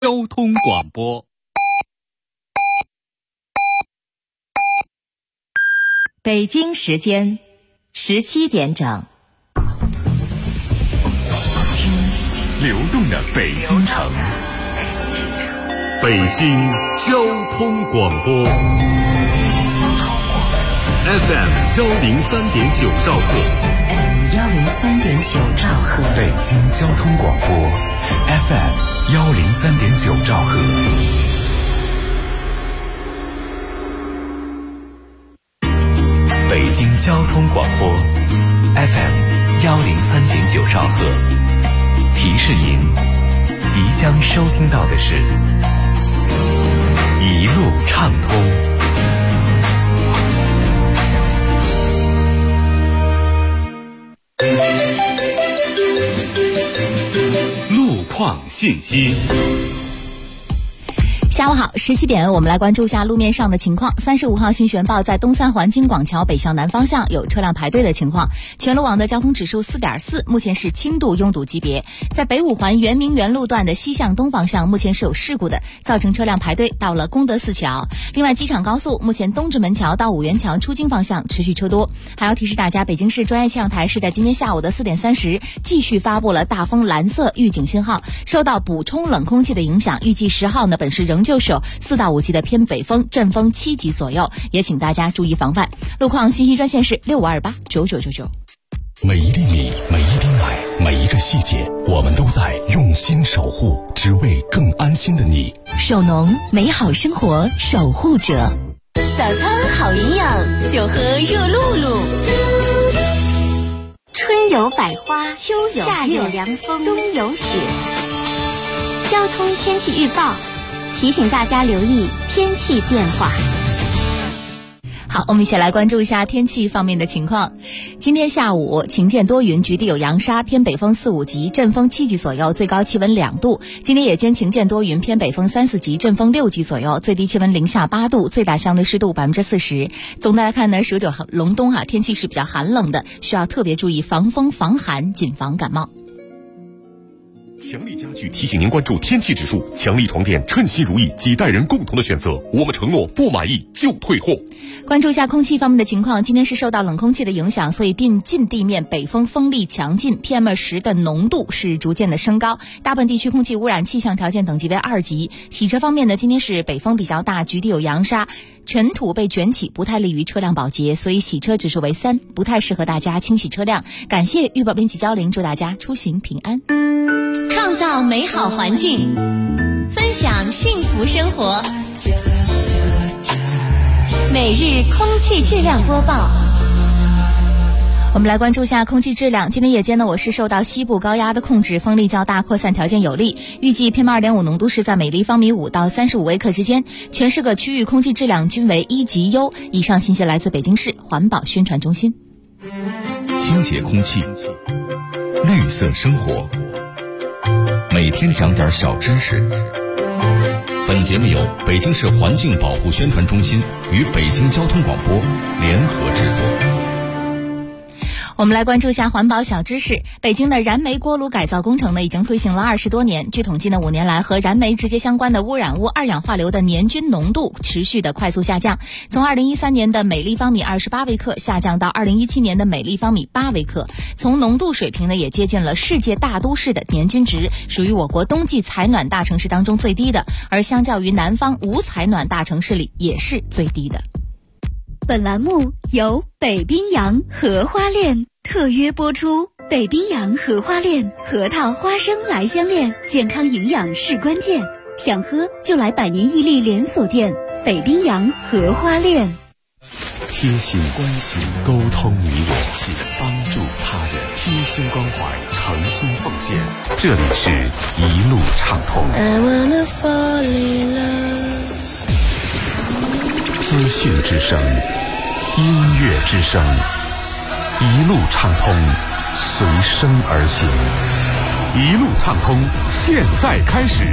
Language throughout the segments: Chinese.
交通广播。 北京时间17点整。 听流动的北京城，北京交通广播 FM 103.9兆赫， 103.9兆赫， 北京交通广播 FM 103.9兆赫。北京交通广播 FM 103.9兆赫，提示您即将收听到的是一路畅通。路况信息。 下午好，17点，我们来关注一下路面上的情况。35号新悬报在东三环京广桥北向南方向有车辆排队的情况，全路网的交通指数 4.4， 目前是轻度拥堵级别。在北五环圆明园路段的西向东方向，目前是有事故的，造成车辆排队到了功德寺桥。另外，机场高速目前东直门桥到五元桥出京方向持续车多。还要提示大家，北京市专业气象台是在今天下午的4点30继续发布了大风蓝色预警信号，受到补充冷空气的影响，预计10号呢本市仍旧是有4到5级的偏北风，阵风7级左右，也请大家注意防范。路况信息专线是65289999。 每一粒米，每一滴奶，每一个细节，我们都在用心守护，只为更安心的你。 首农，美好生活守护者。 早餐好营养，就喝热露露。春有百花，秋有夏有凉风，冬有雪。交通天气预报提醒大家留意天气变化。 好，我们一起来关注一下天气方面的情况。今天下午晴见多云，局地有扬沙，偏北风4、5级，阵风7级左右，最高气温2度。今天夜间晴见多云，偏北风3、4级，阵风6级左右，最低气温零下8度，最大相对湿度40%。总的来看呢，蛇九隆冬天气是比较寒冷的，需要特别注意防风防寒，谨防感冒。 强力家具提醒您关注天气指数，强力床垫称心如意，几代人共同的选择，我们承诺不满意就退货。 关注一下空气方面的情况，今天是受到冷空气的影响，所以近地面北风风力强劲， PM10 的浓度是逐渐的升高，大部分地区空气污染气象条件等级为2级。洗车方面呢，今天是北风比较大，局地有扬沙，尘土被卷起，不太利于车辆保洁，所以洗车指数为3，不太适合大家清洗车辆。感谢预报编辑焦玲，祝大家出行平安。 创造美好环境，分享幸福生活。每日空气质量播报。 我们来关注一下空气质量。今天夜间呢，我市受到西部高压的控制，风力较大，扩散条件有利，预计 PM2.5 浓度是在每立方米5到35微克之间，全市各区域空气质量均为1级优。以上信息来自北京市环保宣传中心。 清洁空气，绿色生活，每天讲点小知识。本节目由北京市环境保护宣传中心与北京交通广播联合制作。 我们来关注一下环保小知识。北京的燃煤锅炉改造工程呢，已经推行了20多年。据统计呢，5年来和燃煤直接相关的污染物二氧化硫的年均浓度持续的快速下降，从2013年的每立方米28微克下降到2017年的每立方米8微克。从浓度水平呢，也接近了世界大都市的年均值，属于我国冬季采暖大城市当中最低的，而相较于南方无采暖大城市里也是最低的。 本栏目由北冰洋荷花恋特约播出。北冰洋荷花恋，核桃花生来相恋，健康营养是关键，想喝就来百年屹立连锁店北冰洋荷花恋。 贴心关心，沟通你我心，帮助他人，贴心关怀，诚心奉献。这里是一路畅通。资讯之声，音乐之声，一路畅通，随声而行。一路畅通，现在开始。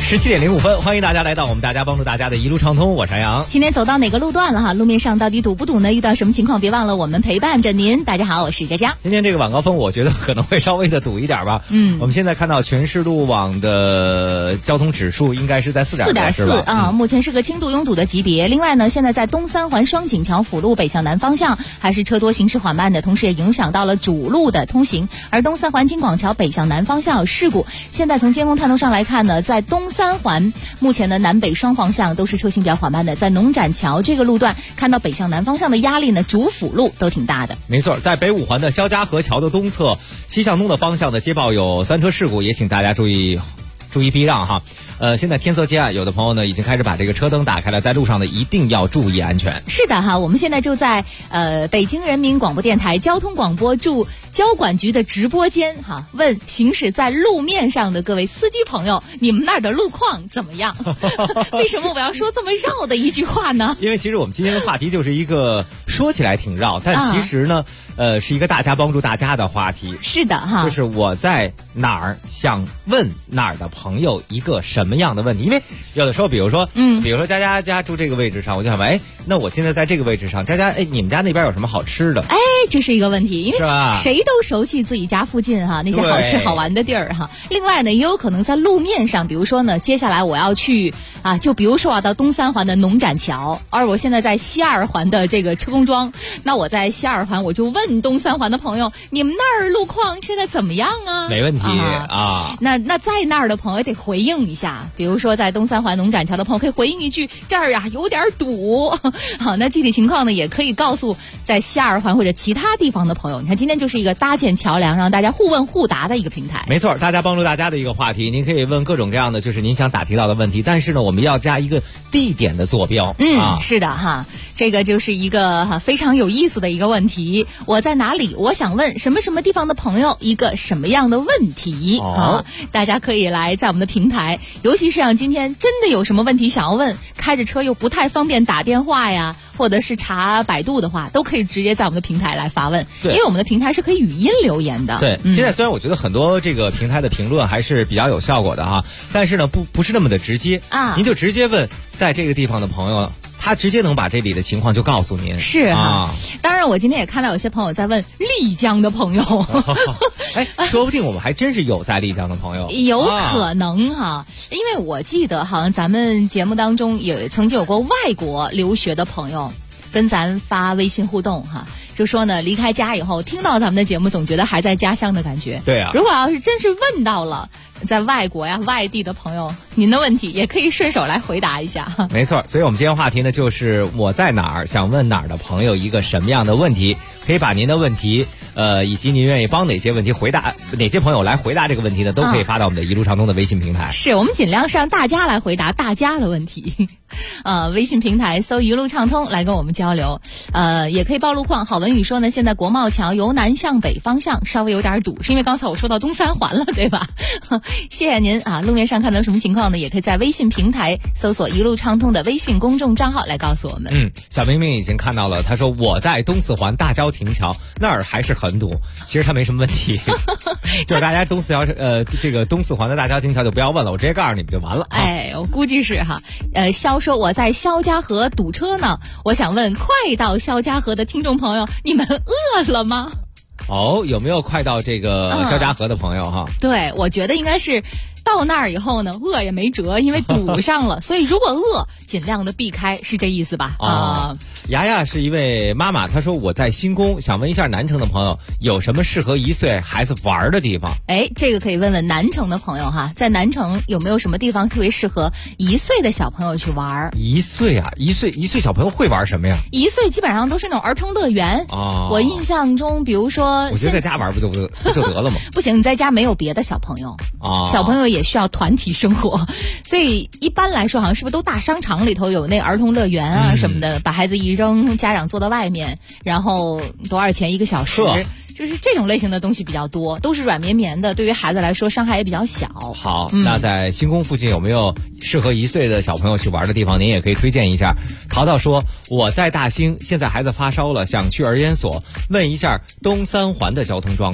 17:05，欢迎大家来到我们大家帮助大家的一路畅通，我是杨。 今天走到哪个路段了哈？路面上到底堵不堵呢？遇到什么情况别忘了我们陪伴着您。大家好，我是佳佳。 今天这个晚高峰我觉得可能会稍微的堵一点吧。我们现在看到全市路网的交通指数应该是在4.4 啊，目前是个轻度拥堵的级别。另外呢，现在在东三环双井桥辅路北向南方向还是车多行驶缓慢的，同时也影响到了主路的通行。而东三环京广桥北向南方向有事故，现在从监控探头上来看呢，在东三环目前的南北双方向都是车行比较缓慢的，在农展桥这个路段看到北向南方向的压力呢，主辅路都挺大的。 没错，在北五环的肖家河桥的东侧西向东的方向的接报有3车事故，也请大家注意避让哈。现在天色渐暗，有的朋友呢已经开始把这个车灯打开了，在路上呢一定要注意安全。 是的哈，我们现在就在北京人民广播电台交通广播驻交管局的直播间哈，问行驶在路面上的各位司机朋友，你们那儿的路况怎么样？为什么我要说这么绕的一句话呢？ 因为其实我们今天的话题就是一个说起来挺绕，但其实呢，是一个大家帮助大家的话题。 是的哈， 就是我在哪儿想问哪儿的朋友一个什么样的问题？因为有的时候，比如说佳佳家住这个位置上，我就想问，那我现在在这个位置上，佳佳，你们家那边有什么好吃的？ 这是一个问题，因为谁都熟悉自己家附近哈那些好吃好玩的地儿哈。另外呢，也有可能在路面上，比如说呢，接下来我要去就比如说到东三环的农展桥，而我现在在西二环的这个车公庄，那我在西二环我就问东三环的朋友，你们那儿路况现在怎么样啊？ 没问题啊。 那在那儿的朋友得回应一下，比如说在东三环农展桥的朋友可以回应一句，这儿有点堵。好，那具体情况呢也可以告诉在西二环或者其他地方的朋友。你看今天就是一个搭建桥梁，让大家互问互答的一个平台。 没错，大家帮助大家的一个话题，您可以问各种各样的就是您想打提到的问题，但是呢我们要加一个地点的坐标。 是的哈，这个就是一个非常有意思的一个问题。我在哪里？我想问什么什么地方的朋友一个什么样的问题大家可以来在我们的平台，尤其是像今天真的有什么问题想要问，开着车又不太方便打电话呀，或者是查百度的话，都可以直接在我们的平台来发问。因为我们的平台是可以语音留言的。 对，现在虽然我觉得很多这个平台的评论还是比较有效果的哈，但是呢不是那么的直接您就直接问在这个地方的朋友，他直接能把这里的情况就告诉您。 是当然我今天也看到有些朋友在问丽江的朋友说不定我们还真是有在丽江的朋友， 有可能因为我记得好像咱们节目当中也曾经有过外国留学的朋友跟咱发微信互动就说呢，离开家以后听到咱们的节目，总觉得还在家乡的感觉。 对啊， 如果要是真是问到了在外国外地的朋友，您的问题也可以顺手来回答一下。 没错，所以我们今天话题呢，就是我在哪儿想问哪儿的朋友一个什么样的问题，可以把您的问题以及您愿意帮哪些问题回答，哪些朋友来回答这个问题呢，都可以发到我们的一路畅通的微信平台。 是我们尽量是让大家来回答大家的问题。微信平台搜一路畅通来跟我们交流。也可以报路况。郝文宇说呢，现在国贸桥由南向北方向稍微有点堵，是因为刚才我说到东三环了，对吧？谢谢您路面上看到什么情况呢？也可以在微信平台搜索一路畅通的微信公众账号来告诉我们。 小明明已经看到了，他说我在东四环大郊亭桥那儿还是很堵，其实他没什么问题。就是大家东四环的大郊亭桥就不要问了，我直接告诉你们就完了。 我估计是肖说我在肖家河堵车呢，我想问快到肖家河的听众朋友，你们饿了吗？ 有没有快到这个肖家河的朋友对，我觉得应该是到那儿以后呢，饿也没辙，因为堵上了。所以如果饿，尽量的避开，是这意思吧？ 雅雅是一位妈妈，她说我在新宫，想问一下南城的朋友有什么适合1岁孩子玩的地方？ 这个可以问问南城的朋友在南城有没有什么地方特别适合1岁的小朋友去玩 ？1岁1岁小朋友会玩什么呀 ？1岁基本上都是那种儿童乐园。我印象中，比如说， 我觉得在家玩不就得了吗？ 不行，你在家没有别的小朋友小朋友也需要团体生活，所以一般来说，好像是不是都大商场里头有那儿童乐园什么的，把孩子一扔，家长坐到外面，然后多少钱1个小时？就是这种类型的东西比较多，都是软绵绵的，对于孩子来说伤害也比较小。 好，那在新宫附近有没有适合1岁的小朋友去玩的地方？您也可以推荐一下。淘淘说我在大兴，现在孩子发烧了，想去儿研所，问一下东三环的交通状况。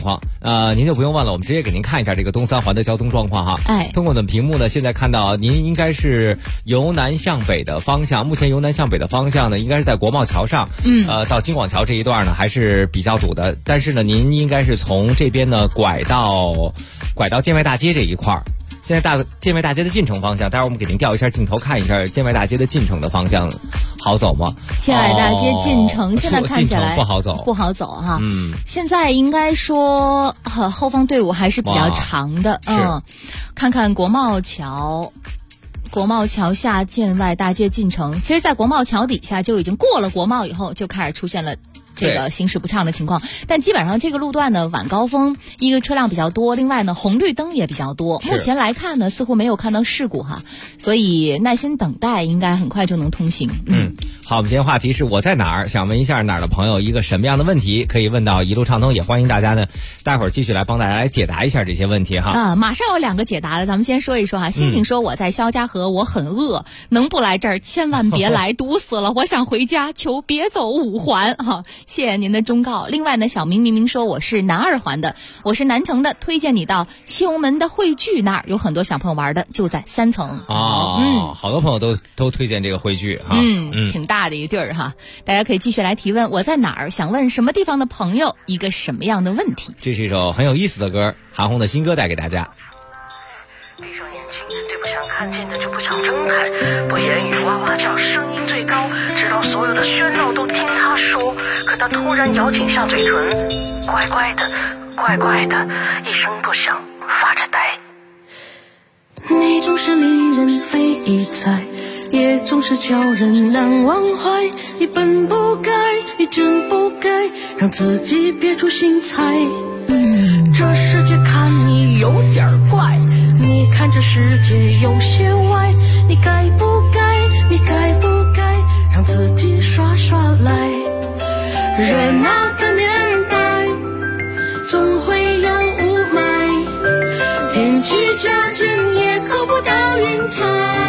您就不用问了，我们直接给您看一下这个东三环的交通状况哈。通过我们屏幕呢，现在看到您应该是由南向北的方向，目前由南向北的方向呢，应该是在国贸桥上，到京广桥这一段呢还是比较堵的，但是呢，您应该是从这边呢拐到建外大街这一块儿。现在建外大街的进城方向，待会儿我们给您调一下镜头，看一下建外大街的进城的方向好走吗？ 建外大街进城现在看起来不好走， 不好走哈。现在应该说后方队伍还是比较长的。看看国贸桥下建外大街进城，其实在国贸桥底下就已经过了国贸以后，就开始出现了这个行驶不畅的情况，但基本上这个路段呢，晚高峰一个车辆比较多，另外呢红绿灯也比较多。目前来看呢，似乎没有看到事故哈，所以耐心等待，应该很快就能通行。 好，我们今天话题是我在哪儿，想问一下哪儿的朋友一个什么样的问题，可以问到一路畅通，也欢迎大家呢，待会儿继续来帮大家来解答一下这些问题哈。 马上有2个解答的，咱们先说一说哈。欣婷说我在肖家河，我很饿，能不来这儿千万别来，堵死了，我想回家，求别走5环哈。谢谢您的忠告。另外呢，小明说我是南2环的，我是南城的，推荐你到西红门的汇聚那儿，有很多小朋友玩的，就在3层。 好多朋友都推荐这个汇聚哈。 挺大的一个地儿哈，大家可以继续来提问。我在哪儿？想问什么地方的朋友一个什么样的问题？ 这是一首很有意思的歌，韩红的新歌带给大家。 闭上眼睛，对不想看见的就不想睁开，不言语哇哇叫，声音最高，直到所有的喧闹都听他说。可他突然咬紧下嘴唇，乖乖的，乖乖的，一声不响，发着呆。你总是令人非议猜，也总是叫人难忘怀。你本不该，你真不该让自己憋出心裁。这世界看你有点怪，你看这世界有些歪。你该不该，你该不该让自己耍耍赖？热闹的年代总会有雾霾，踮起脚尖也够不到云彩。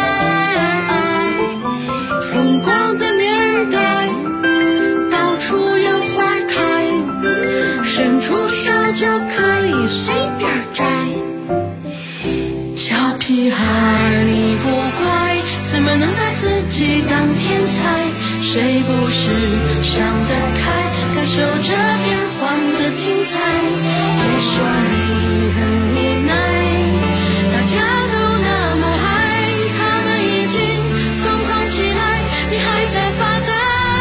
风光的年代到处有花开，伸出手就可以随便摘。小屁孩你不乖，怎么能把自己当天才？谁不是想得开，感受这变幻的精彩？别说你很无奈，大家都那么嗨，他们已经疯狂起来，你还在发呆。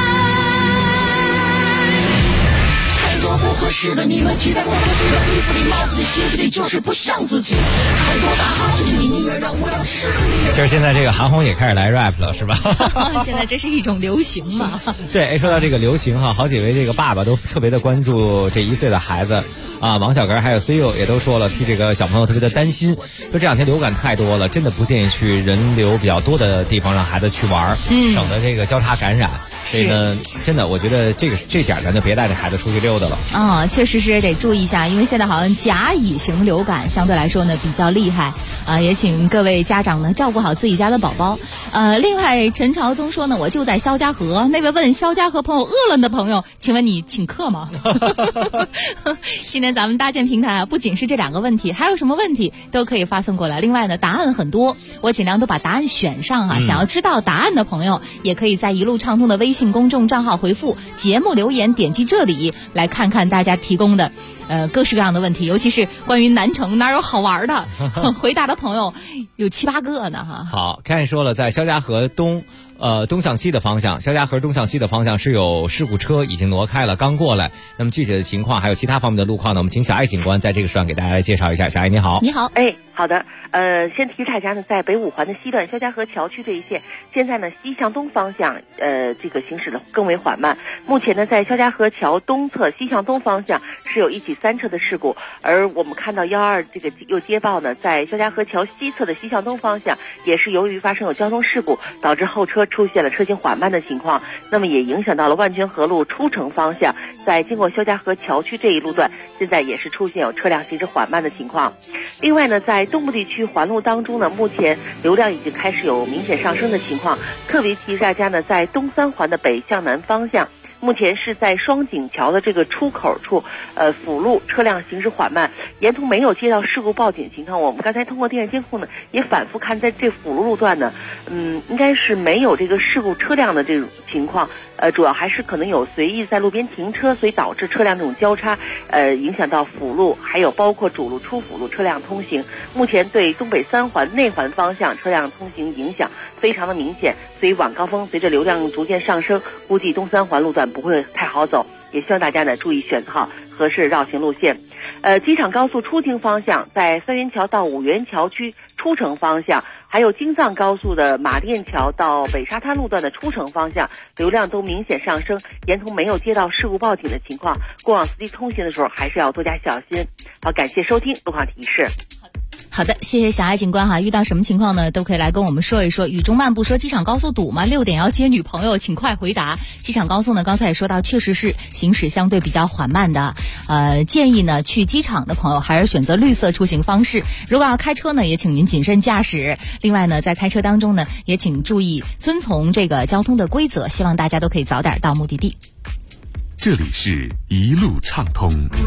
太多不合适的你们挤在我合适的衣服里、帽子里、鞋子里，就是不像自己。太多大好的你宁愿让我要吃力。 其实现在这个韩红也开始来 rap 了，是吧？ 现在这是一种流行嘛？ 对，说到这个流行哈，好几位这个爸爸都特别的关注这1岁的孩子啊，王小根还有 CEO 也都说了，替这个小朋友特别的担心，说这2天流感太多了，真的不建议去人流比较多的地方让孩子去玩，省得这个交叉感染。所以呢，真的我觉得这点咱就别带着孩子出去溜达了。 确实是得注意一下，因为现在好像甲乙型流感相对来说呢比较厉害也请各位家长呢照顾好自己家的宝宝。另外陈朝宗说呢，我就在肖家河。那位问肖家河朋友饿了的朋友，请问你请客吗？今天咱们搭建平台不仅是这2个问题，还有什么问题都可以发送过来。另外呢，答案很多，我尽量都把答案选上想要知道答案的朋友，也可以在一路畅通的微信公众账号回复节目留言，点击这里来看看大家提供的各式各样的问题，尤其是关于南城哪有好玩的，回答的朋友有7、8个呢哈。 好，看说了，在肖家河东向西的方向，肖家河东向西的方向是有事故车已经挪开了，刚过来。那么具体的情况还有其他方面的路况呢，我们请小艾警官在这个时段给大家来介绍一下。小艾你好。 你好。 好的，先提示大家呢，在北5环的西段肖家河桥区这一线，现在呢西向东方向，这个行驶的更为缓慢。目前呢，在肖家河桥东侧西向东方向是有一起3车的事故，而我们看到112这个又接报呢，在肖家河桥西侧的西向东方向，也是由于发生有交通事故，导致后车出现了车行缓慢的情况，那么也影响到了万泉河路出城方向，在经过肖家河桥区这一路段，现在也是出现有车辆行驶缓慢的情况。另外呢，在东部地区环路当中呢，目前流量已经开始有明显上升的情况，特别提示大家呢，在东3环的北向南方向， 目前是在双井桥的这个出口处，辅路车辆行驶缓慢，沿途没有接到事故报警情况。我们刚才通过电视监控呢，也反复看在这辅路路段呢，应该是没有这个事故车辆的这种情况。主要还是可能有随意在路边停车，所以导致车辆这种交叉，影响到辅路，还有包括主路出辅路车辆通行。目前对东北三环内环方向车辆通行影响非常的明显，所以晚高峰随着流量逐渐上升，估计东三环路段不会太好走，也希望大家呢注意选好合适绕行路线。机场高速出京方向，在三元桥到五元桥区出城方向，还有京藏高速的马甸桥到北沙滩路段的出城方向，流量都明显上升，沿途没有接到事故报警的情况，过往司机通行的时候还是要多加小心。好，感谢收听路况提示。 好的，谢谢小爱警官哈。遇到什么情况呢，都可以来跟我们说一说。雨中漫步说机场高速堵吗？6点要接女朋友，请快回答。机场高速呢，刚才也说到，确实是行驶相对比较缓慢的。建议呢，去机场的朋友还是选择绿色出行方式。如果要开车呢，也请您谨慎驾驶。另外呢，在开车当中呢，也请注意遵从这个交通的规则。希望大家都可以早点到目的地。 这里是一路畅通。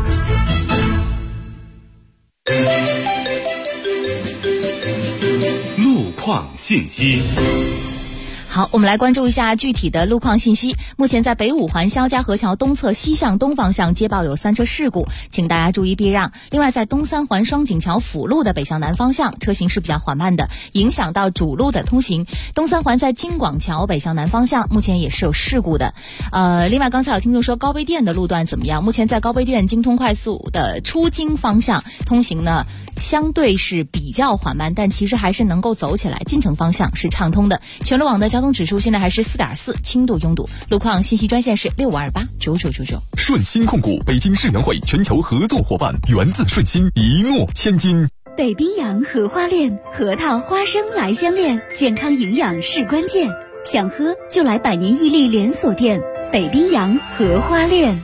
路况信息。 好，我们来关注一下具体的路况信息。目前在北五环肖家河桥东侧西向东方向接报有3车事故，请大家注意避让。另外，在东三环双井桥辅路的北向南方向，车行是比较缓慢的，影响到主路的通行。东三环在京广桥北向南方向，目前也是有事故的。另外，刚才有听众说高碑店的路段怎么样？目前在高碑店京通快速的出京方向通行呢，相对是比较缓慢，但其实还是能够走起来，进城方向是畅通的。全路网的交通指数现在还是4.4，轻度拥堵。路况信息专线是65289999。 顺鑫控股北京世园会全球合作伙伴，源自顺鑫，一诺千金。 北冰洋荷花恋，核桃花生来相恋，健康营养是关键。想喝就来百年屹立连锁店北冰洋荷花恋。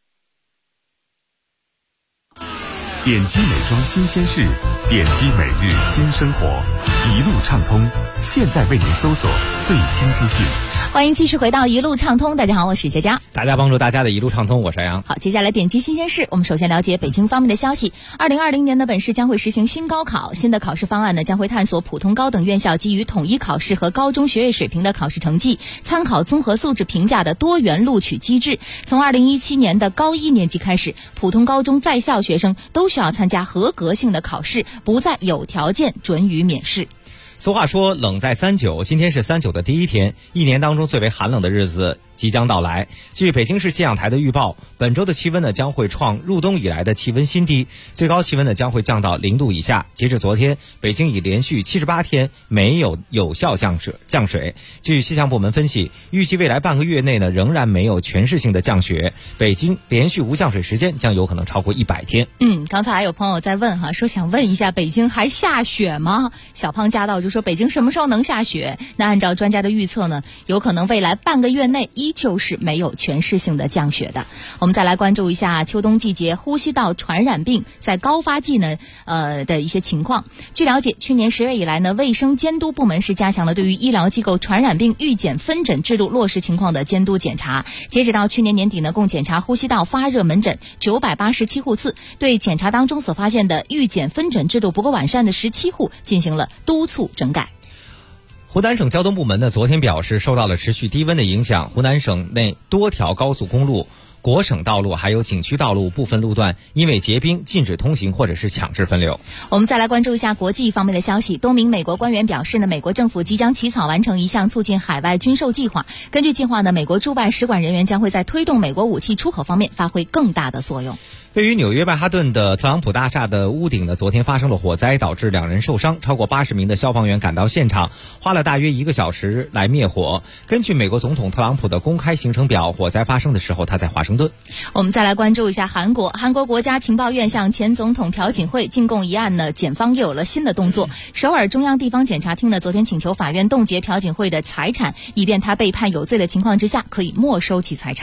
点击美妆新鲜事，点击每日新生活，一路畅通。现在为您搜索最新资讯。 欢迎继续回到一路畅通，大家好，我是佳佳。 大家帮助大家的一路畅通，我是杨。 好，接下来点击新鲜事，我们首先了解北京方面的消息。2020年的本市将会实行新高考，新的考试方案呢将会探索普通高等院校基于统一考试和高中学业水平的考试成绩，参考综合素质评价的多元录取机制。从2017年的高1年级开始，普通高中在校学生都需要参加合格性的考试，不再有条件准予免试。 俗话说冷在39，今天是39的第一天，一年当中最为寒冷的日子即将到来。据北京市气象台的预报，本周的气温呢将会创入冬以来的气温新低，最高气温呢将会降到0度以下。截至昨天，北京已连续78天没有有效降水。据气象部门分析，预计未来半个月内呢仍然没有全市性的降雪，北京连续无降水时间将有可能超过100天。 刚才还有朋友在问哈，说想问一下北京还下雪吗？小胖驾到就说北京什么时候能下雪？那按照专家的预测呢，有可能未来半个月内依旧是没有全市性的降雪的。我们再来关注一下秋冬季节呼吸道传染病在高发季呢的一些情况。据了解，去年10月以来呢，卫生监督部门是加强了对于医疗机构传染病预检分诊制度落实情况的监督检查。截止到去年年底呢，共检查呼吸道发热门诊987户次，对检查当中所发现的预检分诊制度不够完善的17户进行了督促整改。 湖南省交通部门呢昨天表示，受到了持续低温的影响，湖南省内多条高速公路、国省道路还有景区道路部分路段因为结冰禁止通行或者是强制分流。 我们再来关注一下国际方面的消息。多名美国官员表示呢，美国政府即将起草完成一项促进海外军售计划。根据计划呢，美国驻外使馆人员将会在推动美国武器出口方面发挥更大的作用。 位于纽约曼哈顿的特朗普大厦的屋顶呢，昨天发生了火灾，导致2人受伤，超过80名的消防员赶到现场，花了大约1个小时来灭火。根据美国总统特朗普的公开行程表，火灾发生的时候他在华盛顿。 我们再来关注一下韩国国家情报院向前总统朴槿惠进贡一案呢，检方又有了新的动作。首尔中央地方检察厅呢，昨天请求法院冻结朴槿惠的财产，以便他被判有罪的情况之下可以没收其财产。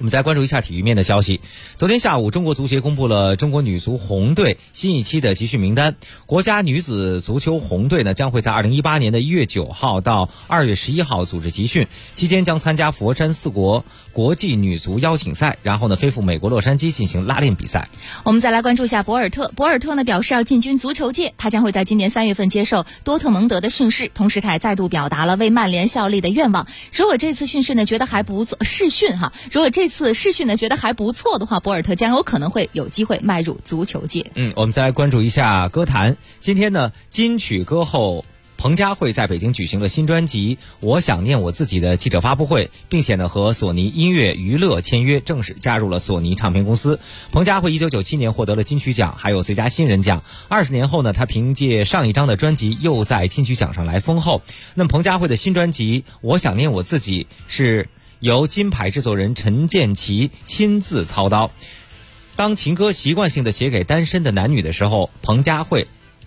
我们再关注一下体育面的消息。昨天下午，中国足协公布了中国女足红队新一期的集训名单。国家女子足球红队呢，将会在2018年的1月9号到2月11号组织集训，期间将参加佛山4国国际女足邀请赛，然后呢飞赴美国洛杉矶进行拉练比赛。 我们再来关注一下博尔特。博尔特呢表示要进军足球界，他将会在今年3月份接受多特蒙德的训示，同时他也再度表达了为曼联效力的愿望。如果这次训示呢觉得还不错，如果这次试训呢觉得还不错的话，博尔特将有可能会有机会迈入足球界。 我们再来关注一下歌坛。今天呢，金曲歌后彭佳慧在北京举行了新专辑《我想念我自己》的记者发布会，并且呢和索尼音乐娱乐签约，正式加入了索尼唱片公司。彭佳慧1997年获得了金曲奖还有最佳新人奖，20年后呢，她凭借上一张的专辑又在金曲奖上来封后。那么彭佳慧的新专辑《我想念我自己》是由金牌制作人陈建奇亲自操刀。当情歌习惯性的写给单身的男女的时候，彭佳慧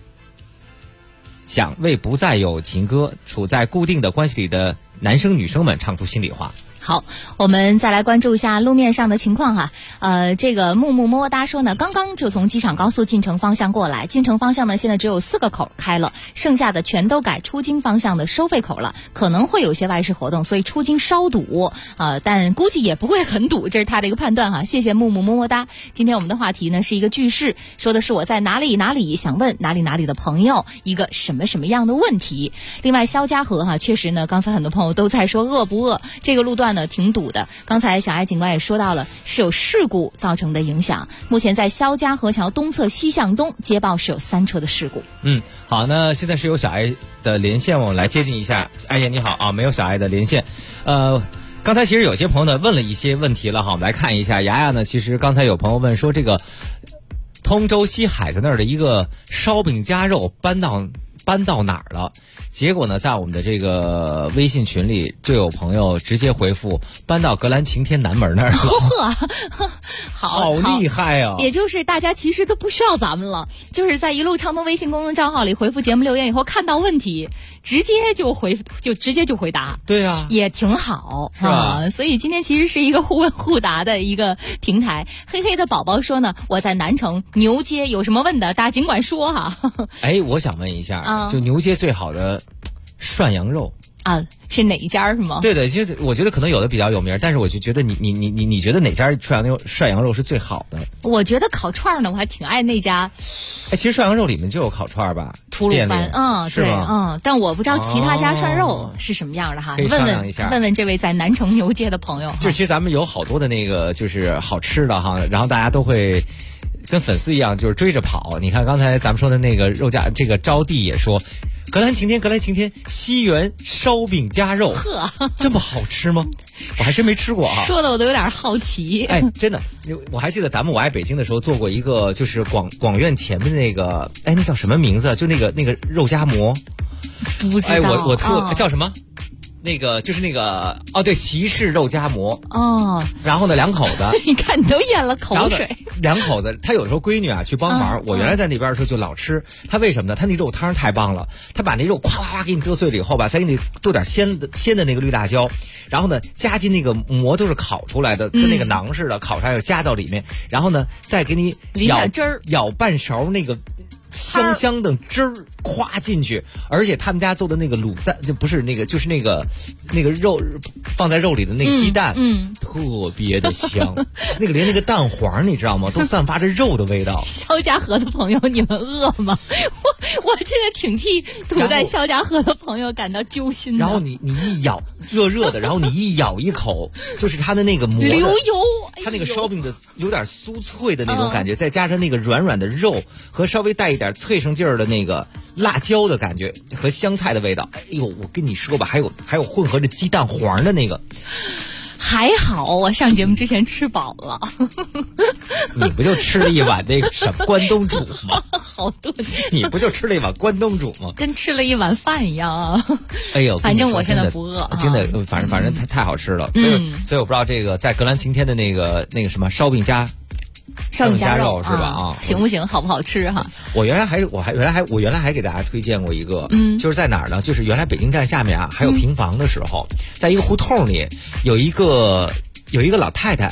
想为不再有情歌、处在固定的关系里的男生女生们唱出心里话。 好，我们再来关注一下路面上的情况哈。这个木木么么哒说呢，刚刚就从机场高速进城方向过来，进城方向呢现在只有4个口开了，剩下的全都改出京方向的收费口了，可能会有些外事活动，所以出京稍堵但估计也不会很堵，这是他的一个判断哈。谢谢木木么么哒。今天我们的话题呢是一个句式，说的是我在哪里哪里想问哪里哪里的朋友一个什么什么样的问题。另外肖家河确实呢，刚才很多朋友都在说饿不饿，这个路段呢挺堵的。刚才小艾警官也说到了，是有事故造成的影响。目前在肖家河桥东侧西向东接报是有3车的事故。 好，那现在是有小艾的连线，我们来接近一下。艾爷你好啊，没有小艾的连线。刚才其实有些朋友呢问了一些问题了哈，我们来看一下。雅雅呢，其实刚才有朋友问说，这个通州西海子那儿的一个烧饼夹肉搬到哪儿了？结果呢，在我们的这个微信群里就有朋友直接回复搬到格兰晴天南门那儿了。好厉害啊！ 也就是大家其实都不需要咱们了，就是在一路畅通微信公众账号里回复节目留言以后，看到问题直接就回答。 对啊， 也挺好， 是吧？ 所以今天其实是一个互问互答的一个平台。黑黑的宝宝说呢，我在南城牛街，有什么问的大家尽管说哈。 我想问一下，就牛街最好的涮羊肉是哪一家是吗？ 对的，其实我觉得可能有的比较有名，但是我就觉得你觉得哪家涮羊肉是最好的？ 我觉得烤串呢，我还挺爱那家。 其实涮羊肉里面就有烤串吧， 吐鲁番， 是吗？ 但我不知道其他家涮肉是什么样的哈。 可以商量一下， 问问这位在南城牛街的朋友。 就其实咱们有好多的那个就是好吃的哈，然后大家都会跟粉丝一样，就是追着跑。你看刚才咱们说的那个肉夹，这个招娣也说。格兰晴天西园烧饼夹肉，这么好吃吗？我还真没吃过啊。 说的我都有点好奇。 真的，我还记得咱们我爱北京的时候做过一个，就是广院前面那个，那叫什么名字？就那个肉夹馍。 不知道。 我叫什么？那个就是那个对，席式肉夹馍然后呢2口子， 你看你都咽了口水。 2口子，他有时候闺女去帮忙，我原来在那边的时候就老吃。他为什么呢？他那肉汤太棒了，他把那肉夸夸给你剁碎了以后吧，再给你剁点鲜的那个绿辣椒，然后呢加进那个馍都是烤出来的，跟那个馕似的，烤出来又加到里面，然后呢再给你舀半勺那个香的汁儿夸进去，而且他们家做的那个卤蛋就不是那个，就是那个肉放在肉里的那个鸡蛋，特别的香。那个连那个蛋黄你知道吗，都散发着肉的味道。 肖家河的朋友，你们饿吗？我现在挺替堵在肖家河的朋友感到揪心的。 然后你一咬热的，然后你一咬一口，就是它的那个馍流油， 它那个烧饼的有点酥脆的那种感觉，再加上那个软软的肉和稍微带一点脆生劲儿的那个辣椒的感觉和香菜的味道。我跟你说吧，还有混合着鸡蛋黄的那个。 还好我上节目之前吃饱了。 你不就吃了一碗那个什么关东煮吗？ 好炖。 你不就吃了一碗关东煮吗？ 跟吃了一碗饭一样啊。反正我现在不饿。 真的，反正太好吃了。所以我不知道这个在格兰晴天的那个什么烧饼夹肉是吧？ 行不行？好不好吃哈？ 我原来还给大家推荐过一个，就是在哪儿呢？就是原来北京站下面还有平房的时候，在一个胡同里有一个老太太，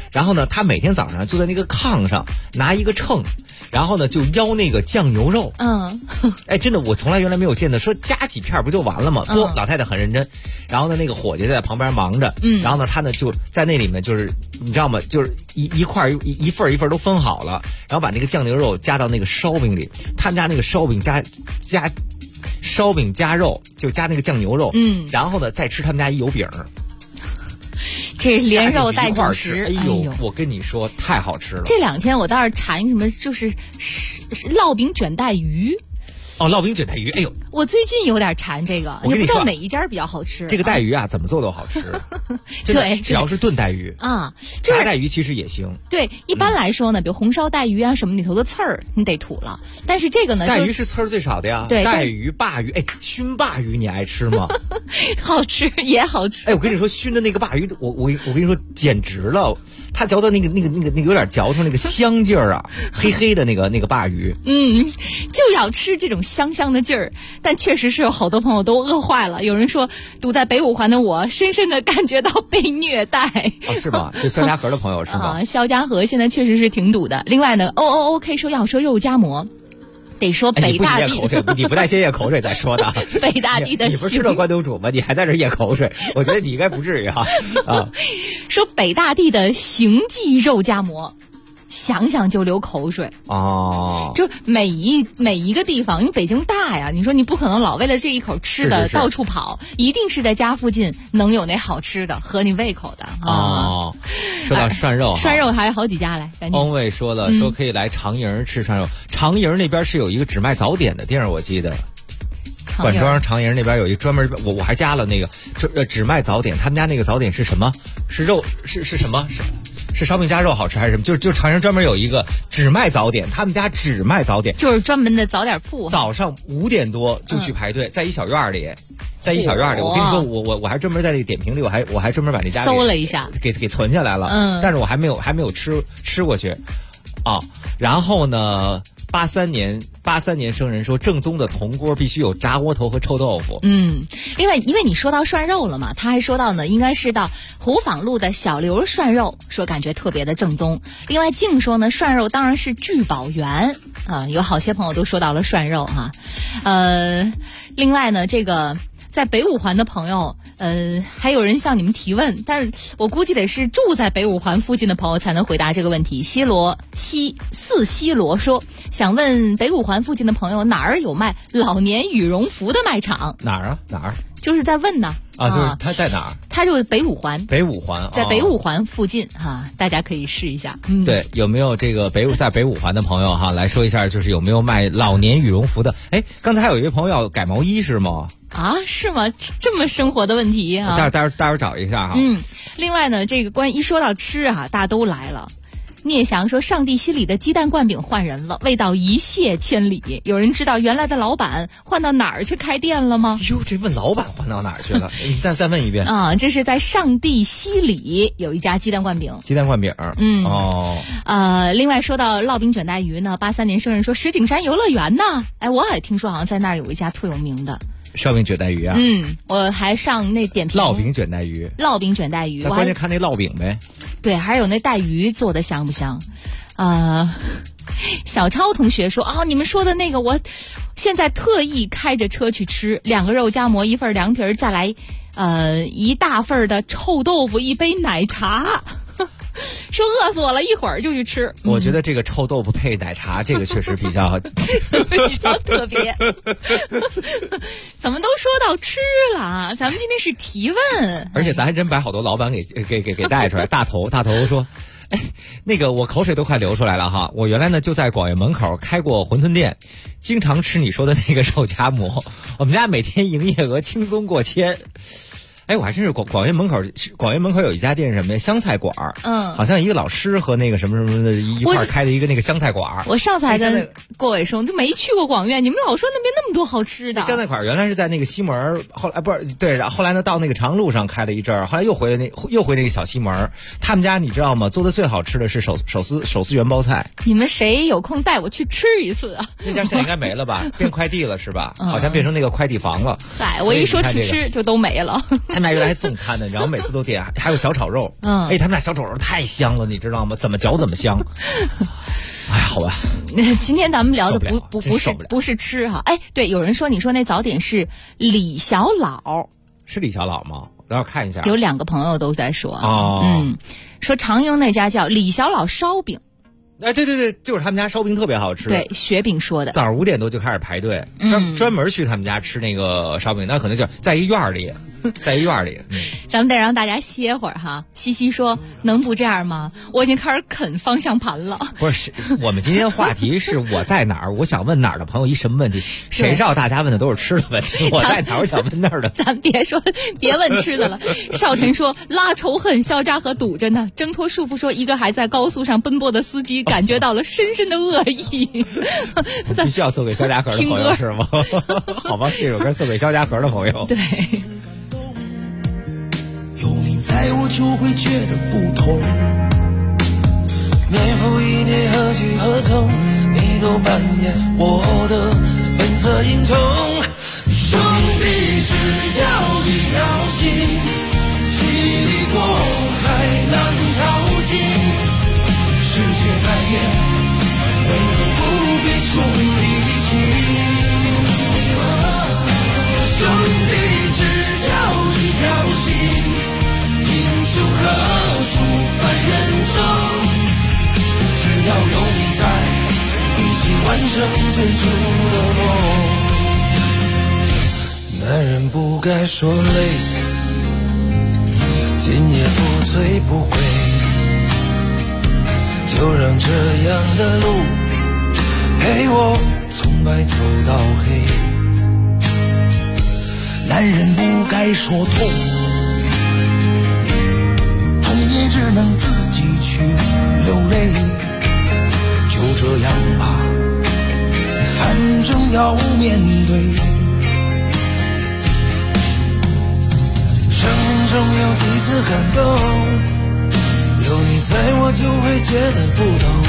然后呢，他每天早上就在那个炕上拿一个秤，然后呢就舀那个酱牛肉。哎，真的，我从来原来没有见的，说加几片不就完了吗？不，老太太很认真。然后呢，那个伙计在旁边忙着，然后呢，他呢就在那里面，就是你知道吗？就是一块一份都分好了，然后把那个酱牛肉加到那个烧饼里。他们家那个烧饼加烧饼加肉，就加那个酱牛肉，然后呢再吃他们家一油饼。 这连肉带主食， 哎呦，我跟你说太好吃了。 这2天我倒是馋什么，就是烙饼卷带鱼。 哦，烙饼卷带鱼，哎呦， 我最近有点馋这个，也不知道哪一家比较好吃。 这个带鱼啊，怎么做都好吃。 对， 只要是炖带鱼啊， 炸带鱼其实也行。 对，一般来说呢，比如红烧带鱼啊什么里头的刺儿你得吐了，但是这个呢， 带鱼是刺儿最少的呀。 对， 带鱼、鲅鱼，哎，熏鲅鱼你爱吃吗？ 好吃，也好吃。 哎，我跟你说，熏的那个鲅鱼，我跟你说简直了，它嚼的那个有点嚼出那个香劲儿啊，黑黑的那个鲅鱼。 就要吃这种香香的劲儿，但确实是有好多朋友都饿坏了。有人说，堵在北五环的我，深深的感觉到被虐待。 哦，是吗？就肖家河的朋友是吗？ 肖家河现在确实是挺堵的。另外呢，OK 说要说肉夹馍。得说北大地， 你不带先咽口水再说的。 北大地的你不是吃了关东煮吗？你还在这咽口水，我觉得你应该不至于哈。 说北大地的行记肉夹馍。想想就流口水哦， 就每一个地方，因为北京大呀，你说你不可能老为了这一口吃的到处跑，一定是在家附近能有那好吃的合你胃口的哦。说到涮肉， 涮肉还有好几家来。 翁卫说了，说可以来长营吃涮肉。长营那边是有一个只卖早点的地儿，我记得。管庄长营那边有一专门，我还加了那个只卖早点，他们家那个早点是什么？是肉是什么？是烧饼加肉好吃还是什么？就长营专门有一个只卖早点，他们家只卖早点， 就是专门的早点铺。 早上5点多就去排队，在一小院里，我跟你说，我还专门在那个点评里，我还专门把那家搜了一下， 给存下来了。但是我还没有吃过去啊。然后呢，83年生人说，正宗的铜锅必须有炸窝头和臭豆腐。 另外，因为你说到涮肉了嘛，他还说到呢，应该是到湖坊路的小刘涮肉，说感觉特别的正宗。另外，静说呢，涮肉当然是聚宝源啊，有好些朋友都说到了涮肉哈。另外呢，这个在北五环的朋友。还有人向你们提问，但我估计得是住在北五环附近的朋友才能回答这个问题。西罗说，想问北五环附近的朋友哪儿有卖老年羽绒服的卖场？ 哪儿？ 就是在问呢。 就是他在哪儿？ 他就是北五环，在北五环附近大家可以试一下。 对，有没有这个在北五环的朋友来说一下，就是有没有卖老年羽绒服的？哎，刚才还有一位朋友要改毛衣是吗？ 是吗？这么生活的问题啊！ 待会儿找一下哈。 另外呢，这个关于一说到吃大家都来了。聂翔说，上帝西里的鸡蛋灌饼换人了，味道一泻千里。有人知道原来的老板换到哪儿去开店了吗？ 哟，这问老板换到哪儿去了？你再问一遍这是在上帝西里有一家鸡蛋灌饼。另外说到烙饼卷带鱼呢，83年生人说，石景山游乐园呢，我也听说好像在那儿有一家特有名的烧饼卷带鱼啊。 我还上那点评烙饼卷带鱼， 那关键看那烙饼呗。 对，还有那带鱼做的香不香？小超同学说，你们说的那个，我现在特意开着车去吃，2个肉夹馍，1份凉皮，再来1大份的臭豆腐，1杯奶茶。说饿死我了，一会儿就去吃。 我觉得这个臭豆腐配奶茶，这个确实比较特别。怎么都说到吃了，咱们今天是提问， 而且咱还真把好多老板给带出来。大头说，那个我口水都快流出来了哈。我原来呢就在广院门口开过馄饨店，经常吃你说的那个肉夹馍，我们家每天营业额轻松过1000。我还真是广院门口有一家店是什么呀？湘菜馆。好像一个老师和那个什么什么的一块开的一个那个湘菜馆。 我上次还跟郭伟说就没去过广院，你们老说那边那么多好吃的。 湘菜馆原来是在那个西门，后来不是对，然后后来呢到那个长路上开了一阵儿，后来又回那个小西门。他们家你知道吗？做的最好吃的是手撕元包菜。 你们谁有空带我去吃一次啊？ 那家现在应该没了吧？变快递了是吧？好像变成那个快递房了。 我一说吃就都没了。 们家原来还送餐的，然后每次都点，还有小炒肉。他们家小炒肉太香了，你知道吗？怎么嚼怎么香。哎呀，好吧。 今天咱们聊的不是吃哈。哎，对，有人说你说那早点是李小老， 是李小老吗？等会儿看一下。 有2个朋友都在说说长营那家叫李小老烧饼。 哎，对对对，就是他们家烧饼特别好吃。 对，雪饼说的。 早上5点多就开始排队，专门去他们家吃那个烧饼，那可能就是在一院里。 咱们得让大家歇会儿哈。西西说能不这样吗？我已经开始啃方向盘了。 不是，我们今天话题是我在哪儿，我想问哪儿的朋友一什么问题？谁知道大家问的都是吃的问题？我在哪儿，我想问那儿的。 咱别问吃的了。少晨说拉仇恨，肖家河堵着呢。挣脱束缚说一个还在高速上奔波的司机感觉到了深深的恶意。 必须要送给肖家河的朋友是吗？好吧，这首歌送给肖家河的朋友。 对。 有你在我就会觉得不同，年复一年何去何从，你都扮演我的本色英雄。兄弟只要一条心，气力过海浪淘尽，世界在变，唯有不变兄弟情。兄弟只要一条心，英雄何处凡人中，只要有你在，一起完成最初的梦。男人不该说累，今夜不醉不归，就让这样的路陪我从白走到黑。男人不该说痛，也只能自己去流泪，就这样吧，反正要面对。生命中有几次感动，有你在我就会觉得不同。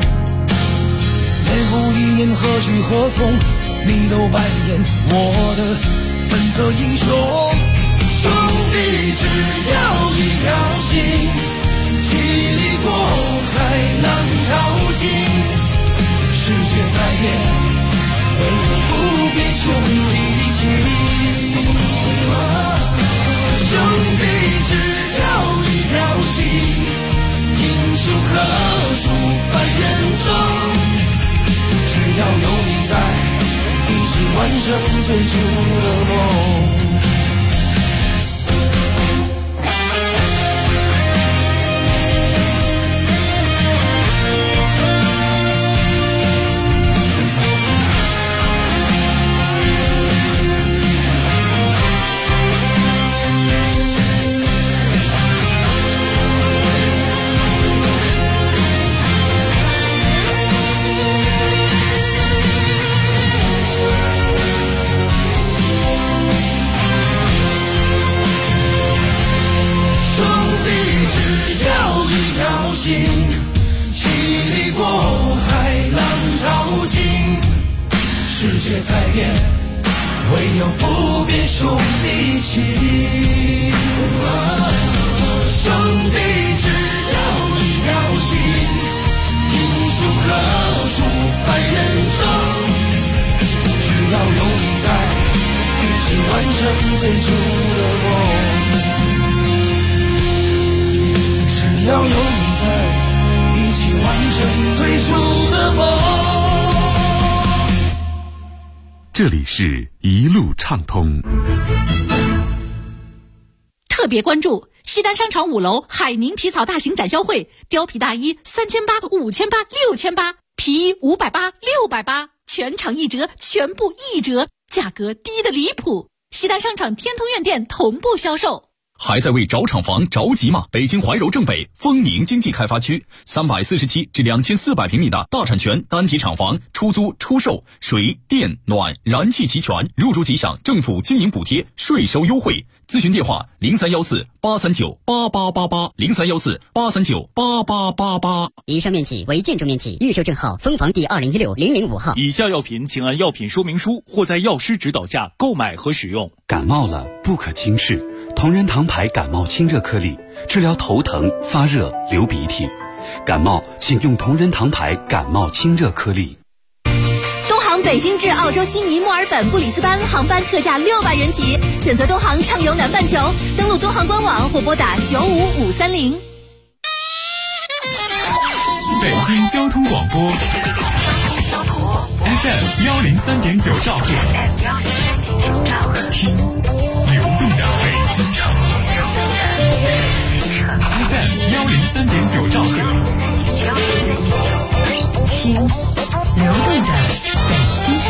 年复一年何去何从，你都扮演我的本色英雄。兄弟只要一条心，气力过海浪淘尽，世界在变，唯有不变兄弟情。兄弟只要一条心，英雄何处凡人中，只要有你在，一起完成最初的梦。心，气力过海浪淘尽，世界在变，唯有不变兄弟情。兄弟只要一条心，英雄何处凡人中，只要有你在，一起完成最初的梦。只要有你在，一起完成最初的梦。 这里是一路畅通。 特别关注西单商场5楼海宁皮草大型展销会，貂皮大衣3800、5800、6800，皮衣580、680，全场1折，全部1折，价格低得离谱。西单商场天通苑店同步销售。 还在为找厂房着急吗？北京怀柔正北丰宁经济开发区347至2400平米的大产权单体厂房，出租出售，水电暖燃气齐全，入住即享政府经营补贴，税收优惠。咨询电话0314-839-8888，0314-839-8888。 以上面积为建筑面积，预售证号分房第2016-005号。 以下药品请按药品说明书或在药师指导下购买和使用。 感冒了不可轻视， 同仁堂牌感冒清热颗粒，治疗头疼、发热、流鼻涕。感冒请用同仁堂牌感冒清热颗粒。 东航北京至澳洲悉尼、墨尔本、布里斯班航班特价6万元起，选择东航畅游南半球，登录东航官网或拨打95530。 北京交通广播 FM103.9兆赫，听流动的北京城。FM103.9兆赫， 听流动的北京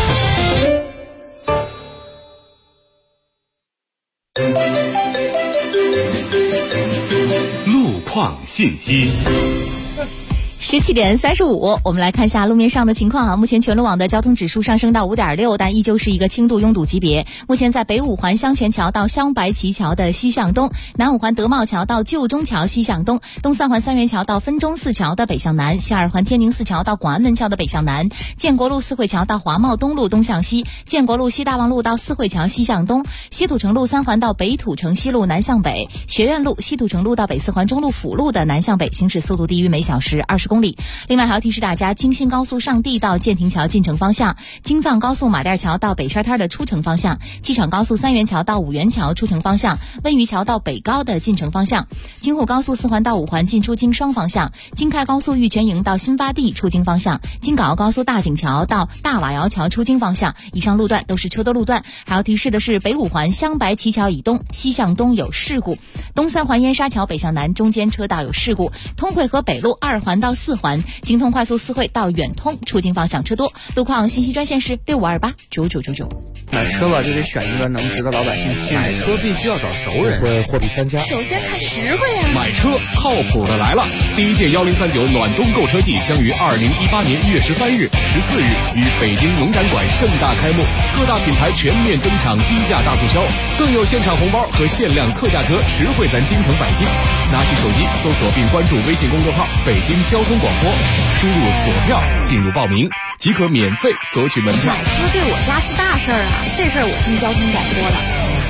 城。路况信息。 17点35，我们来看一下路面上的情况啊。目前全路网的交通指数上升到5.6，但依旧是一个轻度拥堵级别。目前在北五环香泉桥到镶白旗桥的西向东，南五环德茂桥到旧中桥西向东，东三环三元桥到分钟寺桥的北向南，西二环天宁寺桥到广安门桥的北向南，建国路四惠桥到华茂东路东向西，建国路西大望路到四惠桥西向东，西土城路三环到北土城西路南向北，学院路西土城路到北四环中路辅路的南向北，行驶速度低于每小时20公里。另外还要提示大家，京新高速上地到建亭桥进城方向，京藏高速马甸桥到北沙滩的出城方向，机场高速三元桥到五元桥出城方向，温榆桥到北高的进城方向，京沪高速四环到五环进出京双方向，京开高速玉泉营到新发地出京方向，京港澳高速大井桥到大瓦窑桥出京方向。以上路段都是车多路段。还要提示的是，北五环镶白旗桥以东西向东有事故，东三环燕莎桥北向南中间车道有事故，通惠河北路2环到4环，京通快速四惠到远通出京方向车多。路况信息专线是65289999。 买车吧，就得选一个能值得老百姓信任。 买车必须要找熟人，会货比三家。 首先看实惠呀。 买车靠谱的来了！第一届1039暖冬购车季将于2018年1月13日、14日于北京农展馆盛大开幕，各大品牌全面登场，低价大促销，更有现场红包和限量特价车，实惠咱京城百姓。拿起手机搜索并关注微信公众号“北京交通广播”，输入索票进入报名，即可免费索取门票。 买车对我家是大事儿啊，这事儿我听交通广播了。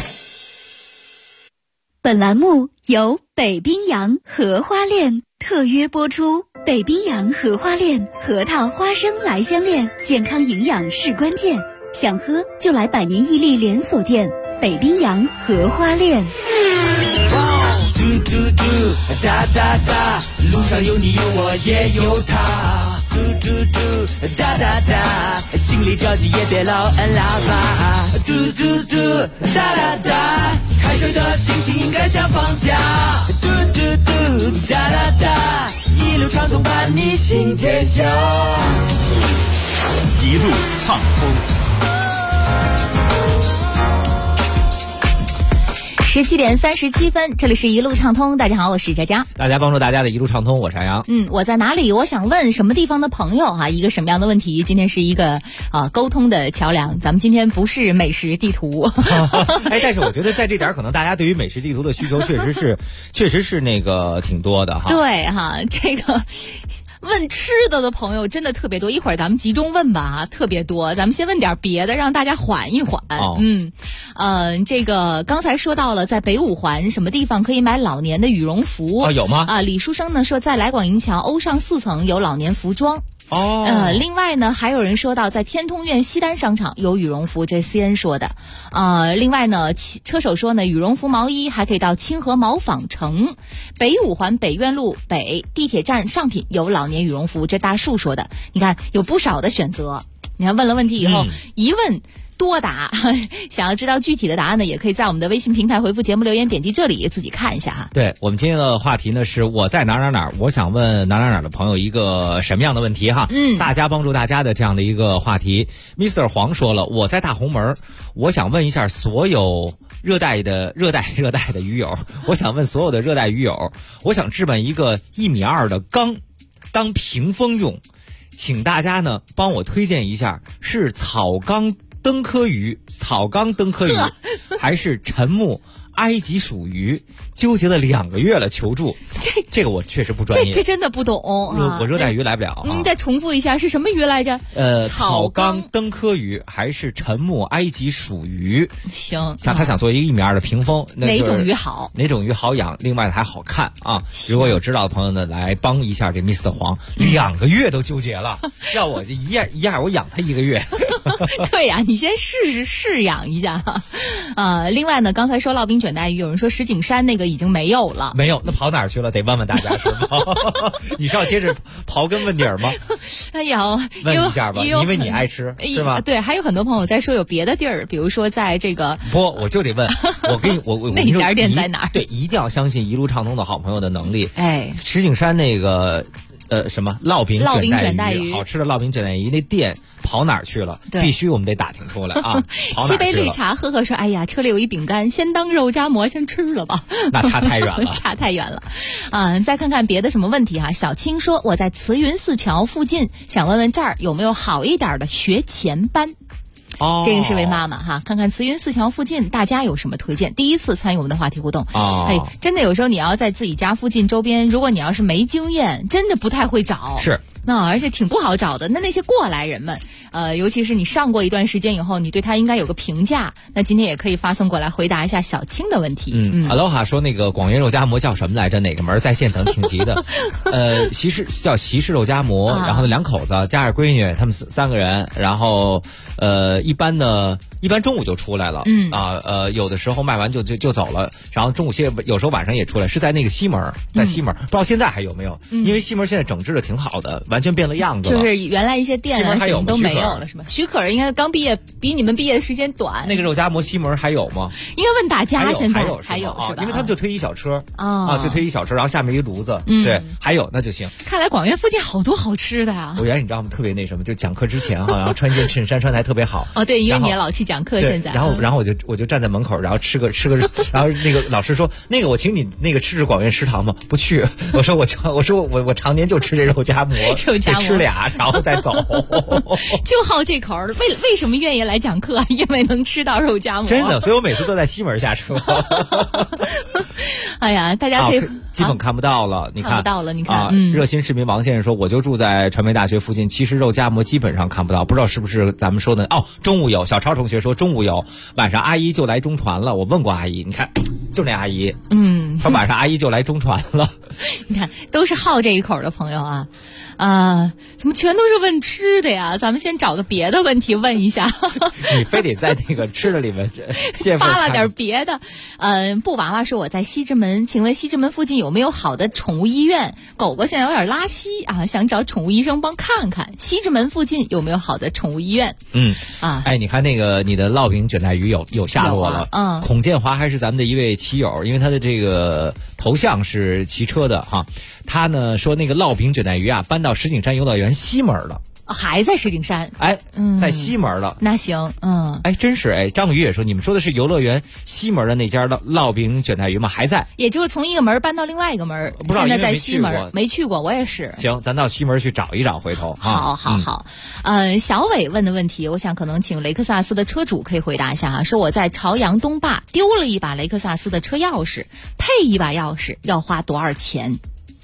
本栏目由北冰洋荷花链特约播出。北冰洋荷花链，核桃花生来香链，健康营养是关键。想喝就来百年屹立连锁店北冰洋荷花链。 嘟嘟嘟，哒哒哒，路上有你有我也有他。嘟嘟嘟，哒哒哒，心里着急也别老按喇叭。嘟嘟嘟，哒哒哒，开车的心情应该像放假。嘟嘟嘟，哒哒哒，一路畅通伴你行天下。 一路畅通。 17点37分，这里是一路畅通。大家好，我是佳佳。 大家帮助大家的一路畅通，我是杨洋。 我在哪里？我想问什么地方的朋友哈，一个什么样的问题？今天是一个沟通的桥梁。咱们今天不是美食地图， 但是我觉得在这点可能大家对于美食地图的需求确实是那个挺多的哈。 对哈，这个。问吃的朋友真的特别多，一会儿咱们集中问吧，特别多。咱们先问点别的，让大家缓一缓。这个刚才说到了，在北五环什么地方可以买老年的羽绒服？ 有吗？ 李书生呢说在来广银桥欧尚4层有老年服装。另外呢，还有人说到在天通苑西单商场有羽绒服，这 CN 说的。另外呢，车手说呢，羽绒服毛衣还可以到清河毛纺城，北五环北苑路北地铁站上品有老年羽绒服，这大树说的。你看有不少的选择。你看问了问题以后，一问多答，想要知道具体的答案呢，也可以在我们的微信平台回复节目留言，点击这里自己看一下哈。 对，我们今天的话题呢是我在哪儿，我想问哪儿的朋友一个什么样的问题哈？大家帮助大家的这样的一个话题。Mr. 黄说了，我在大红门，我想问一下所有热带的鱼友，我想问所有的热带鱼友，我想置办一个1.2米的缸当屏风用，请大家呢帮我推荐一下是草缸灯科鱼，还是沉木埃及属鱼，纠结了2个月了，求助。这个我确实不专业， 这真的不懂啊。 我热带鱼来不了。 你再重复一下是什么鱼来着？ 草纲灯科鱼还是沉木埃及属鱼？ 行， 他想做一个1.2米的屏风， 哪种鱼好？ 哪种鱼好养？另外还好看啊！如果有知道的朋友呢，来帮一下这 Mr. 黄，2个月都纠结了，让我这一样我养他1个月。 对呀，你先试养一下。另外呢，刚才说烙饼卷带鱼，有人说石景山那个已经没有了， 没有，那跑哪儿去了？得问问大家是吗？你是要接着刨根问底儿吗？ 哎呀， 问一下吧，因为你爱吃，是吧？ 对，还有很多朋友在说有别的地儿，比如说在这个不，我就得问，我那家店在哪儿？ 对，一定要相信一路畅通的好朋友的能力。 哎， 石景山那个什么烙饼卷带鱼，好吃的烙饼卷带鱼那店跑哪儿去了？必须我们得打听出来啊！ 七杯绿茶，赫赫说：“哎呀，车里有一饼干，先当肉夹馍先吃了吧。” 那差太远了， 差太远了。再看看别的什么问题哈。小青说：“我在慈云寺桥附近，想问问这儿有没有好一点的学前班。”这个是位妈妈哈，看看慈云寺桥附近大家有什么推荐？第一次参与我们的话题互动，真的有时候你要在自己家附近周边，如果你要是没经验，真的不太会找。 是。 而且挺不好找的。那些过来人们，尤其是你上过一段时间以后，你对他应该有个评价。那今天也可以发送过来回答一下小青的问题。 Aloha 说那个广元肉夹馍叫什么来着？哪个门在线等挺急的。叫习氏肉夹馍，然后2口子加上闺女，他们3个人，然后一般中午就出来了。有的时候卖完就走了，然后中午有时候晚上也出来，是在那个西门，在西门，不知道现在还有没有？因为西门现在整治的挺好的。完全变了样子了， 就是原来一些店什么都没有了，是吧？许可应该刚毕业，比你们毕业的时间短。 那个肉夹馍西门还有吗？ 应该问大家，现在还有是吧？ 因为他们就推一小车就推一小车，然后下面一炉子，对，还有那就行。 看来广元附近好多好吃的呀！ 我原来你知道吗？特别那什么，就讲课之前好像穿件衬衫穿的还特别好。 对，因为你也老去讲课，现在。 然后我就站在门口，然后吃个，然后那个老师说，那个我请你那个吃广元食堂吗？不去。我说我常年就吃这肉夹馍。吃俩，然后再走， 就好这口。为什么愿意来讲课？因为能吃到肉夹馍。 真的，所以我每次都在西门下车。 哎呀，大家可以基本看不到了。你看不到了，你看。 热心市民王先生说，我就住在传媒大学附近，其实肉夹馍基本上看不到，不知道是不是咱们说的中午有。小超同学说中午有，晚上阿姨就来中传了。我问过阿姨，你看，就那阿姨，说晚上阿姨就来中传了。 你看，都是好这一口的朋友啊。怎么全都是问吃的呀？咱们先找个别的问题问一下。 你非得在那个吃的里面发了点别的。布娃娃说我在西直门，请问西直门附近有没有好的宠物医院？狗狗现在有点拉稀啊，想找宠物医生帮看看。西直门附近有没有好的宠物医院？ 你看那个你的烙饼卷带鱼有下落了。孔建华还是咱们的一位骑友，因为他的这个头像是骑车的哈。他呢说那个烙饼卷带鱼搬到石景山游乐园西门了。 还在石景山， 在西门了。 那行， 真是张宇也说，你们说的是游乐园西门的那家烙饼卷带鱼吗？还在， 也就是从一个门搬到另外一个门， 不知道， 现在在西门，没去过，我也是。 行，咱到西门去找一找，回头。 好。小伟问的问题，我想可能请雷克萨斯的车主可以回答一下哈。说我在朝阳东坝丢了一把雷克萨斯的车钥匙，配一把钥匙要花多少钱？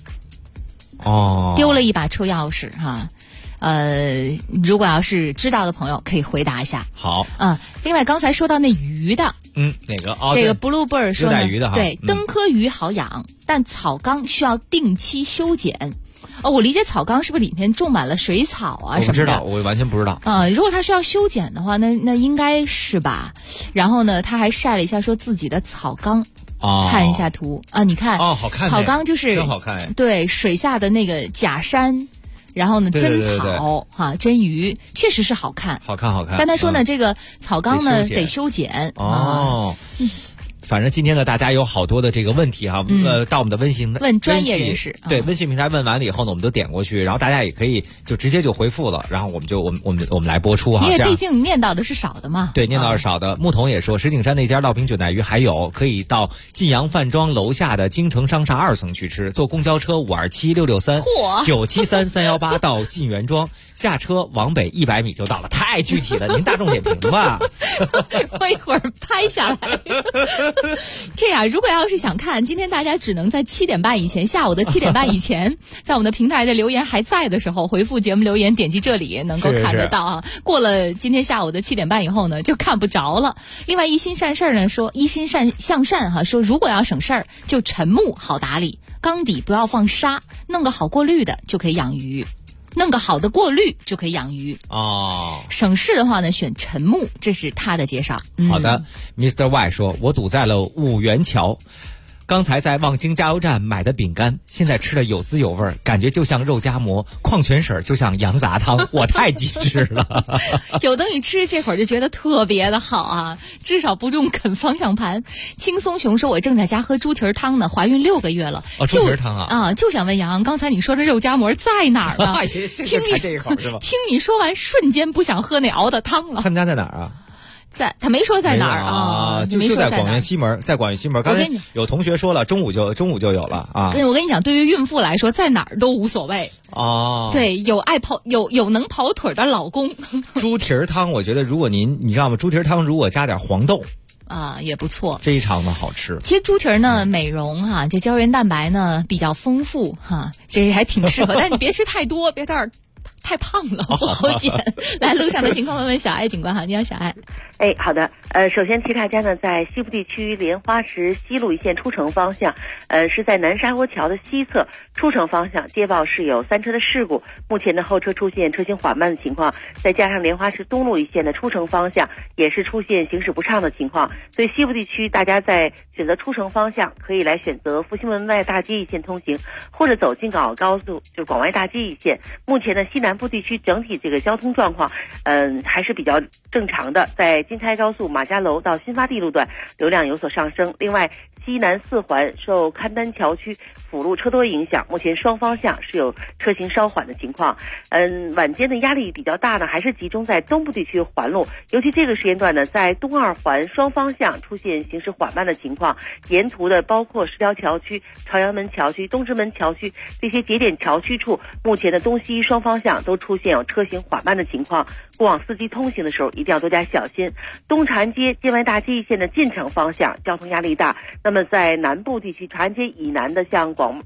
丢了一把车钥匙哈。如果要是知道的朋友可以回答一下。 好。 另外刚才说到那鱼的， 哪个？ 这个 Bluebird 说呢， 鱼的哈， 对，灯科鱼好养，但草缸需要定期修剪。我理解草缸是不是里面种满了水草啊什么的？ 我不知道，我完全不知道。 如果他需要修剪的话，那应该是吧。然后呢，他还晒了一下说自己的草缸。看一下图你看好看， 草缸就是真好看。 对，水下的那个假山。然后呢，真草真鱼确实是好看， 好看。 但他说呢，这个草缸呢得修剪。 反正今天呢，大家有好多的这个问题哈，到我们的问专业人士， 对，微信平台问完了以后呢，我们都点过去，然后大家也可以就直接就回复了，然后我们来播出哈。 因为毕竟念到的是少的嘛。 对，念到是少的。牧童也说，石景山那家烙饼卷带鱼还有，可以到晋阳饭庄楼下的京城商厦2层去吃，坐公交车527-663-973-318到晋源庄，下车往北100米就到了。太具体了，您大众点评吧。 我一会儿拍下来。 这样，如果要是想看，今天大家只能在7点半以前，下午的7点半以前，在我们的平台的留言还在的时候，回复节目留言，点击这里能够看得到啊。过了今天下午的7点半以后呢，就看不着了。另外，一心善事呢说，一心向善哈，说如果要省事儿，就沉木好打理，缸底不要放沙，弄个好过滤的就可以养鱼。弄个好的过滤就可以养鱼哦。 省事的话呢，选沉木，这是他的介绍。 好的，Mr. Y 说，我堵在了五元桥。刚才在望京加油站买的饼干，现在吃的有滋有味，感觉就像肉夹馍，矿泉水就像羊杂汤，我太机智了。 有的你吃这会儿就觉得特别的好啊，至少不用啃方向盘。轻松熊说，我正在家喝猪蹄儿汤呢，怀孕6个月了。 哦，猪蹄儿汤啊！ 就想问杨，刚才你说的肉夹馍在哪儿呢？ 听你这一口是吧？ 听你说完，瞬间不想喝那熬的汤了。 他们家在哪儿啊？ 他没说在哪儿啊， 就在广元西门，在广元西门。刚才有同学说了，中午就有了啊。 我跟你讲，对于孕妇来说，在哪儿都无所谓哦。 对，有能跑腿的老公。 猪蹄儿汤，我觉得如果你知道吗？猪蹄儿汤如果加点黄豆啊，也不错， 非常的好吃。 其实猪蹄儿呢，美容哈，这胶原蛋白呢比较丰富哈，这还挺适合。但你别吃太多，别到太胖了不好减。来，路上的情况问问小爱警官哈，你好，小爱。 好的。首先提大家呢，在西部地区莲花池西路一线出城方向，是在南沙窝桥的西侧出城方向接报是有3车的事故，目前的后车出现车行缓慢的情况，再加上莲花池东路一线的出城方向也是出现行驶不畅的情况，所以西部地区大家在选择出城方向可以来选择复兴门外大街一线通行，或者走京港澳高速就是广外大街一线。目前呢，西南部地区整体这个交通状况还是比较正常的，在京开高速马家楼到新发地路段流量有所上升。另外，西南4环受勘丹桥区辅路车多影响，目前双方向是有车行稍缓的情况。晚间的压力比较大呢，还是集中在东部地区环路，尤其这个时间段呢，在东2环双方向出现行驶缓慢的情况，沿途的包括石条桥区、朝阳门桥区、东直门桥区这些节点桥区处，目前的东西双方向都出现有车行缓慢的情况，过往司机通行的时候一定要多加小心。东长安街建外大街一线的进城方向交通压力大，那么在南部地区长安街以南的像广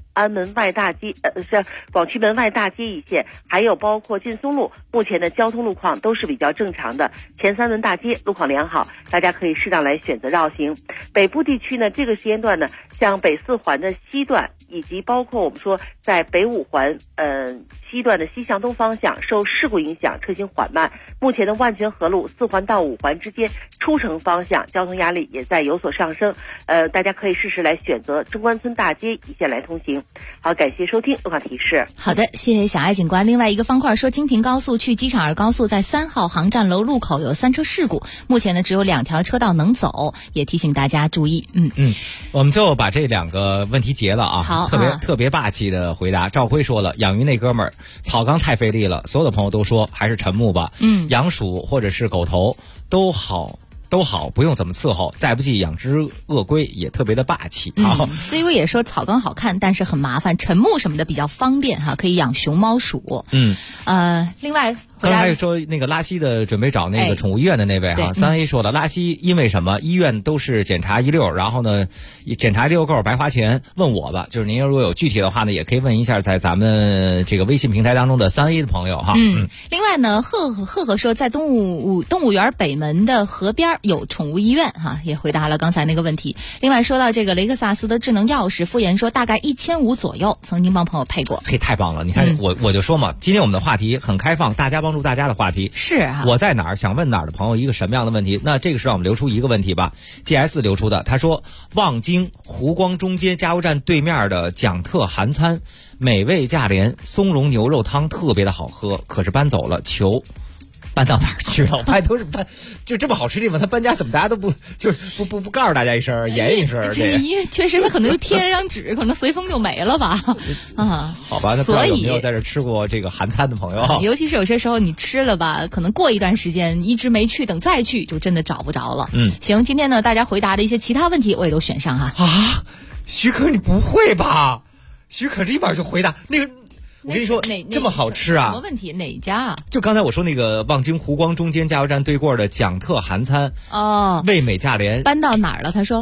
渠门外大街一线，还有包括劲松路，目前的交通路况都是比较正常的。前三轮大街路况良好，大家可以适当来选择绕行。北部地区呢，这个时间段呢，像北4环的西段，以及包括我们说在北5环西段的西向东方向受事故影响，车行缓慢。目前的万泉河路4环到5环之间出城方向交通压力也在有所上升，大家可以适时来选择中关村大街一线来通行。好，感谢收听路况提示。 好的，谢谢小爱警官。另外一个方块说，京平高速去机场2高速在3号航站楼路口有3车事故，目前呢只有2条车道能走，也提醒大家注意。 我们就把这2个问题结了啊。 好， 特别霸气的回答。赵辉说了，养鱼那哥们儿草缸太费力了，所有的朋友都说还是沉木吧。养鼠或者是狗头都好，不用怎么伺候。再不济养只鳄龟也特别的霸气。 CV 也说草缸好看，但是很麻烦，沉木什么的比较方便哈，可以养熊猫鼠。另外刚才说那个拉稀的准备找那个宠物医院的那位哈，3A 说了，拉稀因为什么？医院都是检查一溜，然后呢检查一溜够白花钱，问我吧。就是您如果有具体的话呢，也可以问一下在咱们这个微信平台当中的3A 的朋友哈。 另外呢，赫说在动物园北门的河边有宠物医院哈，也回答了刚才那个问题。另外说到这个雷克萨斯的智能钥匙，傅岩说大概1500左右，曾经帮朋友配过。 嘿，太棒了！你看我就说嘛，今天我们的话题很开放，大家帮助大家的话题是啊， 我在哪儿想问哪儿的朋友一个什么样的问题？那这个是让我们留出一个问题吧。GS 留出的，他说望京湖光中间加油站对面的蒋特韩餐，美味价廉，松茸牛肉汤特别的好喝，可是搬走了，求搬到哪儿去了？我发现都是搬，就这么好吃的地方，他搬家怎么大家都不就是不告诉大家一声，言一声？ 确实，他可能就贴了张纸，可能随风就没了吧？ 好吧，那不知道有没有在这吃过这个韩餐的朋友？ 尤其是有些时候你吃了吧，可能过一段时间一直没去，等再去就真的找不着了。行，今天呢大家回答的一些其他问题我也都选上哈。 许可，你不会吧？许可立马就回答那个。我跟你说，这么好吃啊！ 什么问题？哪家啊？ 就刚才我说那个望京湖光中间加油站对过的蒋特韩餐味美价廉， 搬到哪儿了？他说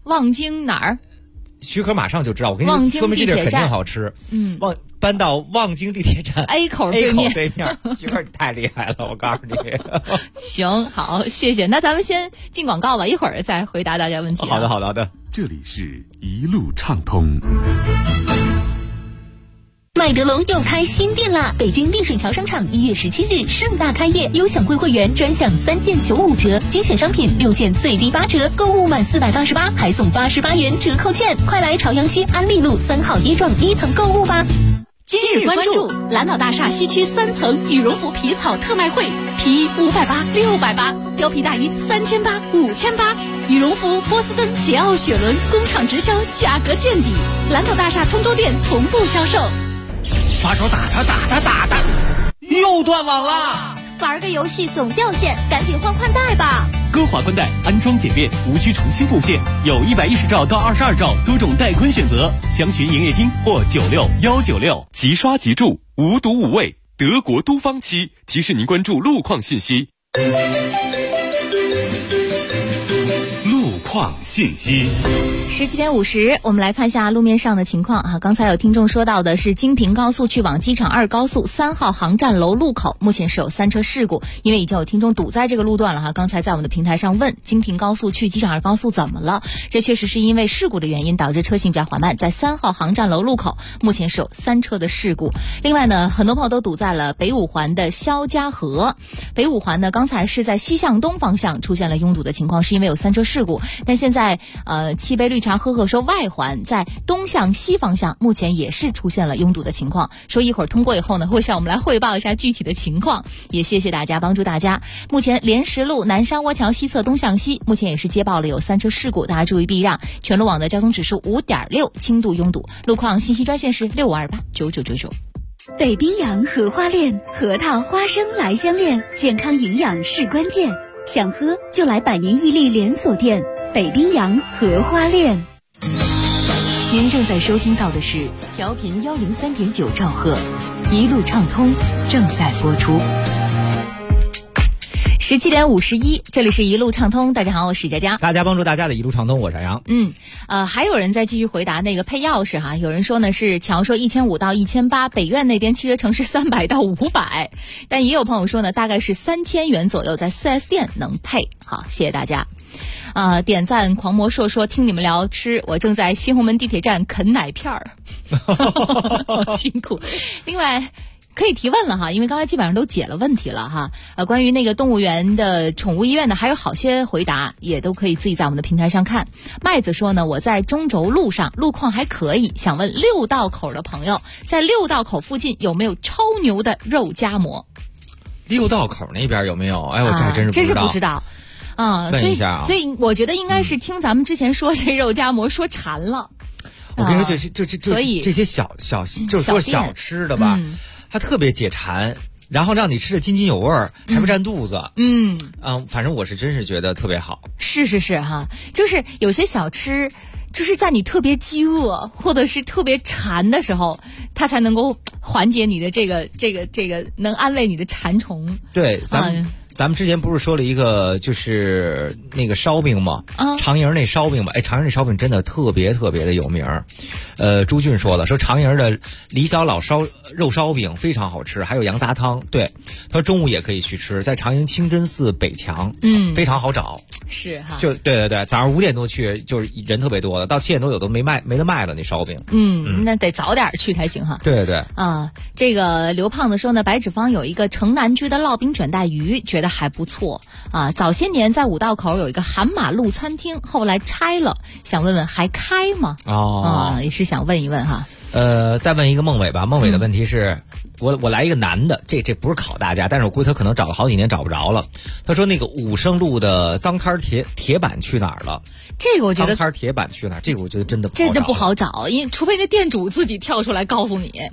望京哪儿？ 许可马上就知道，我跟你说明这地儿肯定好吃。搬到望京地铁站 A 口对面。 许可你太厉害了，我告诉你。 行，好，谢谢。那咱们先进广告吧，一会儿再回答大家问题。 好的。 这里是一路畅通。 麦德龙又开新店啦！北京丽水桥商场1月17日盛大开业，优享会员专享3件95折，精选商品6件最低8折，购物满488还送88元折扣券，快来朝阳区安利路3号椰庄1层购物吧！今日关注蓝岛大厦西区3层羽绒服皮草特卖会，皮衣580、680，貂皮大衣3800、5800，羽绒服波司登、捷奥、雪伦工厂直销，价格见底，蓝岛大厦通州店同步销售。 发手打他，又断网了！ 玩个游戏总掉线，赶紧换宽带吧！ 歌华宽带安装简便，无需重新布线，有110兆到22兆多种带宽选择，详询营业厅或96196。 即刷即住，无毒无味，德国都方漆提示您关注路况信息。 路况信息。 17点50，我们来看一下路面上的情况啊。刚才有听众说到的是京平高速去往机场2高速3号航站楼路口，目前是有3车事故，因为已经有听众堵在这个路段了哈。刚才在我们的平台上问京平高速去机场2高速怎么了，这确实是因为事故的原因导致车行比较缓慢，在3号航站楼路口目前是有3车的事故。另外呢，很多朋友都堵在了北五环的肖家河。北五环呢，刚才是在西向东方向出现了拥堵的情况，是因为有3车事故，但现在汽杯绿茶呵呵说外环在东向西方向目前也是出现了拥堵的情况，说一会儿通过以后呢会向我们来汇报一下具体的情况，也谢谢大家帮助大家。目前莲石路南沙窝桥西侧东向西目前也是接报了有3车事故，大家注意避让。全路网的交通指数5.6，轻度拥堵。路况信息专线是65289999。 北冰洋荷花恋，核桃花生来相恋，健康营养是关键，想喝就来百年屹立连锁店北冰洋荷花恋。 您正在收听到的是调频103.9兆赫，一路畅通正在播出。 17点51，这里是一路畅通。大家好，我是佳佳。 大家帮助大家的一路畅通，我是杨。 还有人在继续回答那个配钥匙哈。有人说呢是乔说1500到1800，北苑那边汽车城是300到500，但也有朋友说呢大概是3000元左右，在 4S 店能配。好，谢谢大家。点赞狂魔硕说听你们聊吃，我正在新红门地铁站啃奶片儿，辛苦。另外可以提问了哈，因为刚才基本上都解了问题了哈。关于那个动物园的宠物医院呢，还有好些回答，也都可以自己在我们的平台上看。麦子说呢，我在中轴路上，路况还可以，想问6道口的朋友，在6道口附近有没有超牛的肉夹馍 ？6道口那边有没有？哎，我这还真是不知道。 问一下所以我觉得应该是听咱们之前说这肉夹馍说馋了。 我跟你说，所以这些小就是说小吃的吧，它特别解馋，然后让你吃的津津有味儿，还不占肚子。反正我是真是觉得特别好。是哈，就是有些小吃，就是在你特别饥饿或者是特别馋的时候，它才能够缓解你的这个能安慰你的馋虫。对，咱们之前不是说了一个就是那个烧饼吗？长营那烧饼吧，长营那烧饼真的特别特别的有名。朱俊说了，说长营的李小老肉烧饼非常好吃，还有羊杂汤。对，他说中午也可以去吃，在长营清真寺北墙，非常好找。是哈，就对，早上5点多去，就是人特别多的，到7点多有都没得卖了那烧饼。那得早点去才行哈。对。这个刘胖子说呢，白纸坊有一个城南居的烙饼卷带鱼，觉得还不错啊。早些年在5道口有一个韩马路餐厅，后来拆了，想问问还开吗？也是想问一问哈。再问一个孟伟吧。孟伟的问题是，我来一个男的，这不是考大家，但是我估计他可能找了好几年找不着了。他说那个武胜路的脏摊铁板去哪儿了？这个我觉得脏摊铁板去哪儿？这个我觉得真的不好找，因为除非那店主自己跳出来告诉你。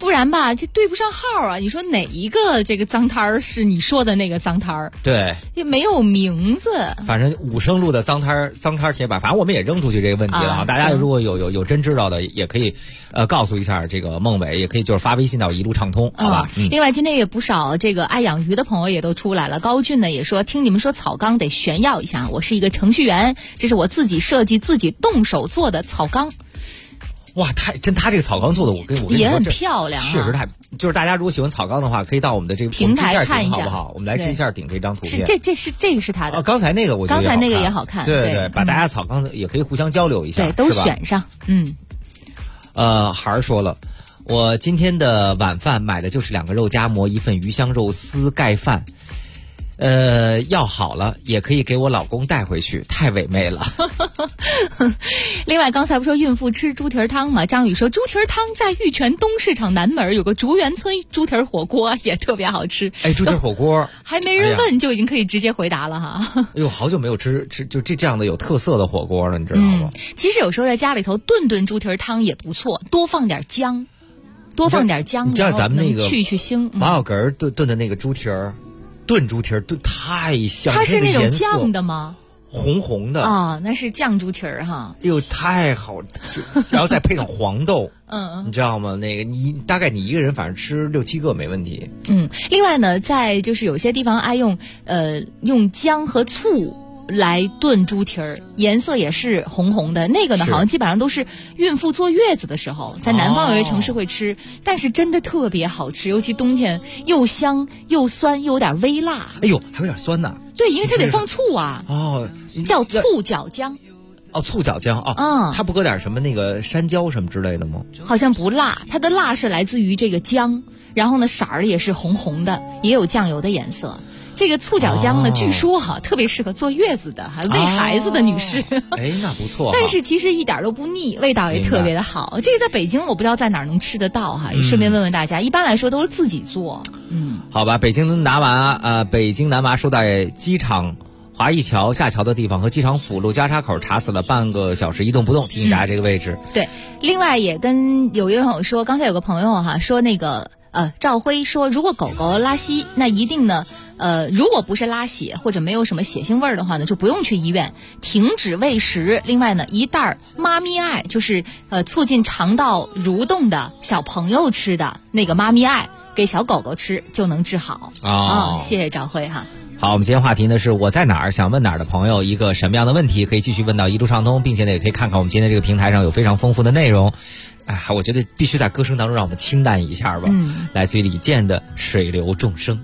不然吧就对不上号啊。你说哪一个这个脏摊儿是你说的那个脏摊儿？ 对， 也没有名字。 反正武生路的脏摊铁板，反正我们也扔出去这个问题了啊。大家如果有真知道的，也可以告诉一下这个孟伟，也可以就是发微信到一路畅通，好吧？ 另外今天也不少这个爱养鱼的朋友也都出来了。高俊呢也说，听你们说草缸得炫耀一下，我是一个程序员，这是我自己设计自己动手做的草缸。 哇，他这个草缸做的，我跟你说也很漂亮， 确实太，就是大家如果喜欢草缸的话，可以到我们的这个平台看一下， 好不好？我们来一下顶这张图片。 这个是他的。 刚才那个我觉得刚才那个也好看。 对，把大家草缸也可以互相交流一下， 对，都选上。 孩儿说了，我今天的晚饭买的就是2个肉夹馍，1份鱼香肉丝盖饭。要好了也可以给我老公带回去，太唯美了。 另外刚才不说孕妇吃猪蹄汤吗？张宇说猪蹄汤在玉泉东市场南门有个竹园村猪蹄火锅也特别好吃。 猪蹄火锅还没人问就已经可以直接回答了哈。 哎呦，好久没有吃就这样的有特色的火锅了，你知道吗？ 其实有时候在家里头炖猪蹄汤也不错，多放点姜， 你知道咱们那个去腥。 马小根炖的那个猪蹄儿。炖猪蹄儿炖太香， 它是那种酱的吗？ 红红的啊，那是酱猪蹄儿哈。 哎呦，太好，然后再配上黄豆，你知道吗？那个大概你一个人反正吃6、7个没问题。 另外呢，在就是有些地方爱用姜和醋来炖猪蹄儿，颜色也是红红的。那个呢，好像基本上都是孕妇坐月子的时候，在南方有些城市会吃，但是真的特别好吃，尤其冬天又香又酸又有点微辣。 哎呦，还有点酸呢。 对，因为它得放醋啊。叫醋角姜。 醋角姜它不搁点什么那个山椒什么之类的吗？ 好像不辣，它的辣是来自于这个姜，然后呢色儿也是红红的，也有酱油的颜色。这个醋角姜呢，据说特别适合坐月子的，还喂孩子的女士。 那不错。 但是其实一点都不腻，味道也特别的好。这个在北京我不知道在哪儿能吃得到也顺便问问大家，一般来说都是自己做。 好吧，北京南娃说在机场华谊桥下桥的地方和机场辅路交叉口查死了半个小时一动不动，提醒大家这个位置。 对，另外也跟有一位朋友说，刚才有个朋友说那个赵辉说，如果狗狗拉稀，那一定呢。如果不是拉血或者没有什么血腥味儿的话呢，就不用去医院，停止喂食。另外呢，一袋妈咪爱，就是促进肠道蠕动的小朋友吃的那个妈咪爱，给小狗狗吃就能治好。谢谢赵辉哈。 好，我们今天话题呢是我在哪儿，想问哪儿的朋友一个什么样的问题，可以继续问到一路畅通，并且呢也可以看看我们今天这个平台上有非常丰富的内容。我觉得必须在歌声当中让我们清淡一下吧。来自于李健的《水流众生》。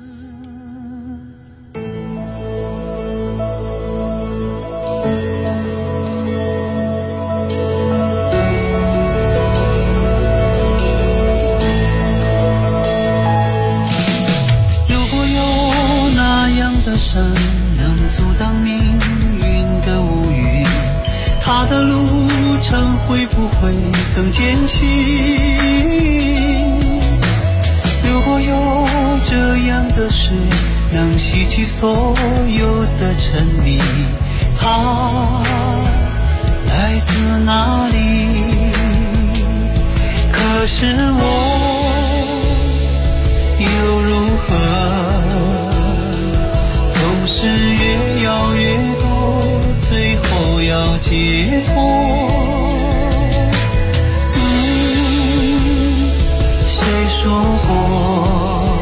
山能阻挡命运的乌云，它的路程会不会更艰辛？如果有这样的水能洗去所有的沉迷，它来自哪里？可是我又如何？总是越要越多，最后要解脱。谁说过？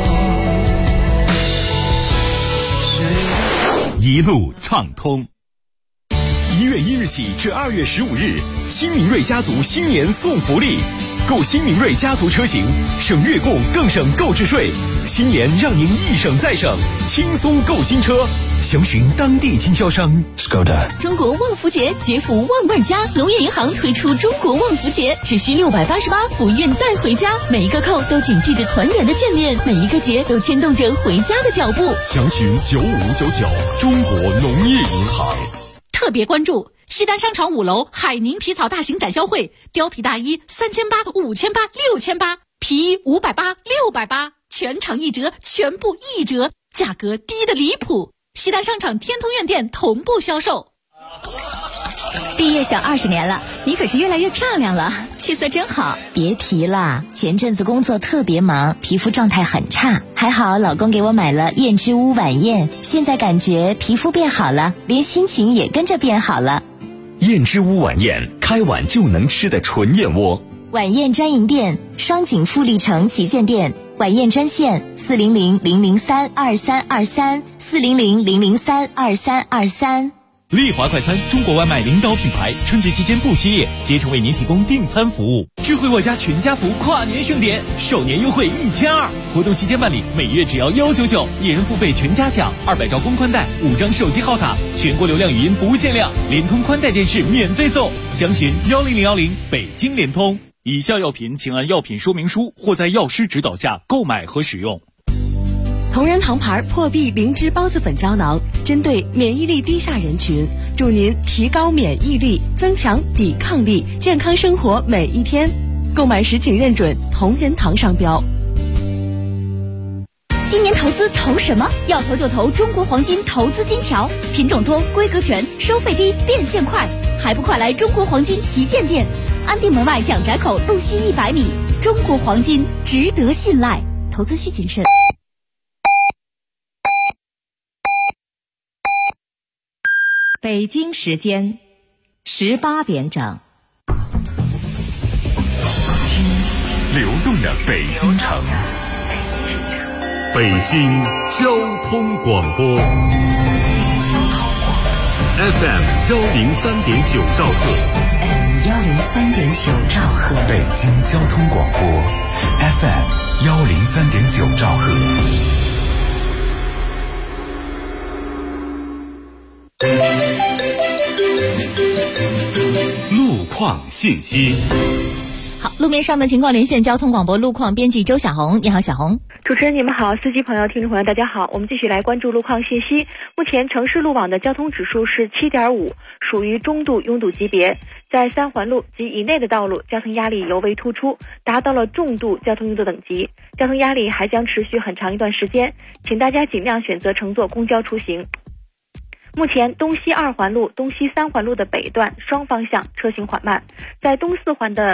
一路畅通。1月1日起至2月15日，新明锐家族新年送福利。购新明锐家族车型，省月供更省购置税，新年让您一省再省，轻松购新车。详询当地经销商。Skoda。 中国旺福节，节福旺味家，农业银行推出中国旺福节，只需688福运带回家，每一个扣都谨记着团圆的眷恋，每一个节都牵动着回家的脚步。 详询9599，中国农业银行。 特别关注西单商场5楼海宁皮草大型展销会，貂皮大衣3800、5800、6800，皮衣580、680，全场1折，全部1折，价格低得离谱。西单商场天通苑店同步销售。 毕业小20年了，你可是越来越漂亮了，气色真好。 别提了，前阵子工作特别忙，皮肤状态很差，还好老公给我买了燕之屋晚宴，现在感觉皮肤变好了，连心情也跟着变好了。 燕之屋晚宴，开碗就能吃的纯燕窝。 晚宴专营店：双井富力城旗舰店。晚宴专线：400-003-2323，400-003-2323。 丽华快餐，中国外卖领导品牌，春节期间不歇业，竭诚为您提供订餐服务。智慧我家全家福跨年盛典，首年优惠1200，活动期间办理，每月只要199，一人付费全家享，200兆公宽带，5张手机号卡，全国流量语音不限量，联通宽带电视免费送。详询10010，北京联通。以下药品请按药品说明书或在药师指导下购买和使用。 同仁堂牌破壁灵芝孢子粉胶囊，针对免疫力低下人群，助您提高免疫力，增强抵抗力，健康生活每一天。购买时请认准同仁堂商标。 今年投资投什么？要投就投中国黄金投资金条，品种多，规格全，收费低，变现快，还不快来中国黄金旗舰店，安定门外蒋宅口路西100米。中国黄金值得信赖，投资需谨慎。 北京时间18点整。 听流动的北京城，北京交通广播 FM 103.9兆赫 103.9兆赫， 北京交通广播 FM 103.9兆赫。路况信息。 好，路面上的情况连线交通广播路况编辑周小红。你好，小红。 主持人你们好，司机朋友、听众朋友大家好，我们继续来关注路况信息。目前城市路网的交通指数是7.5，属于中度拥堵级别。在3环路及以内的道路，交通压力尤为突出，达到了重度交通拥堵等级，交通压力还将持续很长一段时间，请大家尽量选择乘坐公交出行。目前东西2环路、东西3环路的北段双方向车行缓慢，在东北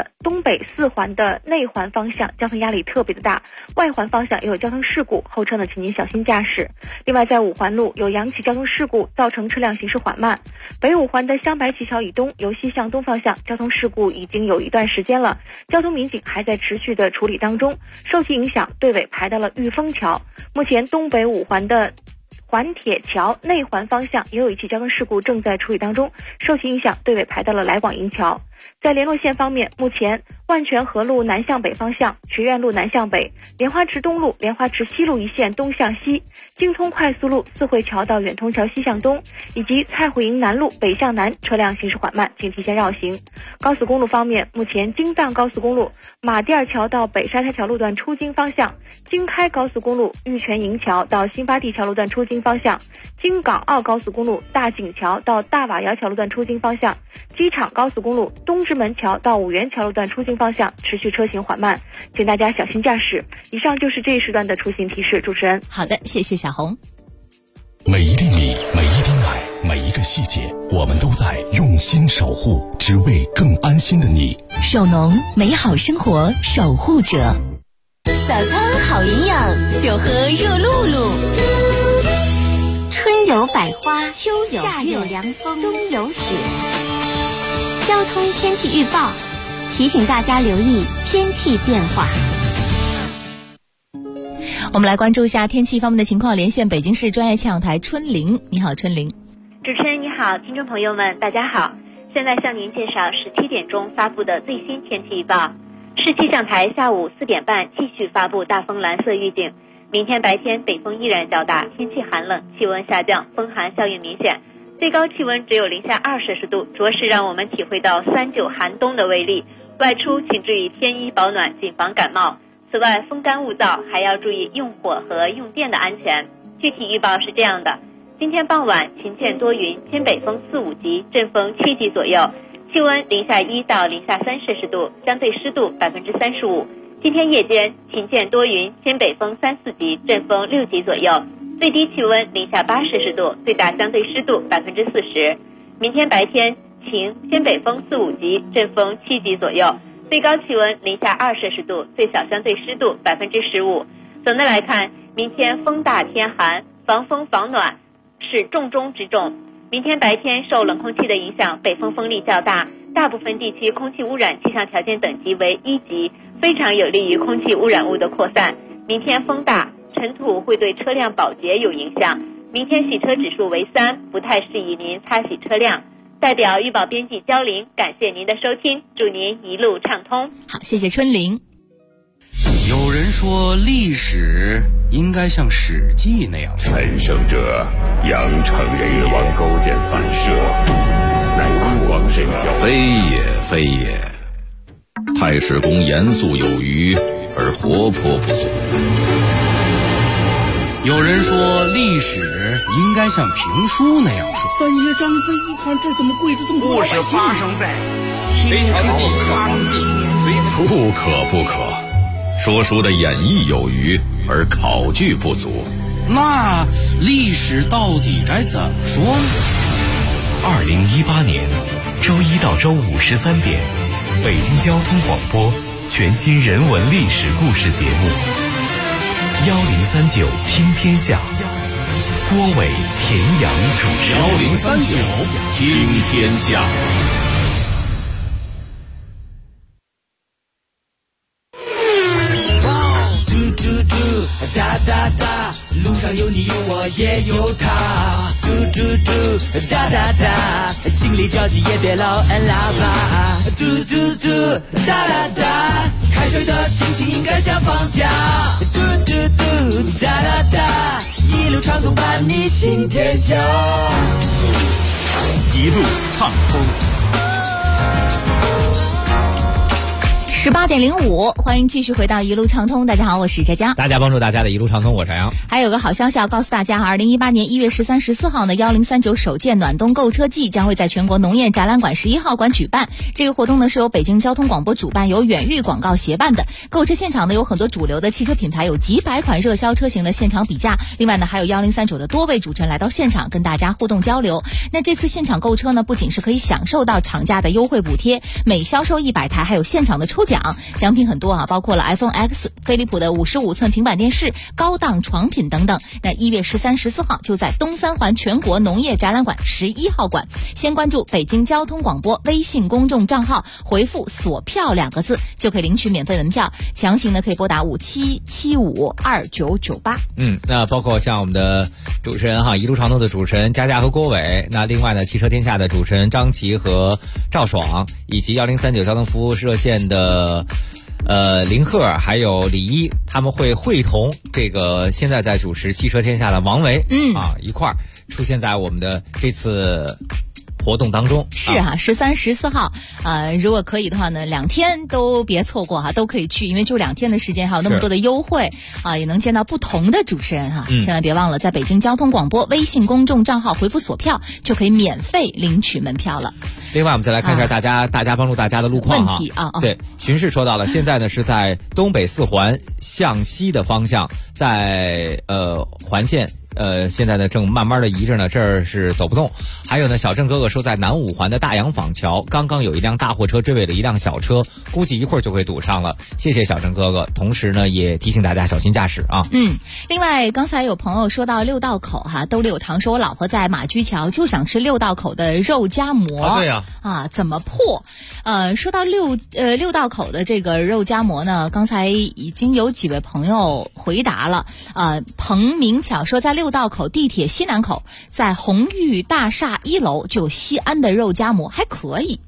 4环的内环方向交通压力特别的大，外环方向也有交通事故，后车呢请您小心驾驶。另外在5环路有2起交通事故，造成车辆行驶缓慢。北5环的香白旗桥以东由西向东方向交通事故已经有一段时间了，交通民警还在持续的处理当中，受其影响队尾排到了玉峰桥。目前东北5环的环铁桥内环方向也有一起交通事故正在处理当中，受其影响队尾排到了来广营桥。在联络线方面，目前万泉河路南向北方向、学院路南向北、莲花池东路、莲花池西路一线东向西、京通快速路四惠桥到远通桥西向东，以及蔡虎营南路北向南车辆行驶缓慢，请提前绕行。高速公路方面，目前京藏高速公路马甸桥到北沙滩桥路段出京方向，京开高速公路玉泉营桥到新发地桥路段出京方向，京港澳高速公路大井桥到大瓦窑桥路段出京方向，机场高速公路东直门桥到五原桥路段出京方向持续车行缓慢，请大家小心驾驶。以上就是这一时段的出行提示。主持人， 好的，谢谢小红。 每一粒米，每一滴奶，每一个细节，我们都在用心守护，只为更安心的你。 手农，美好生活守护者。 早餐好营养，就喝热露露。春有百花，秋有夏有凉风，冬有雪。交通天气预报提醒大家留意天气变化。 我们来关注一下天气方面的情况，连线北京市专业气象台春玲。你好，春玲。 主持人你好，听众朋友们大家好，现在向您介绍17点钟发布的最新天气预报。市气象台下午4点半继续发布大风蓝色预警，明天白天北风依然较大，天气寒冷，气温下降，风寒效应明显，最高气温只有零下2摄氏度，着实让我们体会到39寒冬的威力。外出请注意添衣保暖，谨防感冒。此外，风干物燥，还要注意用火和用电的安全。具体预报是这样的：今天傍晚晴间多云，偏北风4、5级，阵风7级左右，气温零下1到零下3摄氏度，相对湿度35%。今天夜间晴间多云，偏北风3、4级，阵风6级左右，最低气温零下8摄氏度，最大相对湿度40%。明天白天晴，偏北风4、5级，阵风7级左右，最高气温零下2摄氏度，最小相对湿度15%。总的来看，明天风大天寒，防风防暖是重中之重。明天白天受冷空气的影响，北风风力较大，大部分地区空气污染气象条件等级为1级，非常有利于空气污染物的扩散。明天风大，尘土会对车辆保洁有影响。明天洗车指数为3，不太适宜您擦洗车辆。代表预报编辑焦玲，感谢您的收听，祝您一路畅通。 好，谢谢春玲。 有人说历史应该像史记那样， 陈胜者阳城人也，往勾践反射，乃苦光神教， 非也非也。太史公严肃有余，而活泼不足。 有人说历史应该像评书那样说。 三爷张飞一看这怎么跪着这么多？ 故事发生在隋朝第8年， 不可。说书的演绎有余，而考据不足。 那历史到底该怎么说呢 ？2018年周1到周5 13点，北京交通广播全新人文历史故事节目1039听天下，郭伟、田阳主持。 1039听天下。 哒哒哒，路上有你有我也有他，嘟嘟嘟，哒哒哒，心里着急也别老按喇叭，嘟嘟嘟，哒哒哒，开车的心情应该像放假，嘟嘟嘟，哒哒哒，一路畅通伴你行天下， 一路畅通。 18点05，欢迎继续回到一路畅通。大家好，我是佳佳。 大家帮助大家的一路畅通，我是杨。 还有个好消息要告诉大家，2018年1月13、14号呢，1039首届暖冬购车季将会在全国农业展览馆11号馆举办。这个活动呢是由北京交通广播主办，由远域广告协办的。购车现场呢有很多主流的汽车品牌，有几百款热销车型的现场比价。另外呢还有1039的多位主持人来到现场跟大家互动交流。那这次现场购车呢，不仅是可以享受到厂家的优惠补贴，每销售100台还有现场的抽奖。奖品很多啊，包括了 iPhone X、飞利浦的55寸平板电视、高档床品等等。那1月13、14号就在东三环全国农业展览馆11号馆。先关注北京交通广播微信公众账号，回复锁票2个字就可以领取免费门票。详情呢可以拨打57752998。 那包括像我们的主持人一路畅通的主持人佳佳和郭伟，那另外呢汽车天下的主持人张琪和赵爽，以及1039交通服务热线的林鹤还有李一，他们会会同这个现在在主持汽车天下的王维一块儿出现在我们的这次活动当中。 是13、14号如果可以的话呢，2天都别错过都可以去，因为就2天的时间，还有那么多的优惠也能见到不同的主持人千万别忘了在北京交通广播微信公众账号回复锁票就可以免费领取门票了。 另外我们再来看一下大家帮助大家的路况问题对，巡视说到了，现在呢是在东北4环向西的方向，在环线现在呢正慢慢的移着呢，这儿是走不动。还有呢，小郑哥哥说在南5环的大洋坊桥，刚刚有一辆大货车追尾了一辆小车，估计一会儿就会堵上了。谢谢小郑哥哥，同时呢也提醒大家小心驾驶啊。 另外刚才有朋友说到六道口兜里有糖说我老婆在马驹桥就想吃六道口的肉夹馍。 对呀怎么破？说到六道口的这个肉夹馍呢，刚才已经有几位朋友回答了。彭明巧说在六道口地铁西南口，在红玉大厦1楼就有西安的肉夹馍，还可以。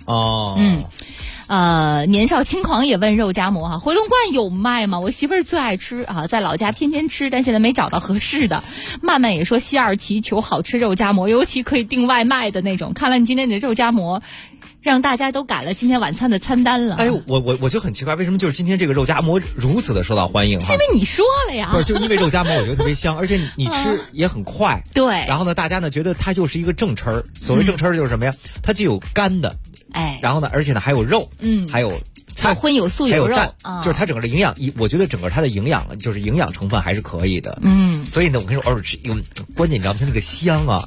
年少轻狂也问肉夹馍回龙观有卖吗？我媳妇儿最爱吃在老家天天吃，但现在没找到合适的。曼曼也说西二旗求好吃肉夹馍，尤其可以订外卖的那种。看来你今天的肉夹馍让大家都改了今天晚餐的餐单了。 我就很奇怪，为什么就是今天这个肉夹馍如此的受到欢迎？ 是因为你说了呀。 不是，就因为肉夹馍我觉得特别香，而且你吃也很快。 对。 然后呢，大家呢觉得它就是一个正吃儿。所谓正吃儿就是什么呀？它既有干的，然后呢，而且呢还有肉，还有菜， 荤有素有肉， 就是它整个的营养，我觉得整个它的营养成分还是可以的。所以呢，我跟你说，偶尔吃，关键你知道吗？它那个香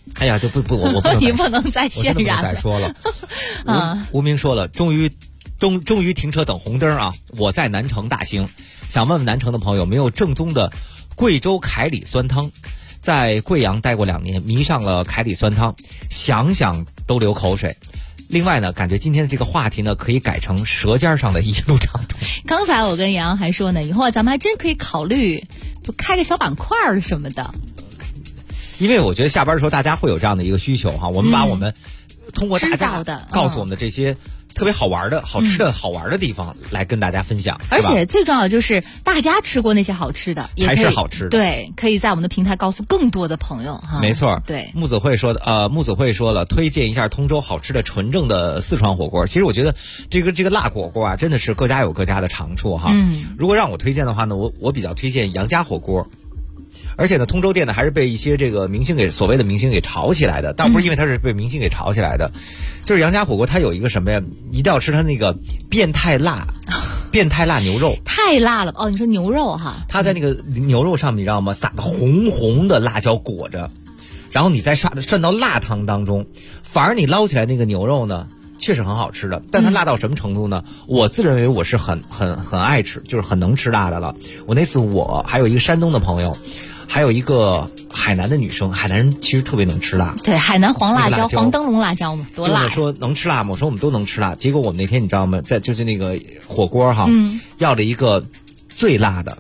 哎呀，就不，我不能你不能再渲染了。 再说了。无名说了，终于停车等红灯啊！我在南城大兴，想问问南城的朋友，没有正宗的贵州凯里酸汤？在贵阳待过2年，迷上了凯里酸汤，想想都流口水。另外呢，感觉今天的这个话题呢，可以改成舌尖上的一路长途。 刚才我跟杨洋还说呢，以后咱们还真可以考虑开个小板块什么的。 因为我觉得下班的时候大家会有这样的一个需求哈，我们把我们通过大家告诉我们的这些特别好玩的、好吃的、好玩的地方来跟大家分享。 而且最重要的就是大家吃过那些好吃的， 才是好吃的。 对，可以在我们的平台告诉更多的朋友哈。 没错， 对。 木子慧说了，推荐一下通州好吃的纯正的四川火锅。其实我觉得这个辣火锅啊，真的是各家有各家的长处哈。如果让我推荐的话呢，我比较推荐杨家火锅。而且呢，通州店呢还是被一些这个所谓的明星给炒起来的，倒不是因为它是被明星给炒起来的，就是杨家火锅它有一个什么呀，一定要吃它那个变态辣牛肉， 太辣了哦！你说牛肉哈， 它在那个牛肉上面你知道吗？撒个红红的辣椒裹着，然后你再涮到辣汤当中，反而你捞起来那个牛肉呢，确实很好吃的，但它辣到什么程度呢？我自认为我是很爱吃，就是很能吃辣的了。我那次我还有一个山东的朋友。还有一个海南的女生，海南人其实特别能吃辣。 对，海南黄辣椒、黄灯笼辣椒嘛，多辣！ 就是说能吃辣吗？我说我们都能吃辣。结果我们那天你知道吗？就是那个火锅哈，要了一个最辣的，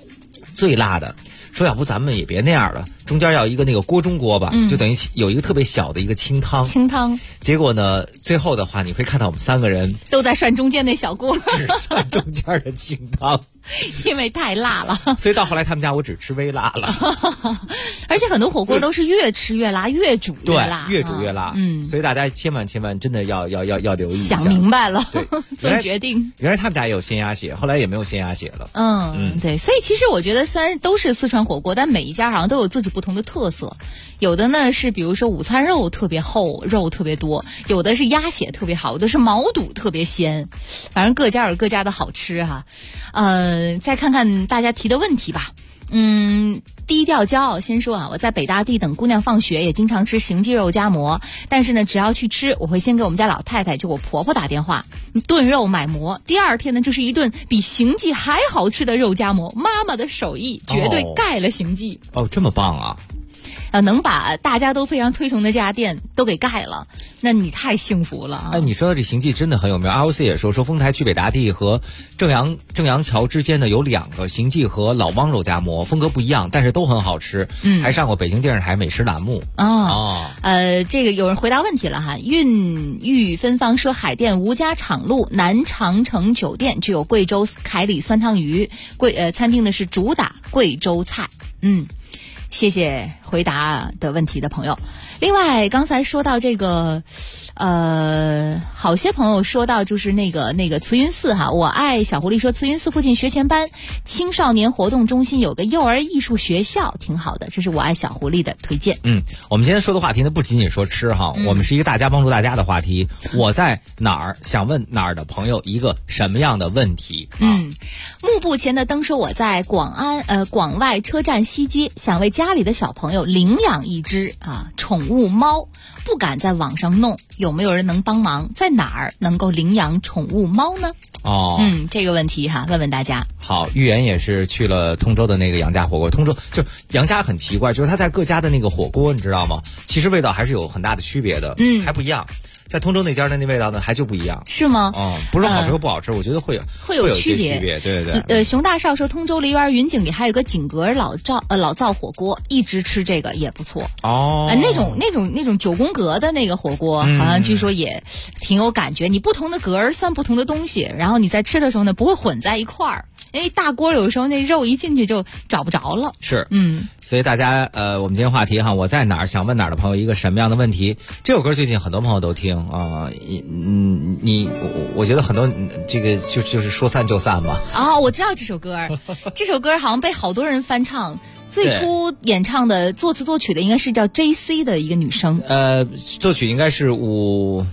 说要不咱们也别那样了，中间要一个那个锅中锅吧，就等于有一个特别小的一个清汤。结果呢，最后的话你会看到我们3个人都在涮中间那小锅， 只涮中间的清汤。 因为太辣了， 所以到后来他们家我只吃微辣了。 而且很多火锅都是越吃越辣，越煮越辣， 对，越煮越辣。所以大家千万真的要留意一下。 想明白了，做决定。 原来他们家也有鲜鸭血，后来也没有鲜鸭血了。 对，所以其实我觉得虽然都是四川火锅，但每一家好像都有自己不同的特色。有的呢是比如说午餐肉特别厚，肉特别多；有的是鸭血特别好，有的是毛肚特别鲜。反正各家有各家的好吃哈。再看看大家提的问题吧。低调骄傲先说啊，我在北大地等姑娘放学，也经常吃邢记肉夹馍，但是呢，只要去吃，我会先给我们家老太太，就我婆婆打电话炖肉买馍。第2天呢，就是一顿比邢记还好吃的肉夹馍，妈妈的手艺绝对盖了邢记。 哦，这么棒啊！ 能把大家都非常推崇的这家店都给盖了，那你太幸福了。 哎，你说的这邢记真的很有名。ROC 也说丰台区北大地和正阳桥之间呢有2个邢记和老汪肉夹馍，风格不一样，但是都很好吃。还上过北京电视台美食栏目。 这个有人回答问题了哈。孕育芬芳说，海淀吴家场路南长城酒店具有贵州凯里酸汤鱼，餐厅的是主打贵州菜。谢谢回答的问题的朋友。另外刚才说到这个好些朋友说到就是那个慈云寺哈，我爱小狐狸说慈云寺附近学前班青少年活动中心有个幼儿艺术学校挺好的，这是我爱小狐狸的推荐。 我们今天说的话题呢不仅仅说吃哈，我们是一个大家帮助大家的话题。我在哪儿想问哪儿的朋友一个什么样的问题幕布前的灯说，我在广外车站西街，想为家里的小朋友领养一只宠物猫，不敢在网上弄，有没有人能帮忙？在哪儿能够领养宠物猫呢？这个问题哈，问问大家。 好，玉言也是去了通州的那个杨家火锅。通州就杨家很奇怪，就是他在各家的那个火锅，你知道吗？其实味道还是有很大的区别的，还不一样。在通州那家的那味道呢，还就不一样， 是吗？ 不是好吃和不好吃，我觉得会有区别，对。 熊大少说，通州梨园云景里还有个景阁老灶火锅，一直吃这个也不错那种9宫格的那个火锅，好像据说也挺有感觉。你不同的格儿算不同的东西，然后你在吃的时候呢，不会混在一块儿。因为大锅有时候那肉一进去就找不着了。 是，所以大家我们今天话题哈，我在哪儿想问哪儿的朋友一个什么样的问题？这首歌最近很多朋友都听啊，我觉得很多这个就是说散就散吧。 我知道这首歌，这首歌好像被好多人翻唱。最初演唱的作词作曲的应该是叫 JC 的一个女生。 作曲应该是五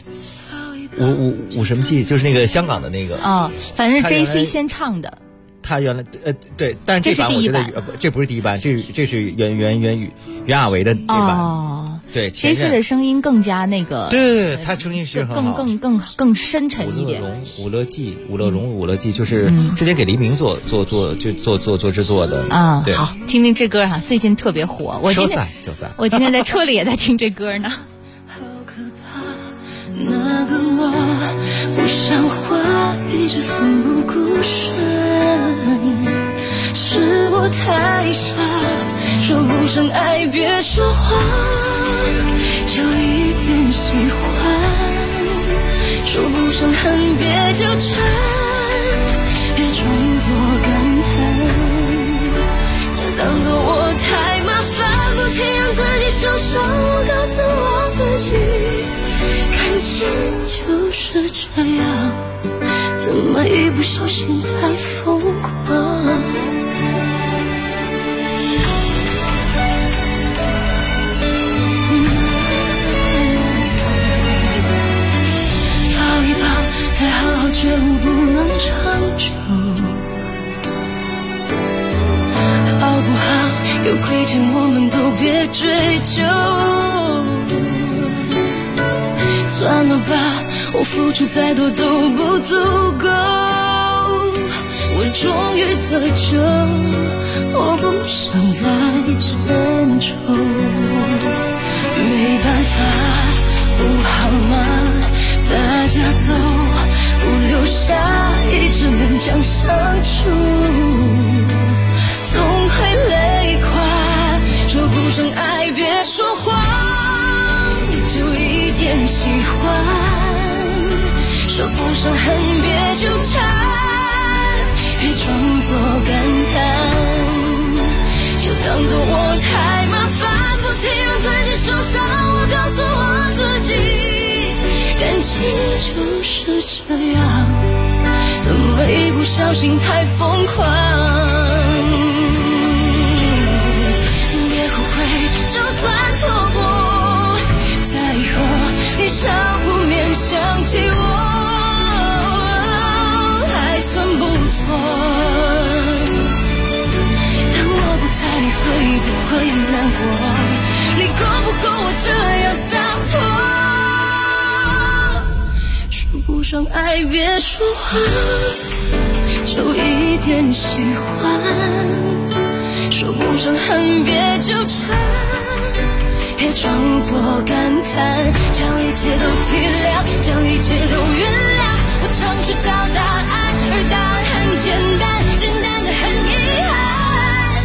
什么记，就是那个香港的那个反正 JC 先唱的。 他原来对，但是这版我觉得这不是第一版，这是袁娅维的这版。 对， 这次的声音更加那个， 对，他声音是很好， 更深沉一点。 武乐记就是之前给黎明做制作的啊。 对， 好，听听这歌哈，最近特别火。我今天在车里也在听这歌呢。 那个我不像话，一直奋不顾身，是我太傻，说不上爱别说谎，有一点喜欢，说不上恨别纠缠，别装作感叹，这当作我太麻烦，不停让自己受伤，我告诉我自己感情就是这样，怎么一不小心太疯狂。抱一抱再好好觉悟，不能长久，好不好有亏欠我们都别追究，算了吧，我付出再多都不足够，我终于得救，我不想再牵愁，没办法不好吗？大家都不留下，一直勉强相处，总会累垮，说不上爱别说谎，就一点喜欢，说不上恨别纠缠，别装作感叹，就当作我太麻烦，不停让自己受伤，我告诉我自己感情就是这样，怎么一不小心太疯狂，别后悔就算错过，在以后你相互面想起我，还算不错，但我不在你会不会难过，你够不够我这样洒脱，说不上爱别说谎，就一点喜欢，说不上恨别纠缠，别装作感叹，将一切都体谅，将一切都原谅，我尝试找答案，而答案很简单，简单的很遗憾，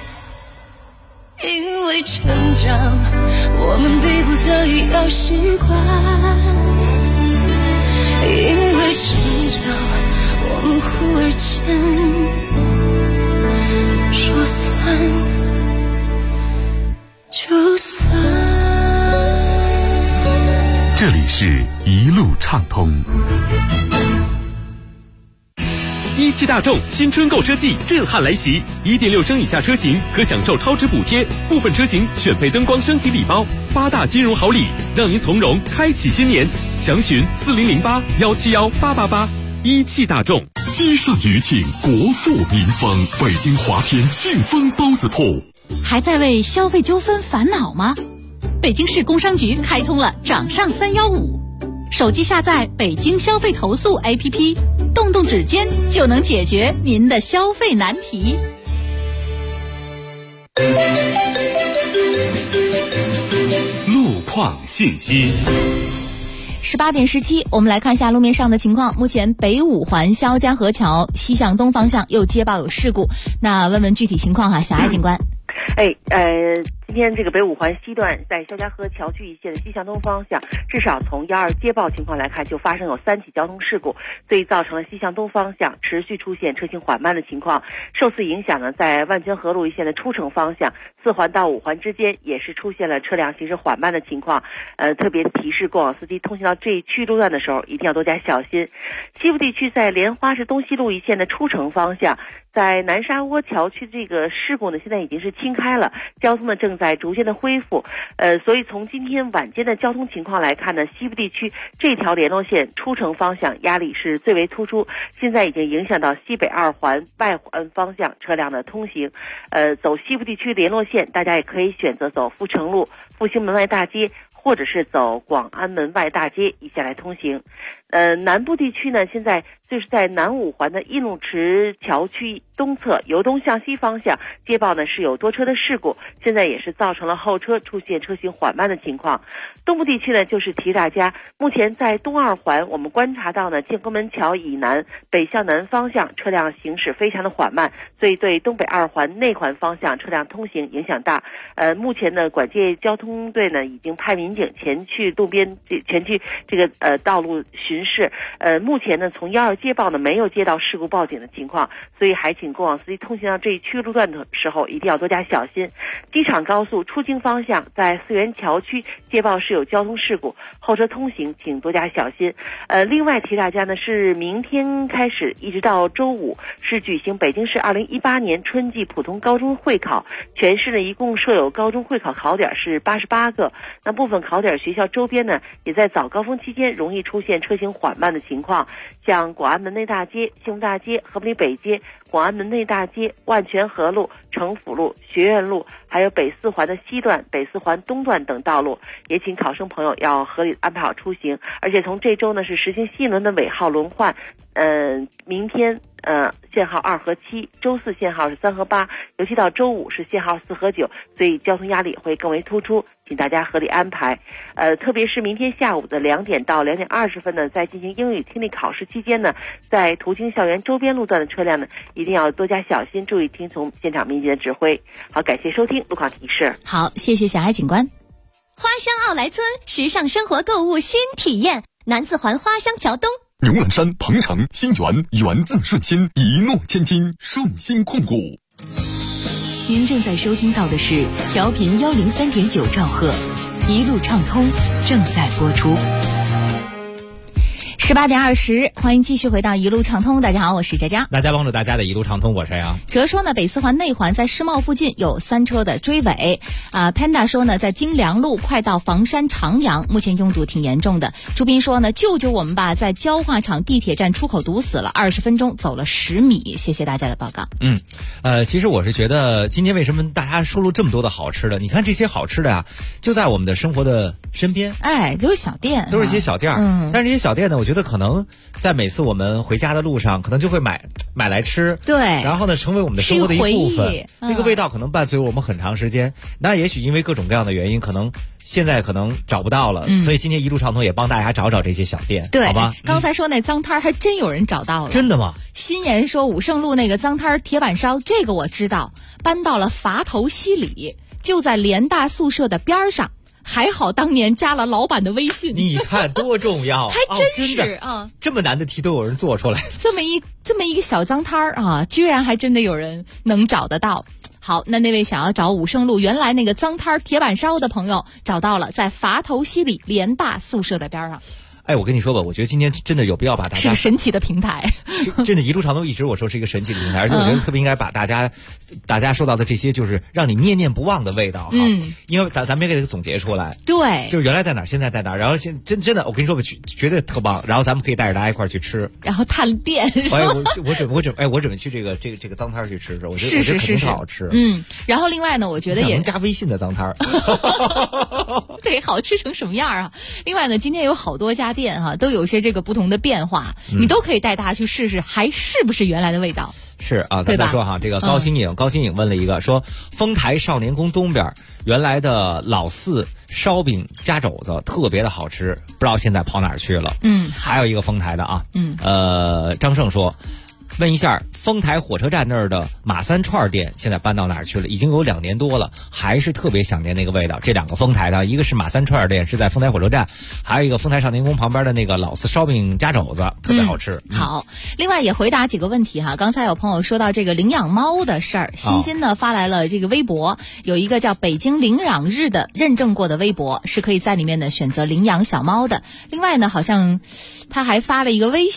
因为成长我们逼不得已要习惯，因为成长我们忽而间说散就散。 这里是一路畅通。 一汽大众新春购车季震撼来袭，1.6升以下车型可享受超值补贴，部分车型选配灯光升级礼包，8大金融好礼，让您从容开启新年。详询4008-171-888。一汽大众。 街上余庆，国富民丰，北京华天庆丰包子铺。 还在为消费纠纷烦恼吗？北京市工商局开通了掌上315，手机下载北京消费投诉 APP， 动动指尖就能解决您的消费难题。 路况信息。 18点17，我们来看一下路面上的情况。目前北五环肖家河桥西向东方向又接报有事故，那问问具体情况哈，小艾警官。 今天这个北五环西段在肖家河桥区一线的西向东方向，至少从12接报情况来看，就发生有3起交通事故，所以造成了西向东方向持续出现车行缓慢的情况。受此影响呢，在万泉河路一线的出城方向4环到5环之间也是出现了车辆行驶缓慢的情况。特别提示过往司机通行到这一区路段的时候，一定要多加小心。西部地区在莲花市东西路一线的出城方向，在南沙窝桥区这个事故呢，现在已经是清开了，交通的正正在逐渐的恢复。所以从今天晚间的交通情况来看呢，西部地区这条联络线出城方向压力是最为突出，现在已经影响到西北2环外环方向车辆的通行。走西部地区联络线，大家也可以选择走阜成路、复兴门外大街，或者是走广安门外大街一线来通行。南部地区呢，现在就是在南5环的印路池桥区东侧由东向西方向接报呢是有多车的事故，现在也是造成了后车出现车行缓慢的情况。东部地区呢，就是提大家，目前在东2环我们观察到呢，建国门桥以南北向南方向车辆行驶非常的缓慢，所以对东北2环内环方向车辆通行影响大。目前呢，管界交通队呢已经派民警前去路边前去这个道路巡视。目前呢，从12接报呢没有接到事故报警的情况，所以还请过往司机通行到这一区路段的时候一定要多加小心。机场高速出京方向在四元桥区接报是有交通事故，后车通行请多加小心。另外提大家呢，是明天开始一直到周五是举行北京市2018年春季普通高中会考，全市呢一共设有高中会考考点是88个。那部分考点学校周边呢，也在早高峰期间容易出现车行缓慢的情况，像广安门内大街、幸福大街、和平里北街、广安门内大街、万泉河路、城府路、学院路，还有北4环的西段、北4环东段等道路，也请考生朋友要合理安排好出行。而且从这周呢是实行新一轮的尾号轮换，明天限号2和7，周4限号是3和8，尤其到周五是限号4和9，所以交通压力会更为突出，请大家合理安排。特别是明天下午的2点到2点20分呢，在进行英语听力考试期间呢，在途经校园周边路段的车辆呢，一定要多加小心，注意听从现场民警的指挥。好，感谢收听路况提示。 好，谢谢小海警官。 花乡奥莱村时尚生活购物新体验，南4环花乡桥东。 牛栏山、鹏城、新源，源自顺心，一诺千金，顺心控股。 您正在收听到的是调频103.9兆赫，一路畅通正在播出。18点20，欢迎继续回到一路畅通。大家好，我是佳佳。 大家帮助大家的一路畅通，我是杨。 哲说呢，北4环内环在世贸附近有3车的追尾。Panda 说呢，在京良路快到房山长阳，目前拥堵挺严重的。朱斌说呢，救救我们吧，在焦化厂地铁站出口堵死了，20分钟走了10米。谢谢大家的报告。 其实我是觉得今天为什么大家说了这么多的好吃的？你看这些好吃的呀，就在我们的生活的身边。 都是小店， 都是一些小店。但是这些小店呢，我觉得可能在每次我们回家的路上，可能就会买来吃。 对。 然后呢，成为我们的生活的一部分。那个味道可能伴随我们很长时间。那也许因为各种各样的原因，可能现在可能找不到了。所以今天一路畅通也帮大家找找这些小店， 对， 好吧？ 刚才说那脏摊还真有人找到了。 真的吗？ 新言说武胜路那个脏摊铁板烧，这个我知道，搬到了垡头西里，就在联大宿舍的边上。还好当年加了老板的微信， 你看多重要。 还真是这么难的题都有人做出来。 这么一个小脏摊儿居然还真的有人能找得到。好，那位想要找武胜路原来那个脏摊铁板烧的朋友找到了，在垡头西里联大宿舍的边上。 我跟你说吧，我觉得今天真的有必要把大家是个神奇的平台， 真的，一路畅通一直我说是一个神奇的平台，而且我觉得特别应该把大家说到的这些就是让你念念不忘的味道因为咱别给它总结出来， 对， 就是原来在哪儿，现在在哪儿，然后真的，我跟你说吧，绝对特棒，然后咱们可以带着大家一块儿去吃， 然后探店。 我准备去这个脏摊去吃吃，我觉得肯定特好吃。 然后另外呢，我觉得也能加微信的脏摊对，好吃成什么样啊？另外呢，今天有好多家店都有些这个不同的变化，你都可以带大家去试试，还是不是原来的味道？ 是啊，咱们说这个高新颖问了一个说，丰台少年宫东边原来的老四烧饼夹肘子特别的好吃，不知道现在跑哪儿去了。还有一个丰台的张胜说，问一下，丰台火车站那儿的马三串店现在搬到哪儿去了？已经有2年多了，还是特别想念那个味道。这2个丰台的，一个是马三串店，是在丰台火车站，还有一个丰台少年宫旁边的那个老四烧饼夹肘子，特别好吃。 好，另外也回答几个问题刚才有朋友说到这个领养猫的事儿，欣呢发来了这个微博，有一个叫北京领养日的认证过的微博，是可以在里面呢选择领养小猫的。另外呢，好像他还发了一个微信。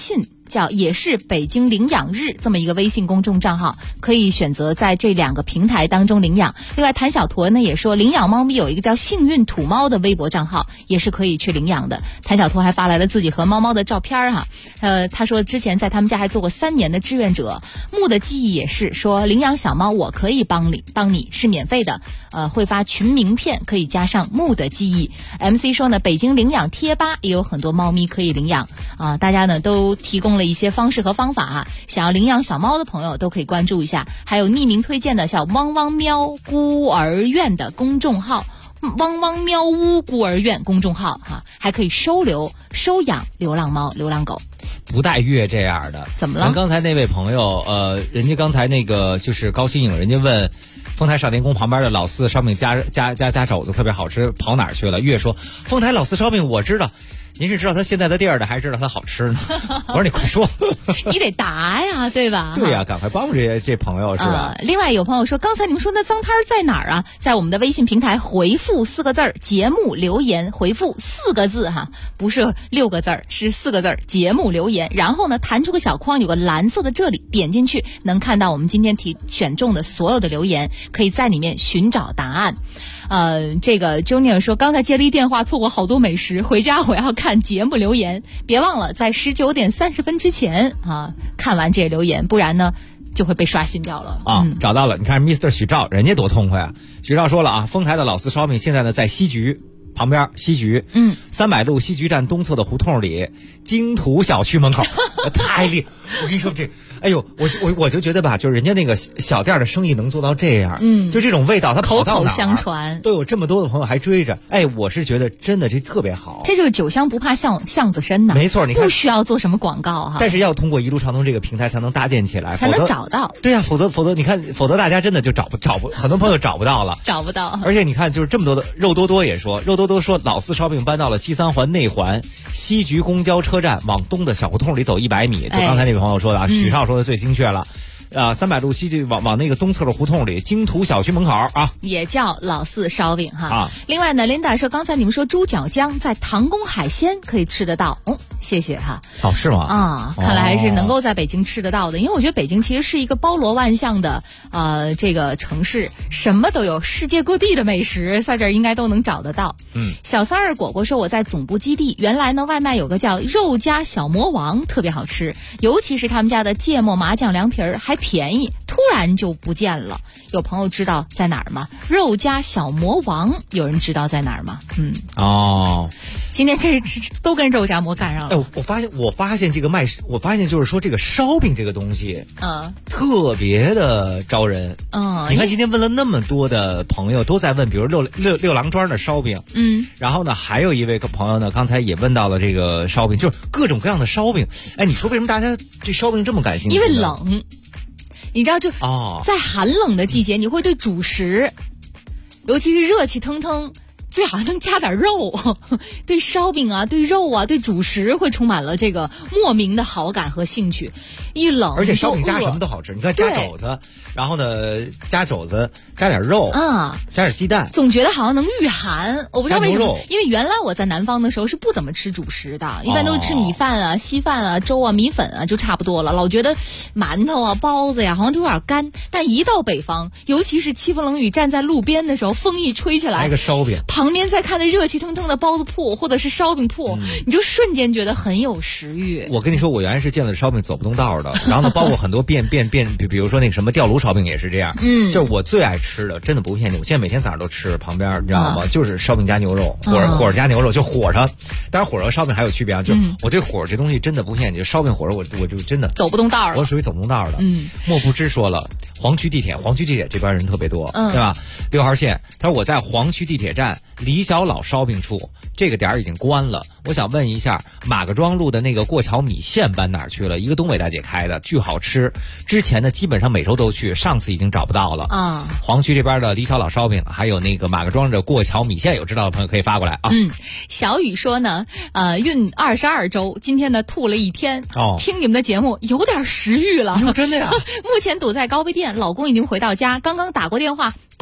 也是北京领养日这么一个微信公众账号，可以选择在这2个平台当中领养。另外谭小驼呢也说，领养猫咪有一个叫幸运土猫的微博账号，也是可以去领养的。谭小驼还发来了自己和猫猫的照片哈，他说之前在他们家还做过3年的志愿者。木的记忆也是说，领养小猫我可以帮你，是免费的，会发群名片，可以加上木的记忆。MC 说呢，北京领养贴吧也有很多猫咪可以领养大家呢都提供了一些方式和方法想要领养小猫的朋友都可以关注一下。还有匿名推荐的叫汪汪喵孤儿院的公众号，汪汪喵屋孤儿院公众号还可以收养流浪猫流浪狗。 不带月这样的， 怎么了？ 刚才那位朋友人家刚才那个就是高新颖，人家问丰台少年宫旁边的老四烧饼加肘子特别好吃，跑哪儿去了？月说丰台老四烧饼我知道，您是知道他现在的地儿的，还是知道他好吃呢？我说你快说， 你得答呀，对吧？ 对呀，赶快帮助这朋友是吧？ 另外有朋友说，刚才你们说那脏摊在哪儿啊？在我们的微信平台回复4个字节目留言，回复4个字不是6个字，是4个字节目留言。然后呢，弹出个小框，有个蓝色的这里，点进去能看到我们今天选中的所有的留言，可以在里面寻找答案。这个 Junior 说，刚才接了一电话，错过好多美食，回家我要看节目留言，别忘了在19点30分之前看完这些留言，不然呢就会被刷新掉了找到了，你看 Mr. 许兆人家多痛快啊！许兆说了丰台的老四烧饼现在呢在西局旁边，西局300路西局站东侧的胡同里，京图小区门口太厉害！我跟你说这，哎呦，我就觉得吧，就是人家那个小店的生意能做到这样，就这种味道，它跑到哪儿口口相传， 都有这么多的朋友还追着。我是觉得真的这特别好， 这就是酒香不怕巷子深呐。 没错，你看不需要做什么广告但是要通过一路畅通这个平台才能搭建起来， 才能找到。 对呀，否则你看，否则大家真的就找不，很多朋友找不到了， 找不到。 而且你看，就是这么多的肉多多也说，肉多多说老四烧饼搬到了西3环内环西局公交车站往东的小胡同里走100米，就刚才那位朋友说的许少说的最精确了。300路西局往那个东侧的胡同里，京图小区门口也叫老四烧饼另外呢，Linda 说，刚才你们说猪脚姜在唐宫海鲜可以吃得到，谢谢是吗？ 看来还是能够在北京吃得到的，因为我觉得北京其实是一个包罗万象的这个城市，什么都有，世界各地的美食在这儿应该都能找得到。小三儿果果说，我在总部基地，原来呢外卖有个叫肉夹小魔王特别好吃，尤其是他们家的芥末麻酱凉皮儿还便宜，突然就不见了。有朋友知道在哪儿吗？肉夹小魔王，有人知道在哪儿吗？今天这都跟肉夹馍赶上了。 我发现这个我发现就是说这个烧饼这个东西特别的招人。你看今天问了那么多的朋友都在问，比如六郎庄的烧饼，然后呢还有一位朋友呢刚才也问到了这个烧饼，就是各种各样的烧饼。你说为什么大家对烧饼这么感兴趣？ 因为冷。你知道就在寒冷的季节，你会对主食，尤其是热气腾腾，最好能加点肉，对烧饼对肉对主食会充满了这个莫名的好感和兴趣。一冷， 而且烧饼加什么都好吃，你看加肘子，然后呢加肘子加点肉加点鸡蛋， 总觉得好像能御寒。我不知道为什么，因为原来我在南方的时候是不怎么吃主食的，一般都吃米饭稀饭粥米粉就差不多了，老觉得馒头包子好像都有点干。但一到北方，尤其是凄风冷雨站在路边的时候，风一吹起来， 来个烧饼， 旁边再看那热气腾腾的包子铺或者是烧饼铺，你就瞬间觉得很有食欲。 我跟你说，我原来是见了烧饼走不动道的，然后呢包括很多比如说那个什么吊炉烧饼也是这样，就是我最爱吃的，真的不骗你，我现在每天早上都吃，旁边你知道吗？就是烧饼加牛肉，火加牛肉，就火上。当然火和烧饼还有区别就我对火这东西真的不骗你，烧饼火我就真的走不动道了， 我属于走不动道的。莫不知说了，黄区地铁这边人特别多，对吧？6号线，他说我在黄区地铁站李小老烧饼处，这个点已经关了。我想问一下，马各庄路的那个过桥米线搬哪儿去了？一个东北大姐开的，巨好吃。之前呢基本上每周都去，上次已经找不到了黄区这边的李小老烧饼，还有那个马各庄的过桥米线，有知道的朋友可以发过来小雨说呢，孕22周，今天呢吐了一天，听你们的节目有点食欲了。 真的呀？ 目前堵在高碑店，老公已经回到家，刚刚打过电话。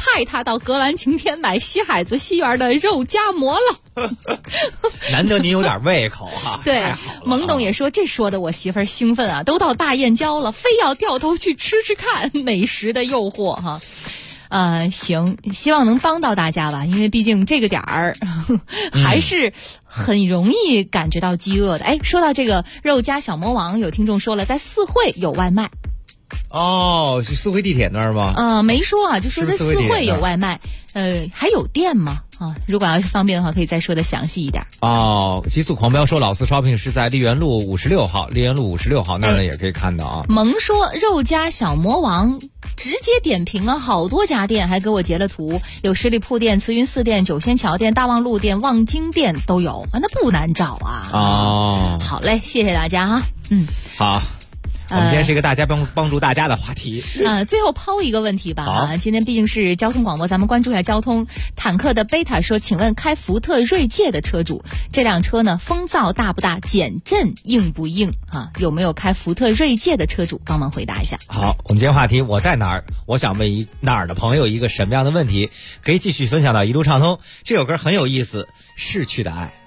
派他到格兰晴天买西海子西园的肉夹馍了。 难得您有点胃口哈。 对，懵懂也说，这说的我媳妇儿兴奋啊，都到大燕郊了，非要掉头去吃吃看美食的诱惑哈。行，希望能帮到大家吧，因为毕竟这个点儿还是很容易感觉到饥饿的。哎，说到这个肉夹小魔王，有听众说了，在四惠有外卖。 哦，是四惠地铁那儿吗？ 没说啊，就说在四惠有外卖。还有店吗？啊，如果要是方便的话，可以再说的详细一点。 哦，极速狂飙说老四 shopping 是在丽园路56号，丽园路56号那儿呢也可以看到啊。 萌说肉夹小魔王直接点评了好多家店，还给我截了图，有十里铺店、慈云寺店、九仙桥店、大望路店、望京店都有啊，那不难找啊。 哦， 好嘞，谢谢大家啊。 好。我们今天是一个大家帮助大家的话题。 最后抛一个问题吧。今天毕竟是交通广播，咱们关注一下交通。坦克的贝塔说，请问开福特锐界的车主，这辆车呢风噪大不大，减震硬不硬啊？有没有开福特锐界的车主帮忙回答一下？ 好，我们今天话题我在哪儿？我想问哪儿的朋友一个什么样的问题？可以继续分享到一路畅通。这首歌很有意思，逝去的爱。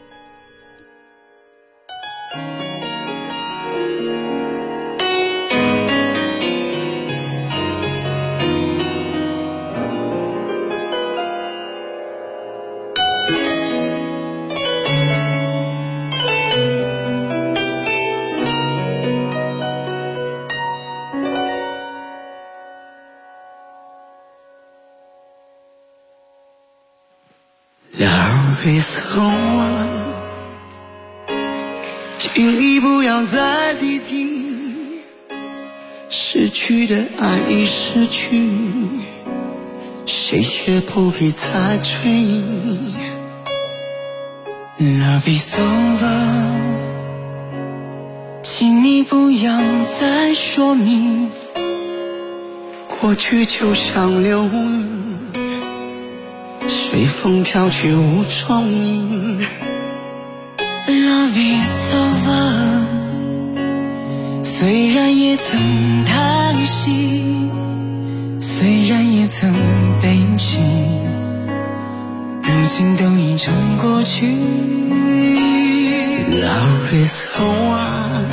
绿色湾，请你不要再提起失去的爱已失去，谁也不必再追忆。Love is over， 请你不要再说明，过去就像流云，随风飘去无踪影。 Love is over， 虽然也曾叹息，虽然也曾悲泣，如今都已成过去。 Love is over，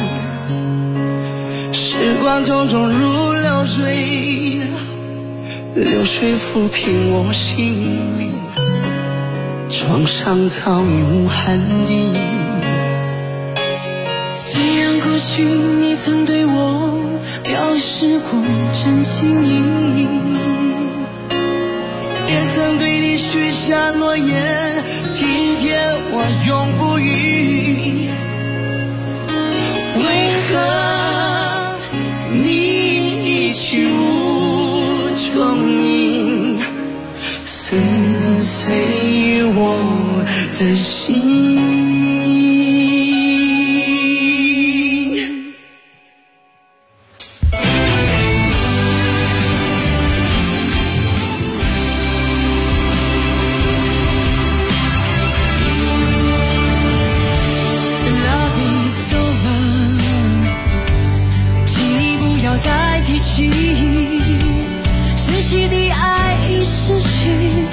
时光匆匆如流水，流水抚平我心灵，创伤早已无痕迹。虽然过去你曾对我表示过真心意，也曾对你许下诺言，今天我永不渝。为何你已去无踪影，撕碎我的心。失去的爱已失去，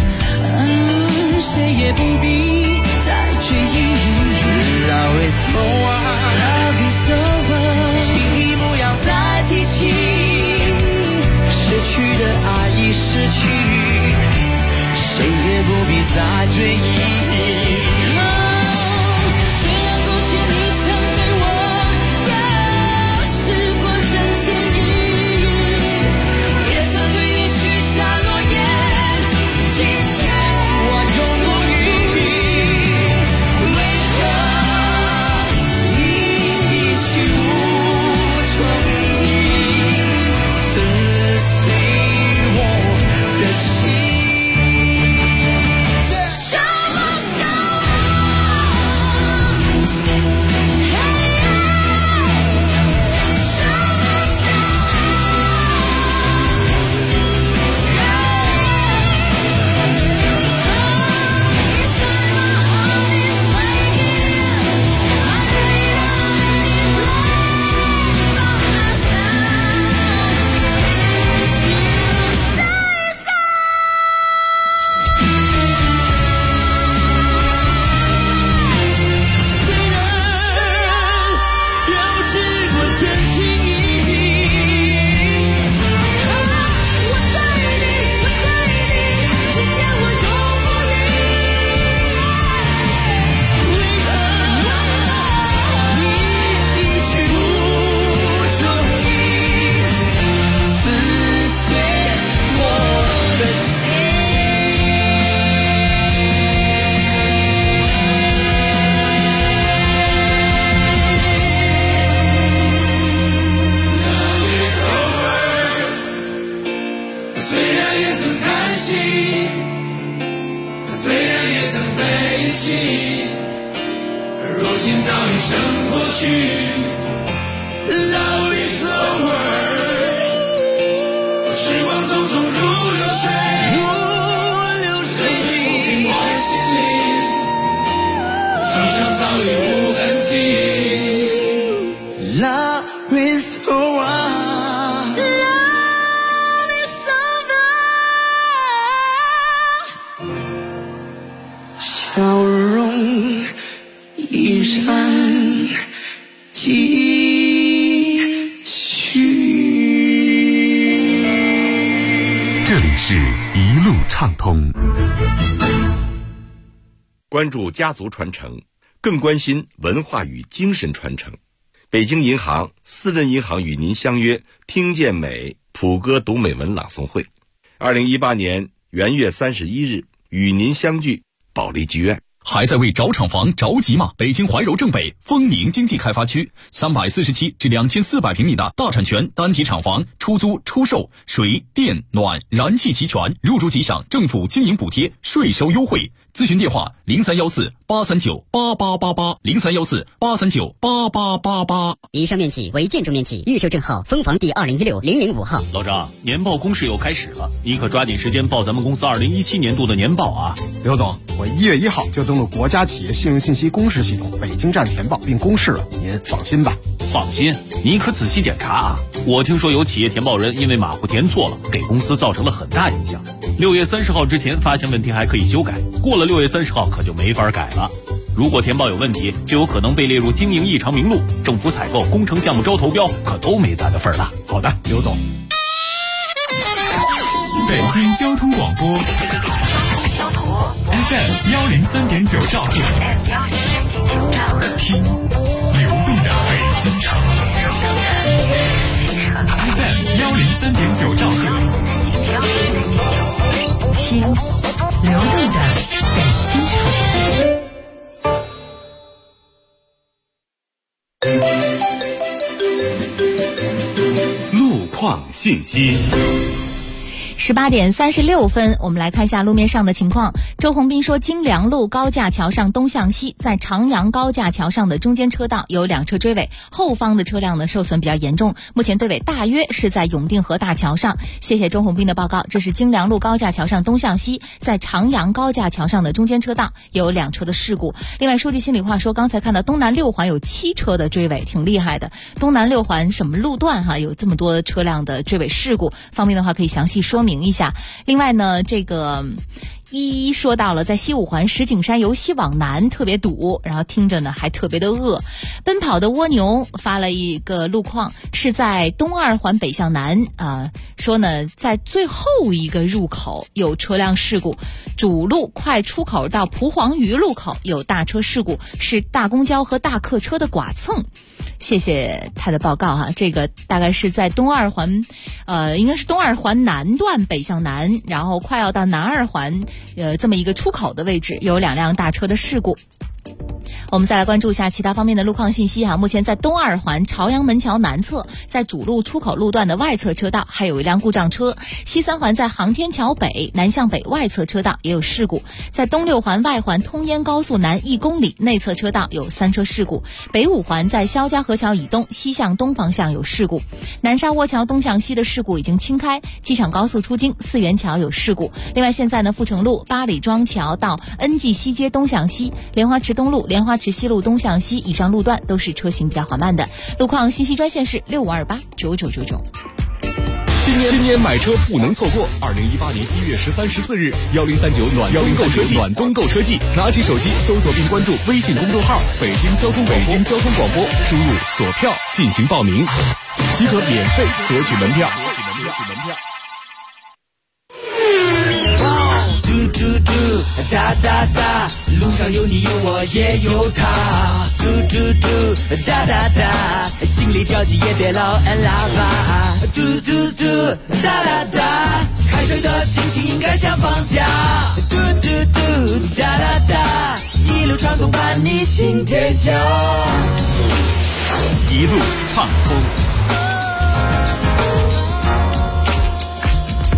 谁也不必再追忆。Love is over， Love is over， 请你不要再提起，失去的爱已失去，谁也不必再追忆。 Show us 生过去。Love is over， 时光匆匆如流水，泪水抚平我的心灵，创伤早已无痕迹。Love is over， Love is over， 笑容一闪继续。 这里是一路畅通， 关注家族传承，更关心文化与精神传承。北京银行私人银行与您相约听见美普歌读美文朗诵会，2018年元月31日与您相聚保利剧院。 还在为找厂房着急吗？北京怀柔正北丰宁经济开发区347至2400平米的大产权单体厂房，出租出售，水电暖燃气齐全，入住即享政府经营补贴，税收优惠。咨询电话0314-839-8888，0314-839-8888。 以上面积为建筑面积，预售证号分房第2016-005号。 老张，年报公示又开始了，你可抓紧时间报咱们公司2017年度的年报啊！ 刘总，我1月1号就登录国家企业信用信息公示系统北京站填报并公示了，您放心吧。 放心，你可仔细检查啊！我听说有企业填报人因为马虎填错了，给公司造成了很大影响。6月30号之前发现问题还可以修改，过了6月30号可就没法改了。如果填报有问题，就有可能被列入经营异常名录，政府采购、工程项目招投标可都没咱的份儿了。 好的，刘总。 北京交通广播 FM 103.9兆赫，听流动的北京城。FM 103.9兆赫， 听流动的北京城。 路况信息。 18点36分，我们来看一下路面上的情况。周鸿斌说，京良路高架桥上东向西，在长阳高架桥上的中间车道有2车追尾，后方的车辆呢受损比较严重，目前队尾大约是在永定河大桥上。谢谢周鸿斌的报告。这是京良路高架桥上东向西，在长阳高架桥上的中间车道有2车的事故。另外说句心里话，说刚才看到东南6环有7车的追尾，挺厉害的。东南6环什么路段有这么多车辆的追尾事故，方面的话可以详细说明一下。另外呢，这个一说到了在西5环石景山由西往南特别堵，然后听着呢还特别的饿。奔跑的蜗牛发了一个路况，是在东2环北向南说呢在最后一个入口有车辆事故，主路快出口到蒲黄榆路口有大车事故，是大公交和大客车的剐蹭。谢谢他的报告这个大概是在东2环应该是东2环南段北向南，然后快要到南2环这么一个出口的位置有2辆大车的事故。我们再来关注一下其他方面的路况信息目前在东2环朝阳门桥南侧，在主路出口路段的外侧车道还有一辆故障车。西3环在航天桥北南向北外侧车道也有事故。在东6环外环通燕高速南1公里内侧车道有3车事故。北5环在肖家河桥以东西向东方向有事故。南沙窝桥东向西的事故已经清开，机场高速出京四元桥有事故。另外现在呢，阜成路八里庄桥到恩济西街东向西，莲花池东路莲花池西路东向西以上路段都是车行比较缓慢的。路况信息专线是65289999。 今年买车不能错过！2018年1月13、14日，1039暖冬购车季，拿起手机搜索并关注微信公众号“北京交通广播”，输入锁票进行报名，即可免费索取门票。 嘟嘟嘟，哒哒哒，路上有你有我也有他。嘟嘟嘟，哒哒哒，心里着急也别老按喇叭。嘟嘟嘟，哒哒哒，开车的心情应该像放假。嘟嘟嘟，哒哒哒，一路畅通伴你行天下。 一路畅通。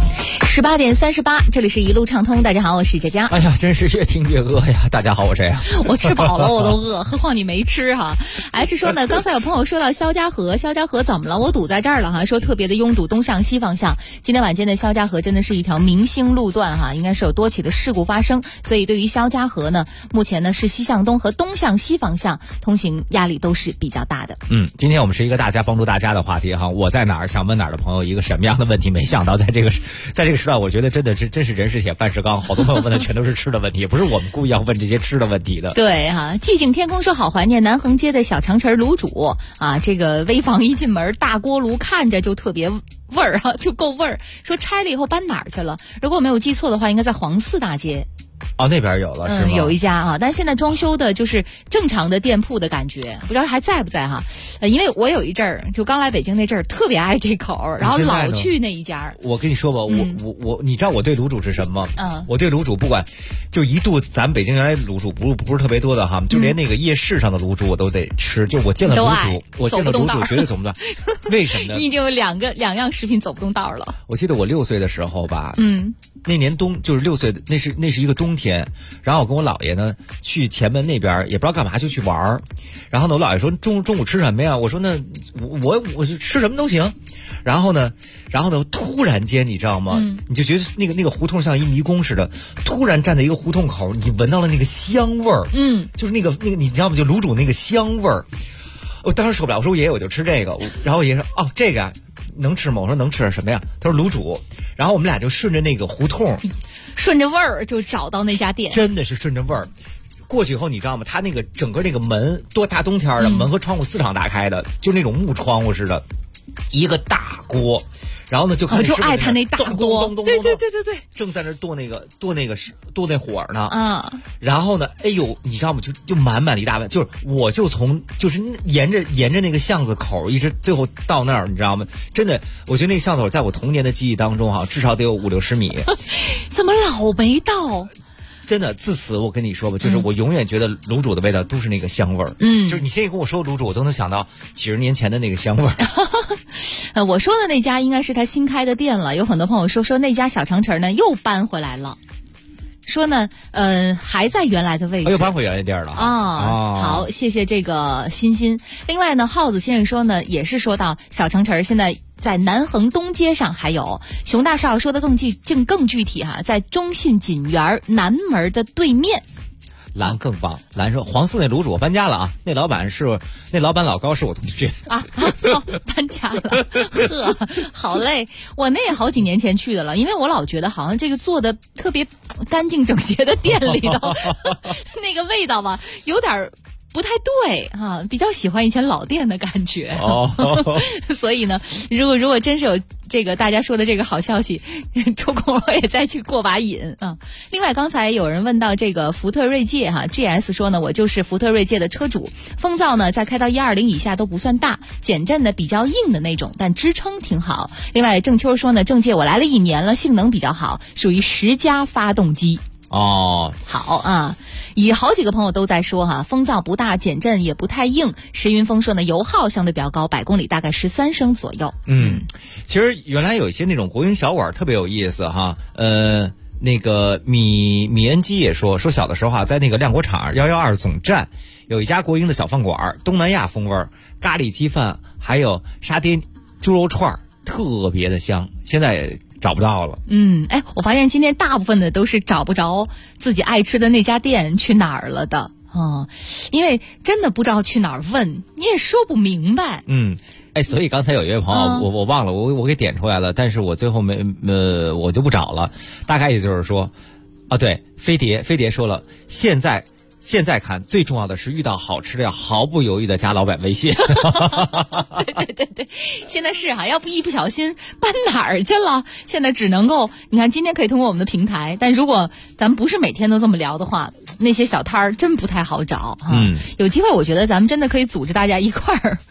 18点38，这里是一路畅通。大家好，我是佳佳。 哎呀，真是越听越饿呀！大家好，我是呀。 我吃饱了，我都饿，何况你没吃哈。还是说呢，刚才有朋友说到肖家河怎么了？我堵在这儿了哈，说特别的拥堵，东向西方向。今天晚间的肖家河真的是一条明星路段哈，应该是有多起的事故发生，所以对于肖家河呢，目前呢是西向东和东向西方向通行压力都是比较大的。 今天我们是一个大家帮助大家的话题哈。我在哪儿想问哪儿的朋友一个什么样的问题？没想到在这个时段，我觉得真是人是铁饭是钢，好多朋友问的全都是吃的问题，也不是我们故意要问这些吃的问题的。 对哈，寂静天空说好怀念南横街的小长城卤煮啊，这个危房一进门，大锅炉看着就特别味儿啊，就够味儿。说拆了以后搬哪儿去了？如果我没有记错的话，应该在黄四大街。 哦，那边有了是吗？ 有一家啊，但现在装修的就是正常的店铺的感觉，不知道还在不在哈？因为我有一阵儿就刚来北京那阵儿特别爱这口，然后老去那一家。 我跟你说吧，我你知道我对卤煮是什么？我对卤煮不管，就一度咱北京原来卤煮不是特别多的哈，就连那个夜市上的卤煮我都得吃。就我见了卤煮，我见了卤煮绝对走不动。为什么呢？ 你已经有两样食品走不动道了。 我记得我6岁的时候吧，那年就是6岁的，那是一个冬天，然后我跟我姥爷呢去前门那边，也不知道干嘛就去玩儿，然后呢我姥爷说中午吃什么呀？我说那我就吃什么都行，然后呢突然间你知道吗？你就觉得那个胡同像一迷宫似的，突然站在一个胡同口，你闻到了那个香味儿，就是那个你知道吗？就卤煮那个香味儿，我当时受不了，我说爷爷我就吃这个，然后我爷爷说哦这个能吃吗？我说能吃什么呀？他说卤煮。然后我们俩就顺着那个胡同， 顺着味儿就找到那家店， 真的是顺着味儿过去以后，你知道吗？他那个整个那个门，大冬天的门和窗户4敞打开的，就那种木窗户似的，一个大锅，然后呢就就爱他那大锅，对， 正在那剁那火呢，然后呢，哎呦，你知道吗？就满的一大碗，我就从沿着那个巷子口一直最后到那儿，你知道吗？真的，我觉得那个巷子口在我童年的记忆当中哈，至少得有50-60米。 怎么老没到？ 真的，自此我跟你说吧，就是我永远觉得卤煮的味道都是那个香味儿。就是你现在跟我说卤煮，我都能想到几十年前的那个香味儿。 我说的那家应该是他新开的店了，有很多朋友说那家小长城呢又搬回来了。说呢，还在原来的位置， 又搬回原来地儿了好，谢谢这个欣。另外呢，耗子先生说呢，也是说到小长城现在在南横东街上，还有熊大少说的更具体哈，在中信锦园南门的对面。 蓝更棒，蓝说黄四那卤煮我搬家了啊，那老板老高是我同学搬家了，呵，好嘞，我那也好几年前去的了，因为我老觉得好像这个做的特别干净整洁的店里头那个味道吧有点不太对哈，比较喜欢以前老店的感觉所以呢，如果真是有这个大家说的这个好消息，抽空我也再去过把瘾啊。另外，刚才有人问到这个福特锐界哈 ，GS 说呢，我就是福特锐界的车主，风噪呢在开到120以下都不算大，减震呢比较硬的那种，但支撑挺好。另外，郑秋说呢，正界我来了1年了，性能比较好，属于10加发动机。好啊，以好几个朋友都在说哈，风噪不大，减震也不太硬。石云峰说呢，油耗相对比较高，100公里大概13升左右。 其实原来有一些那种国营小馆特别有意思哈，那个米恩基也说小的时候啊，在那个亮国场112总站有一家国营的小饭馆，东南亚风味，咖喱鸡饭还有沙爹猪肉串特别的香，现在找不到了。 我发现今天大部分的都是找不着自己爱吃的那家店去哪儿了的因为真的不知道去哪儿问，你也说不明白。 所以刚才有一位朋友，我忘了，我给点出来了，但是我最后我就不找了。大概也就是说，对，飞碟说了，现在看最重要的是遇到好吃的要毫不犹豫的加老板微信。 对，现在是要不一不小心搬哪儿去了，现在只能够你看今天可以通过我们的平台，但如果咱们不是每天都这么聊的话，那些小摊儿真不太好找有机会我觉得咱们真的可以组织大家一块儿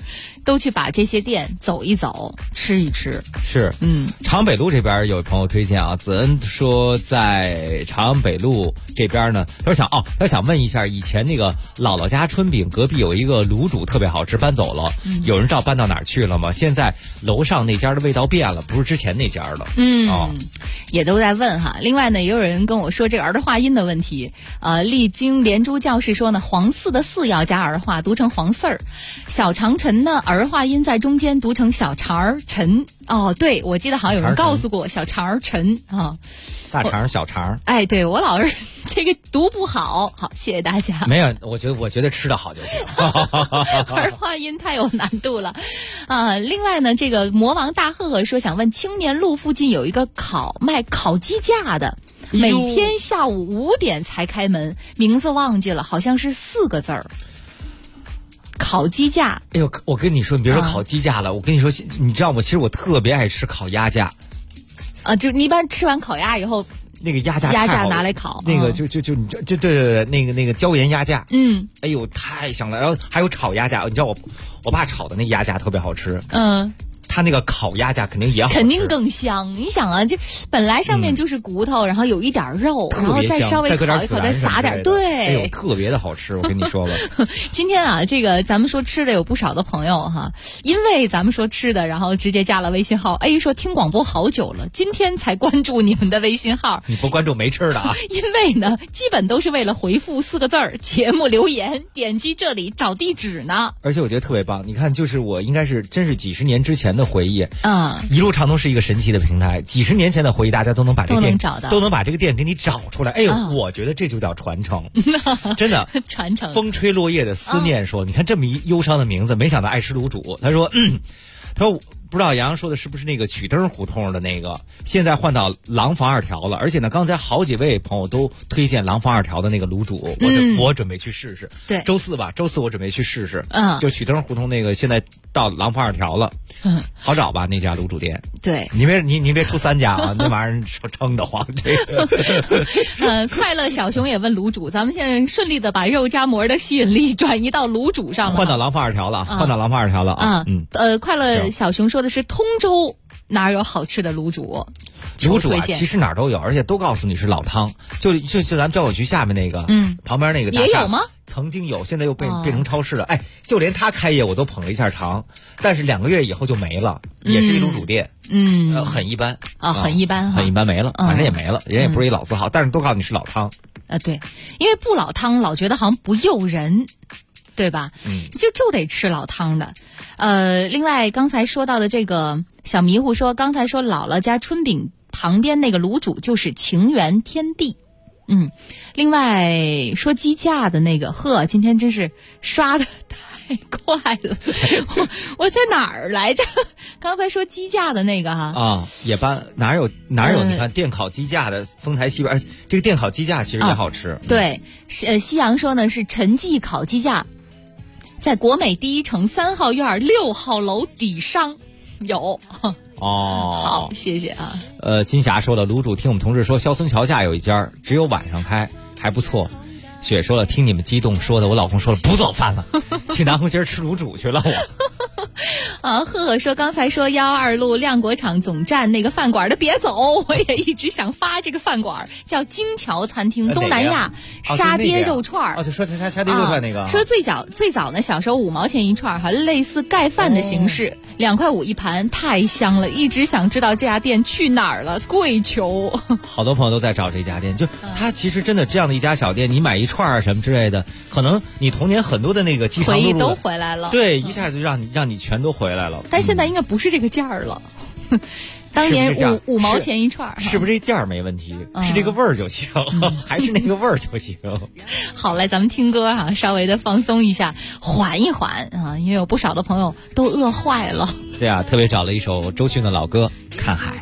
都去把这些店走一走，吃一吃。 是，长北路这边有朋友推荐啊，子恩说在长北路这边呢，他想问一下，以前那个姥姥家春饼隔壁有一个卤煮特别好吃，搬走了，有人知道搬到哪儿去了吗？现在楼上那家的味道变了，不是之前那家了。 也都在问哈。另外呢，也有人跟我说这个儿化音的问题。历经连珠教士说呢，黄四的四要加儿化，读成黄四儿。小长陈呢，儿化音在中间，读成小长儿陈。对，我记得好像有人告诉过我小长儿陈啊。 大肠小肠， 哎，对我老是这个读不好，好，谢谢大家。 没有，我觉得吃的好就行。 儿化音太有难度了另外呢，这个魔王大赫赫说想问，青年路附近有一个卖烤鸡架的，每天下午5点才开门，名字忘记了，好像是4个字儿。烤鸡架， 哎呦，我跟你说，你别说烤鸡架了，我跟你说，你知道吗？其实我特别爱吃烤鸭架。 就你一般吃完烤鸭以后， 那个鸭架拿来烤， 那个就对，那个椒盐鸭架，哎呦太香了。然后还有炒鸭架，你知道我爸炒的那个鸭架特别好吃，它那个烤鸭架肯定也好吃， 肯定更香。你想啊，这本来上面就是骨头，然后有一点肉，然后再稍微烤一烤，再撒点，对， 哎呦，特别的好吃。我跟你说吧， 今天啊，这个咱们说吃的有不少的朋友哈，因为咱们说吃的，然后直接加了微信号 A 说听广播好久了，今天才关注你们的微信号。 你不关注没吃的啊？ 因为呢，基本都是为了回复4个字儿节目留言，点击这里找地址呢。 而且我觉得特别棒，你看，就是我应该是真是几十年之前的回忆一路畅通是一个神奇的平台，几十年前的回忆大家都能把这个店找到， 都能把这个店给你找出来。哎呦，我觉得这就叫传承，真的传承。 风吹落叶的思念说，你看这么一忧伤的名字，没想到爱吃卤煮。他说不知道杨洋说的是不是那个曲灯胡同的那个，现在换到廊坊2条了。而且呢，刚才好几位朋友都推荐廊坊2条的那个卤煮，我准备去试试。 对， 周四我准备去试试。就曲灯胡同那个，现在到廊坊2条了。好找吧那家卤煮店？ 对， 你别出3家啊，那玩意儿撑得慌。这个快乐小熊也问卤煮，咱们现在顺利的把肉夹馍的吸引力转移到卤煮上了， 换到廊坊2条了，换到廊坊2条了啊。 快乐小熊说的是通州哪有好吃的卤煮？ 卤煮啊，其实哪儿都有，而且都告诉你是老汤。就咱们交管局下面那个，旁边那个大厦也有吗？ 曾经有，现在又变成超市了。哎，就连他开业我都捧了一下场，但是2个月以后就没了，也是一卤煮店，很一般很一般， 很一般没了，反正也没了，人也不是一老字号，但是都告诉你是老汤。 对，因为不老汤老觉得好像不诱人，对吧？就得吃老汤的。另外刚才说到的这个小迷糊说，刚才说姥姥家春饼旁边那个卤煮就是情缘天地。另外说鸡架的那个，今天真是刷的太快了。我在哪儿来着？刚才说鸡架的那个也搬哪有你看电烤鸡架的丰台西边，这个电烤鸡架其实也好吃。 对，西阳说呢是陈记烤鸡架，在国美第1城3号院6号楼底商有。好，谢谢啊。 金霞说了，卤煮听我们同事说肖村桥下有一家，只有晚上开，还不错。雪说了，听你们激动说的，我老公说了不做饭了，去南红街吃卤煮去了我。 赫赫说刚才说112路亮国厂总站那个饭馆的别走，我也一直想发这个饭馆，叫金桥餐厅东南亚沙爹肉串就说沙爹肉串那个。 说最早呢，小时候5毛钱一串，还类似盖饭的形式，2块5一盘，太香了，一直想知道这家店去哪儿了，跪求。 好多朋友都在找这家店，就它其实真的这样的一家小店，你买一串什么之类的，可能你童年很多的那个饥肠辘辘回忆都回来了。 对，一下就让你全都回来了。 但现在应该不是这个价儿了。当年5毛钱一串， 是不是这价儿没问题？是这个味儿就行，还是那个味儿就行。 好嘞，咱们听歌哈，稍微的放松一下，缓一缓啊，因为有不少的朋友都饿坏了。 对啊，特别找了一首周迅的老歌《看海》。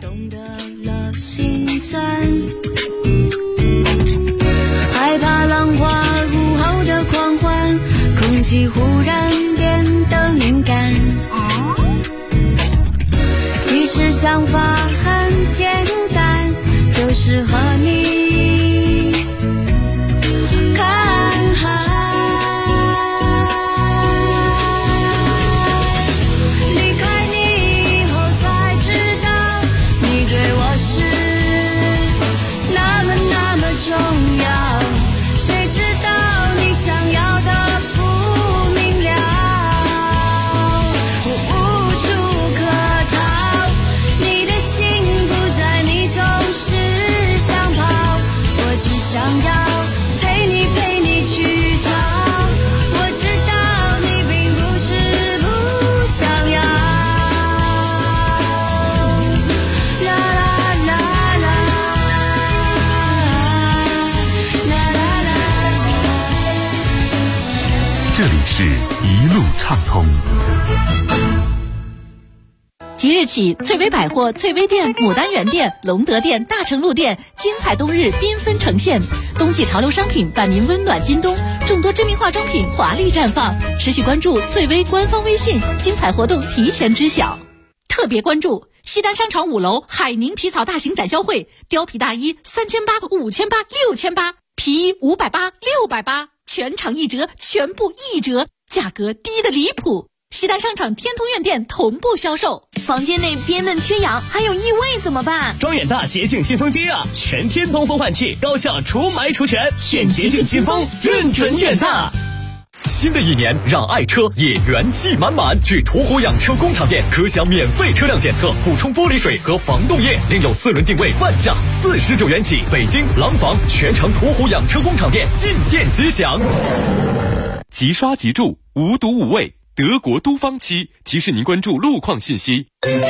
害怕浪花午后的狂欢，空气忽然变得敏感。其实想法很简单，就是和你看海。 想要陪你去找，我知道你并不是不想要。啦啦啦啦，啦啦啦。 这里是一路畅通。 即日起，翠微百货、翠微店、牡丹园店、隆德店、大成路店精彩冬日缤纷呈现，冬季潮流商品伴您温暖今冬，众多知名化妆品华丽绽放。持续关注翠微官方微信，精彩活动提前知晓。特别关注西单商场5楼海宁皮草大型展销会，貂皮大衣3800、5800、6800，皮衣580、680，全场1折，全部1折，价格低得离谱。西单商场天通苑店同步销售。 房间内憋闷缺氧，还有异味怎么办？ 装远大洁净新风机啊，全天通风换气，高效除霾除醛，选洁净新风，认准远大。 新的一年，让爱车也元气满满。去途虎养车工厂店，可享免费车辆检测、补充玻璃水和防冻液，另有4轮定位半价49元起。北京廊坊全城途虎养车工厂店进店即享。 即刷即住，无毒无味。德国都方漆提示您关注路况信息。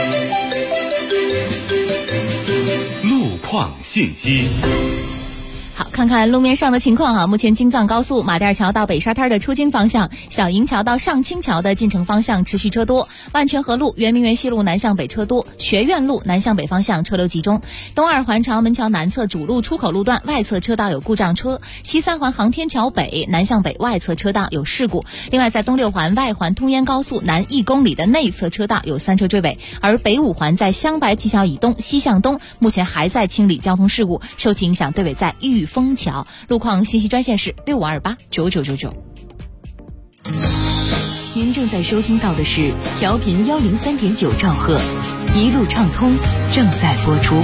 路况信息。 好，看看路面上的情况啊。目前京藏高速马甸桥到北沙滩的出京方向，小营桥到上清桥的进城方向持续车多，万泉河路、圆明园西路南向北车多，学院路南向北方向车流集中。东二环朝阳门桥南侧主路出口路段外侧车道有故障车，西三环航天桥北南向北外侧车道有事故。另外，在东六环外环通燕高速南1公里的内侧车道有3车追尾，而北五环在香白七桥以东西向东目前还在清理交通事故，受其影响队尾在玉丰桥。路况信息专线是65289999。 您正在收听到的是调频103.9兆赫，一路畅通正在播出。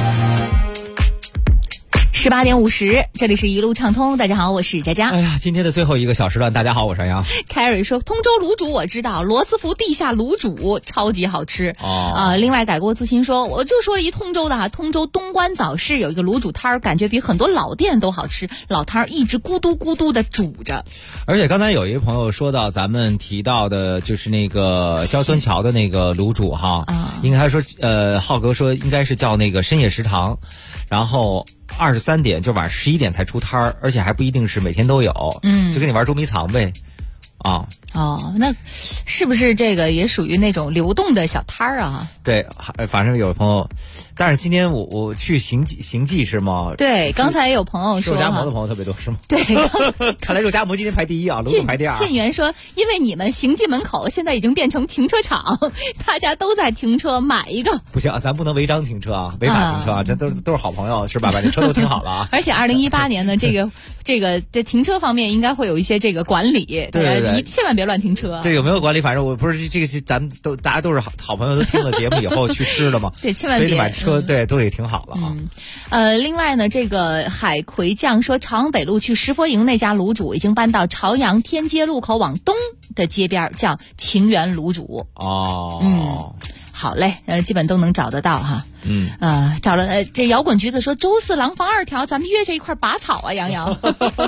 18点50，这里是一路畅通。大家好，我是佳佳。 哎呀，今天的最后一个小时段，大家好，我是杨洋。 凯瑞说，通州卤煮我知道，罗斯福地下卤煮超级好吃另外改过自新说，我就说了一通州的通州东关早市有一个卤煮摊儿，感觉比很多老店都好吃，老摊儿一直咕嘟咕嘟的煮着。 而且刚才有一个朋友说到，咱们提到的就是那个肖村桥的那个卤煮哈，应该说浩哥说应该是叫那个深夜食堂，然后23点就晚上11点才出摊儿，而且还不一定是每天都有，就跟你玩捉迷藏呗，啊。 那是不是这个也属于那种流动的小摊儿啊？ 对，反正有朋友，但是今天我去行记是吗？ 对，刚才有朋友说肉夹馍的朋友特别多是吗？ 对， 看来肉夹馍今天排第一啊，卤煮排第2。 建元说，因为你们行记门口现在已经变成停车场，大家都在停车，买一个。 不行，咱不能违章停车啊，违法停车啊，这都是好朋友是吧？把这车都停好了啊。 而且2018年的这个在停车方面应该会有一些这个管理， 对， 你千万别乱停车。 对，有没有管理？反正我不是这个，咱们大家都是好朋友，都听了节目以后去吃了嘛。 对，千万别。 所以你把车都给停好了啊。 另外呢，这个海葵酱说，朝阳北路去石佛营那家卤煮已经搬到朝阳天街路口往东的街边，叫情缘卤煮。好嘞，基本都能找得到哈。找了这摇滚橘子说，周4廊坊2条，咱们约着一块拔草啊，杨洋。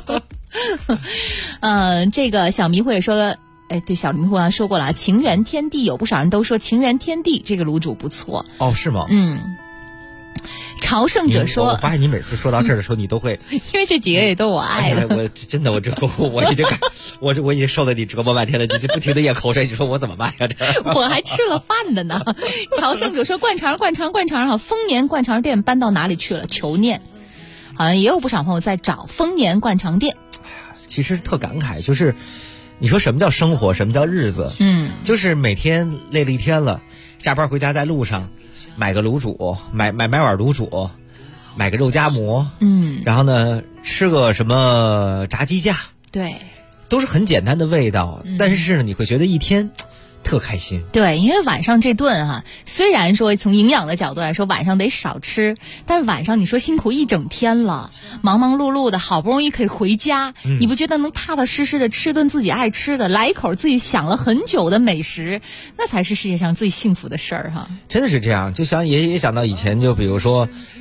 这个小迷糊也说，对，小迷糊啊说过了，情缘天地有不少人都说情缘天地这个卤煮不错。 是吗？ 朝圣者说， 我发现你每次说到这儿的时候，你都会， 因为这几个也都我爱了。 我真的，我已经受了你折磨半天了，你就不停的咽口水，你说我怎么办呀？ 我还吃了饭的呢。朝圣者说，灌肠哈，丰年灌肠店搬到哪里去了？求念。好像也有不少朋友在找丰年灌肠店。 其实特感慨，就是你说什么叫生活，什么叫日子？就是每天累了一天了，下班回家在路上买个卤煮，买碗卤煮，买个肉夹馍，然后呢吃个什么炸鸡架， 对， 都是很简单的味道，但是呢你会觉得一天特开心。 对，因为晚上这顿虽然说从营养的角度来说晚上得少吃，但是晚上你说辛苦一整天了，忙忙碌碌的，好不容易可以回家，你不觉得能踏踏实实的吃顿自己爱吃的，来一口自己想了很久的美食，那才是世界上最幸福的事儿哈。 真的是这样，就想也想到以前，就比如说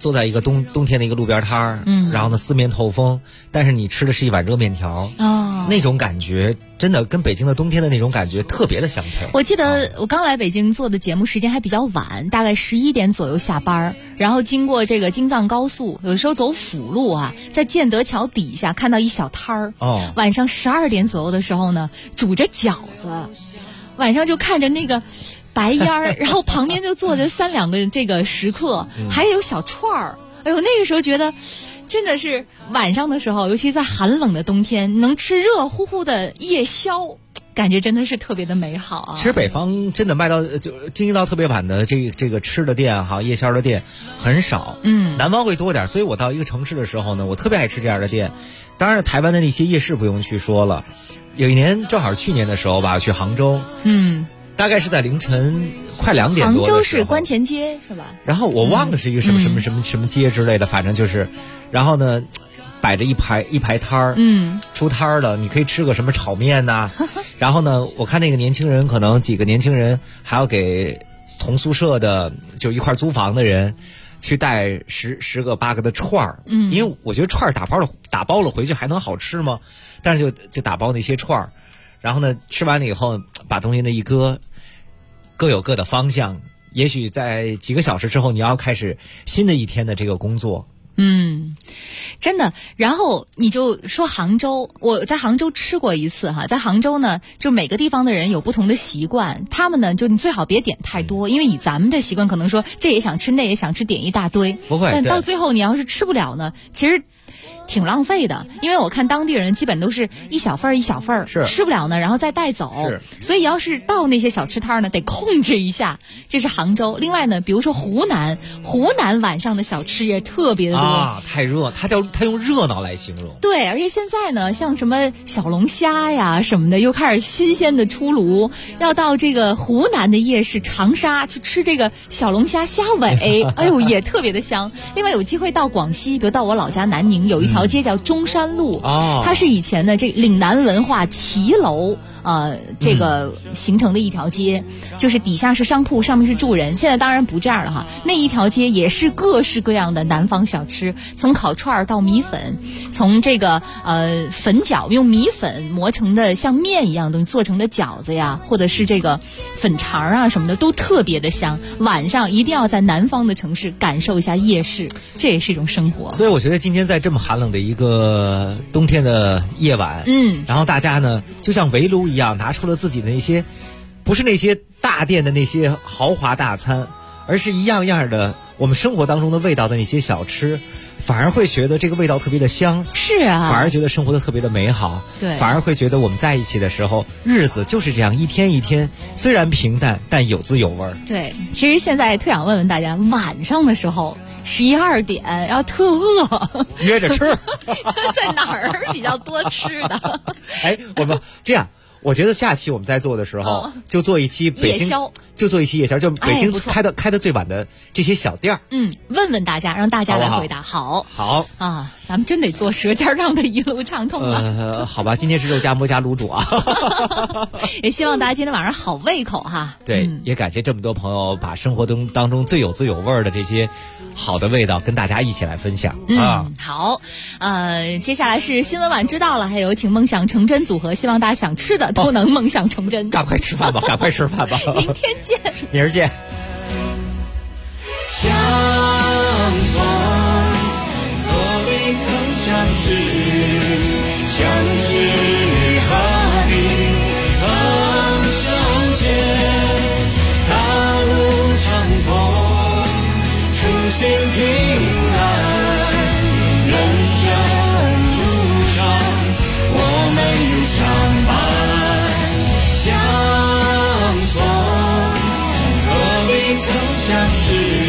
坐在一个冬天的一个路边摊儿，然后呢四面透风，但是你吃的是一碗热面条，那种感觉真的跟北京的冬天的那种感觉特别的相配。 我记得我刚来北京做的节目时间还比较晚，大概11点左右下班，然后经过这个京藏高速，有时候走辅路啊，在建德桥底下看到一小摊儿，晚上12点左右的时候呢，煮着饺子，晚上就看着那个白烟儿，然后旁边就坐着3-2个这个食客，还有小串儿。哎呦，那个时候觉得真的是晚上的时候，尤其在寒冷的冬天，能吃热乎乎的夜宵，感觉真的是特别的美好啊。 其实北方真的卖到就经营到特别晚的这个吃的店哈，夜宵的店很少，南方会多点。所以我到一个城市的时候呢，我特别爱吃这样的店。当然台湾的那些夜市不用去说了，有一年正好去年的时候吧，去杭州，大概是在凌晨快2点多的时候。 杭州是观前街是吧？然后我忘了是一个什么街之类的，反正就是，然后呢，摆着一排摊儿，出摊儿了，你可以吃个什么炒面呐、然后呢，我看那个年轻人，可能几个年轻人还要给同宿舍的就一块租房的人去带10个8个的串儿，因为我觉得串儿打包了回去还能好吃吗？但是就打包那些串儿。然后呢，吃完了以后，把东西那一搁，各有各的方向。也许在几个小时之后，你要开始新的一天的这个工作。 真的。然后你就说杭州，我在杭州吃过一次哈，在杭州呢，就每个地方的人有不同的习惯，他们呢就你最好别点太多，因为以咱们的习惯，可能说这也想吃那也想吃，点一大堆。 不会， 但到最后你要是吃不了呢，其实挺浪费的，因为我看当地人基本都是一小份吃不了呢，然后再带走。所以要是到那些小吃摊呢，得控制一下。这是杭州。另外呢，比如说湖南晚上的小吃也特别的多啊，太热，他用热闹来形容。 对，而且现在呢，像什么小龙虾呀什么的，又开始新鲜的出炉。要到这个湖南的夜市长沙去吃这个小龙虾虾尾，哎呦，也特别的香。另外有机会到广西，比如到我老家南宁，有一条街叫中山路，它是以前的这岭南文化骑楼这个形成的一条街，就是底下是商铺，上面是住人。现在当然不这样了哈，那一条街也是各式各样的南方小吃，从烤串到米粉，从这个粉饺，用米粉磨成的像面一样的东西做成的饺子呀，或者是这个粉肠啊什么的，都特别的香。晚上一定要在南方的城市感受一下夜市，这也是一种生活。 所以我觉得今天在这么寒冷的一个冬天的夜晚，然后大家呢就像围炉一样，拿出了自己的那些，不是那些大店的那些豪华大餐，而是一样样的我们生活当中的味道的那些小吃，反而会觉得这个味道特别的香。 是啊， 反而觉得生活的特别的美好。 对， 反而会觉得我们在一起的时候，日子就是这样一天一天，虽然平淡，但有滋有味。 对，其实现在特想问问大家，晚上的时候11、12点要特饿， 约着吃， 在哪儿比较多吃的？ 我们这样。我觉得下期我们在做的时候，就做一期北京夜宵，就北京开的最晚的这些小店儿。 问问大家，让大家来回答。好啊，咱们真得做舌尖上的一路畅通了。 好吧，今天是肉夹馍加卤煮啊。 也希望大家今天晚上好胃口哈。 对，也感谢这么多朋友把生活当中最有滋有味的这些好的味道跟大家一起来分享啊。 好，接下来是新闻晚知道了，还有请梦想成真组合，希望大家想吃的都能梦想成真。 赶快吃饭吧，赶快吃饭吧。 明天见， 明儿见。 相逢何必曾相识，相知何必曾相见。大路长空，初心平安。人生路上，我们有相伴。相逢何必曾相识。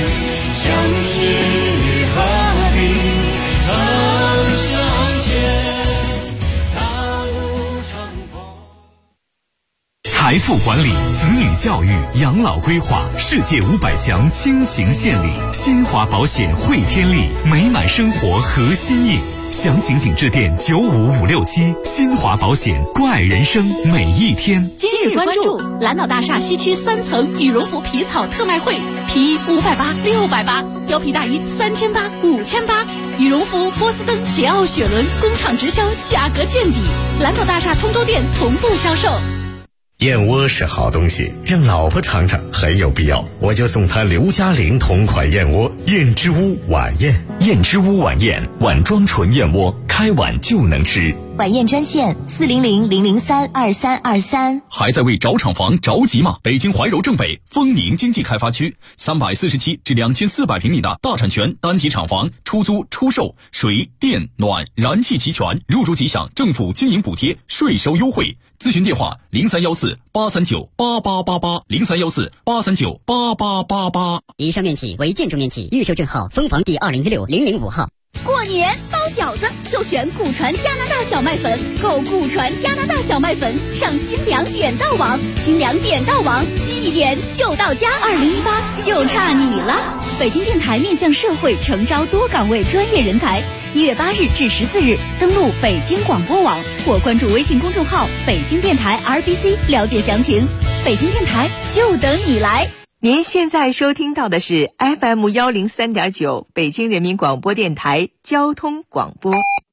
财富管理、子女教育、养老规划，世界500强倾情献礼，新华保险汇天利，美满生活和心意。 详情请致电95567。新华保险，关爱人生每一天。 今日关注蓝岛大厦西区3层羽绒服皮草特卖会，皮衣580、680，貂皮大衣3800、5800，羽绒服波司登、捷奥雪伦工厂直销，价格见底。蓝岛大厦通州店同步销售。 燕窝是好东西，让老婆尝尝很有必要，我就送她刘嘉玲同款燕窝燕之屋晚宴。 燕之屋晚宴，碗装纯燕窝，开碗就能吃。 晚宴专线400-003-2323。 还在为找厂房着急吗？北京怀柔正北丰宁经济开发区347至2400平米的大产权单体厂房，出租出售，水电暖燃气齐全，入住即享政府经营补贴，税收优惠。咨询电话0314-839-8888，0314-839-8888。 以上面企为建筑面企，预售证号丰房第2016-005号。 过年包饺子就选古传加拿大小麦粉，购古传加拿大小麦粉上金粮点到网，金粮点到网，一点就到家。2018就差你了！北京电台面向社会，诚招多岗位专业人才。1月8日至14日，登录北京广播网或关注微信公众号北京电台 RBC 了解详情。北京电台就等你来。 您现在收听到的是 FM103.9 北京人民广播电台交通广播。